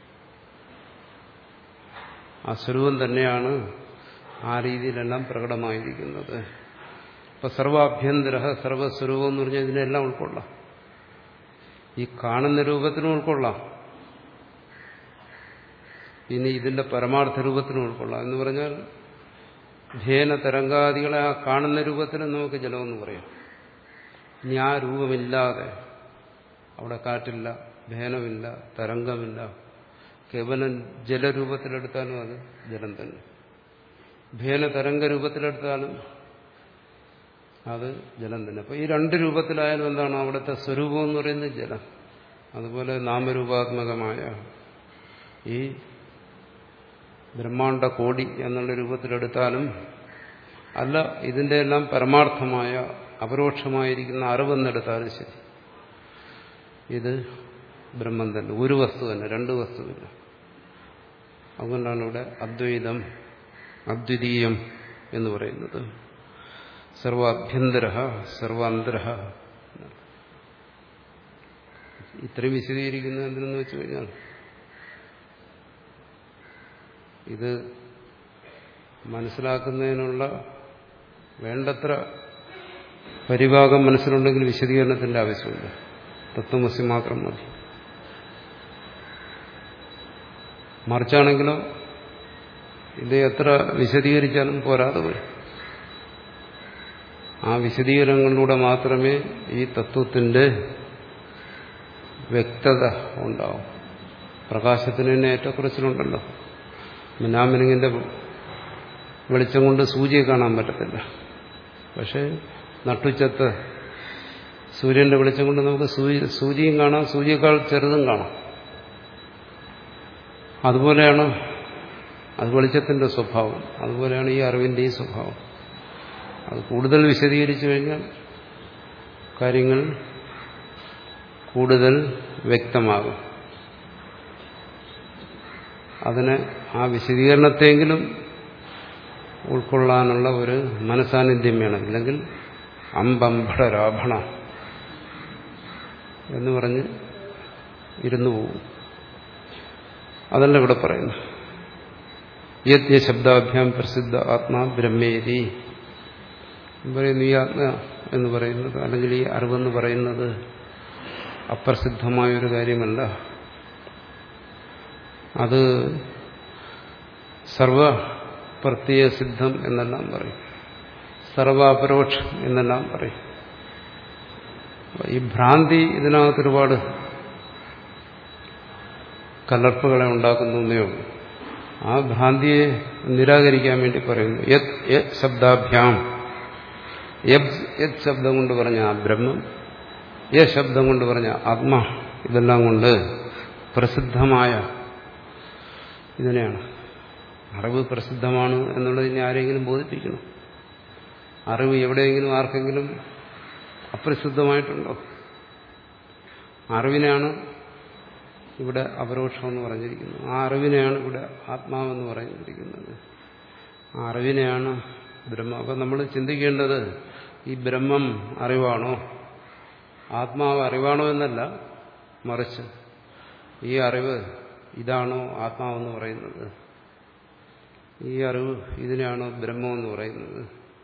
ആ സ്വരൂപം തന്നെയാണ് ആ രീതിയിലെല്ലാം പ്രകടമായിരിക്കുന്നത്. ഇപ്പൊ സർവാഭ്യന്തര സർവസ്വരൂപം എന്ന് പറഞ്ഞാൽ ഇതിനെല്ലാം ഉൾക്കൊള്ളാം. ഈ കാണുന്ന രൂപത്തിനും ഉൾക്കൊള്ളാം, ഇനി ഇതിന്റെ പരമാർത്ഥ രൂപത്തിനും ഉൾക്കൊള്ളാം. എന്ന് പറഞ്ഞാൽ ഭേന തരംഗാദികളെ ആ കാണുന്ന രൂപത്തിനും നമുക്ക് ജലമെന്ന് പറയാം. ഇനി ആ രൂപമില്ലാതെ അവിടെ കാറ്റില്ല, ഭേനമില്ല, തരംഗമില്ല, കേവലം ജലരൂപത്തിലെടുത്താലും അത് ജലം തന്നെ. ഭേന തരംഗ രൂപത്തിലെടുത്താലും അത് ജലം തന്നെ. അപ്പോൾ ഈ രണ്ട് രൂപത്തിലായാലും എന്താണ് അവിടുത്തെ സ്വരൂപം എന്ന് പറയുന്നത് ജലം. അതുപോലെ നാമരൂപാത്മകമായ ഈ ബ്രഹ്മാണ്ഡ കോടി എന്നുള്ള രൂപത്തിലെടുത്താലും അല്ല, ഇതിന്റെ എല്ലാം പരമാർത്ഥമായ അപരോക്ഷമായിരിക്കുന്ന അറിവെന്നെടുത്താലും ശരി, ഇത് ബ്രഹ്മം തന്നെ, ഒരു വസ്തു തന്നെ, രണ്ട് വസ്തുവില്ല. അതുകൊണ്ടാണ് ഇവിടെ അദ്വൈതം അദ്വിതീയം എന്ന് പറയുന്നത്. സർവാഭ്യന്തര സർവാന്തര. ഇത്രയും വിശദീകരിക്കുന്നത് എന്തിനെന്ന് വെച്ചു കഴിഞ്ഞാൽ ഇത് മനസ്സിലാക്കുന്നതിനുള്ള വേണ്ടത്ര പരിഭാഗം മനസ്സിലുണ്ടെങ്കിൽ വിശദീകരണത്തിന്റെ ആവശ്യമില്ല. തത്വമസി മാത്രം മതി. മറിച്ചാണെങ്കിലോ ഇത് എത്ര വിശദീകരിച്ചാലും പോരാതെ വരും. ആ വിശദീകരണങ്ങളിലൂടെ മാത്രമേ ഈ തത്വത്തിന്റെ വ്യക്തത ഉണ്ടാവും. പ്രകാശത്തിന് തന്നെ ഏറ്റക്കുറച്ചിലുണ്ടല്ലോ. മിനാമിനുങ്ങിന്റെ വെളിച്ചം കൊണ്ട് സൂചിയെ കാണാൻ പറ്റത്തില്ല. പക്ഷെ നട്ടുച്ചത്ത് സൂര്യന്റെ വെളിച്ചം കൊണ്ട് നമുക്ക് സൂചിയും കാണാം, സൂചിയേക്കാൾ ചെറുതും കാണാം. അതുപോലെയാണ് അത് വെളിച്ചത്തിന്റെ സ്വഭാവം. അതുപോലെയാണ് ഈ അറിവിന്റെയും സ്വഭാവം. അത് കൂടുതൽ വിശദീകരിച്ചു കഴിഞ്ഞാൽ കാര്യങ്ങൾ കൂടുതൽ വ്യക്തമാകും. അതിന് ആ വിശദീകരണത്തെങ്കിലും ഉൾക്കൊള്ളാനുള്ള ഒരു മനസാന്നിധ്യം വേണം. ഇല്ലെങ്കിൽ അമ്പംഭടരാഭണ എന്ന് പറഞ്ഞ് ഇരുന്നു പോകും. അതല്ല ഇവിടെ പറയുന്നു. യജ്ഞ ശബ്ദാഭ്യാം പ്രസിദ്ധ ആത്മാ ബ്രഹ്മേരി പറയുന്നു. ഈ ആത്മ എന്ന് പറയുന്നത് അല്ലെങ്കിൽ ഈ അറിവെന്ന് പറയുന്നത് അപ്രസിദ്ധമായൊരു കാര്യമല്ല. അത് സർവപ്രത്യയ സിദ്ധം എന്നെല്ലാം പറയും, സർവാപരോക്ഷം എന്നെല്ലാം പറയും. ഈ ഭ്രാന്തി ഇതിനകത്ത് ഒരുപാട് കലർപ്പുകളെ ഉണ്ടാക്കുന്നേ ഉള്ളൂ. ആ ഭ്രാന്തിയെ നിരാകരിക്കാൻ വേണ്ടി പറയുന്നു. യത് യത് ശബ്ദാഭ്യാം, യത് യത് ശബ്ദം കൊണ്ട് പറഞ്ഞ ആ ബ്രഹ്മം, യത് ശബ്ദം കൊണ്ട് പറഞ്ഞ ആത്മാ, ഇതെല്ലാം കൊണ്ട് പ്രസിദ്ധമായ ഇതിനെയാണ്. അറിവ് പ്രസിദ്ധമാണ് എന്നുള്ളതിനെ ആരെങ്കിലും ബോധിപ്പിക്കണം. അറിവ് എവിടെയെങ്കിലും ആർക്കെങ്കിലും അപ്രസിദ്ധമായിട്ടുണ്ടോ? അറിവിനെയാണ് ഇവിടെ അപരോക്ഷമെന്ന് പറഞ്ഞിരിക്കുന്നത്. ആ അറിവിനെയാണ് ഇവിടെ ആത്മാവെന്ന് പറഞ്ഞിരിക്കുന്നത്. ആ അറിവിനെയാണ് ബ്രഹ്മം. അപ്പം നമ്മൾ ചിന്തിക്കേണ്ടത് ഈ ബ്രഹ്മം അറിവാണോ ആത്മാവ് അറിവാണോ എന്നല്ല, മറിച്ച് ഈ അറിവ് ഇതാണോ ആത്മാവെന്ന് പറയുന്നത്, ഈ അറിവ് ഇതിനെയാണോ ബ്രഹ്മമെന്ന് പറയുന്നത്,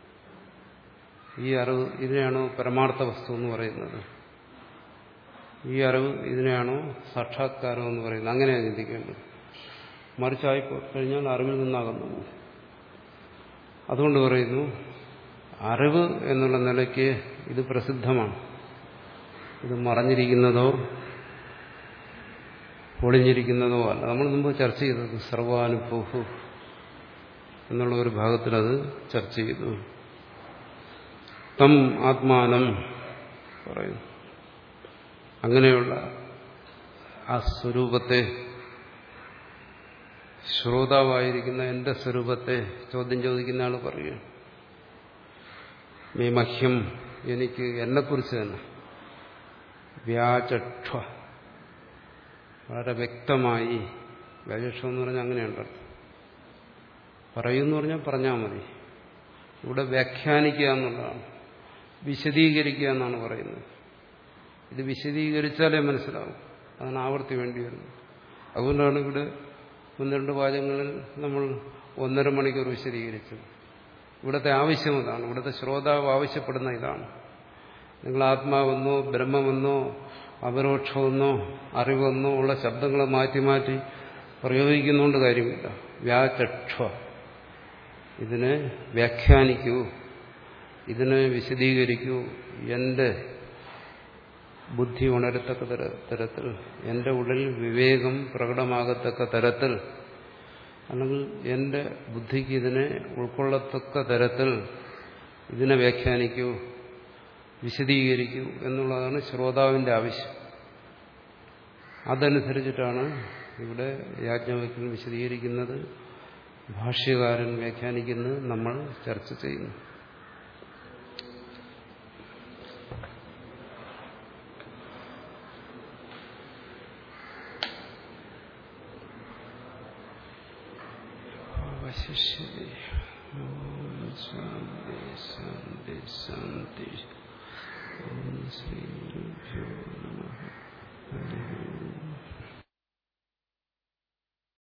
ഈ അറിവ് ഇതിനെയാണോ പരമാർത്ഥ വസ്തു എന്ന് പറയുന്നത്, ഈ അറിവ് ഇതിനെയാണോ സാക്ഷാത്കാരം എന്ന് പറയുന്നത്, അങ്ങനെയാണ് ചിന്തിക്കേണ്ടത്. മറിച്ചായി കഴിഞ്ഞാൽ അറിവിൽ നിന്നാകുന്നു. അതുകൊണ്ട് പറയുന്നു അറിവ് എന്നുള്ള നിലയ്ക്ക് ഇത് പ്രസിദ്ധമാണ്. ഇത് മറഞ്ഞിരിക്കുന്നതോ ഒളിഞ്ഞിരിക്കുന്നതോ അല്ല. നമ്മൾ മുമ്പ് ചർച്ച ചെയ്തത് സർവാനുഭവ എന്നുള്ള ഒരു ഭാഗത്തിൽ അത് ചർച്ച ചെയ്തു. തം ആത്മാനം പറയുന്നു. അങ്ങനെയുള്ള ആ സ്വരൂപത്തെ, ശ്രോതാവായിരിക്കുന്ന എന്റെ സ്വരൂപത്തെ ചോദ്യം ചോദിക്കുന്ന ആൾ പറയുക, മേ മഹ്യം, എനിക്ക് എന്നെക്കുറിച്ച് തന്നെ വ്യാചക്ഷ, വളരെ വ്യക്തമായി, വ്യാചക്ഷം എന്ന് പറഞ്ഞാൽ അങ്ങനെയുണ്ട്, പറയുമെന്ന് പറഞ്ഞാൽ പറഞ്ഞാൽ മതി. ഇവിടെ വ്യാഖ്യാനിക്കുക എന്നുള്ളതാണ്, വിശദീകരിക്കുക എന്നാണ് പറയുന്നത്. ഇത് വിശദീകരിച്ചാലേ മനസ്സിലാവും, അതാണ് ആവർത്തി വേണ്ടി വരുന്നത്. അതുകൊണ്ടാണ് ഇവിടെ ഒന്ന് രണ്ട് വാചകങ്ങളിൽ നമ്മൾ ഒന്നര മണിക്കൂർ വിശദീകരിച്ചത്. ഇവിടുത്തെ ആവശ്യം അതാണ്, ഇവിടുത്തെ ശ്രോതാവ് ആവശ്യപ്പെടുന്ന ഇതാണ്. നിങ്ങൾ ആത്മാവെന്നോ ബ്രഹ്മമെന്നോ അപരോക്ഷമെന്നോ അറിവെന്നോ ഉള്ള ശബ്ദങ്ങളെ മാറ്റി മാറ്റി പ്രയോഗിക്കുന്നതുകൊണ്ട് കാര്യമില്ല. വ്യാചക്ഷ, ഇതിനെ വ്യാഖ്യാനിക്കൂ, ഇതിനെ വിശദീകരിക്കൂ, എന്റെ ബുദ്ധി ഉണരത്തക്ക തരത്തിൽ, എന്റെ ഉള്ളിൽ വിവേകം പ്രകടമാകത്തക്ക തരത്തിൽ, അല്ലെങ്കിൽ എന്റെ ബുദ്ധിക്ക് ഇതിനെ ഉൾക്കൊള്ളത്തക്ക തരത്തിൽ ഇതിനെ വ്യാഖ്യാനിക്കൂ, വിശദീകരിക്കൂ എന്നുള്ളതാണ് ശ്രോതാവിന്റെ ആവശ്യം. അതനുസരിച്ചിട്ടാണ് ഇവിടെ യാജ്ഞവൽക്യൻ വിശദീകരിക്കുന്നത്, ഭാഷ്യകാരൻ വ്യാഖ്യാനിക്കുന്നത്, നമ്മൾ ചർച്ച ചെയ്യുന്നു. ശാന്തി ശാന്തി ശാന്തി.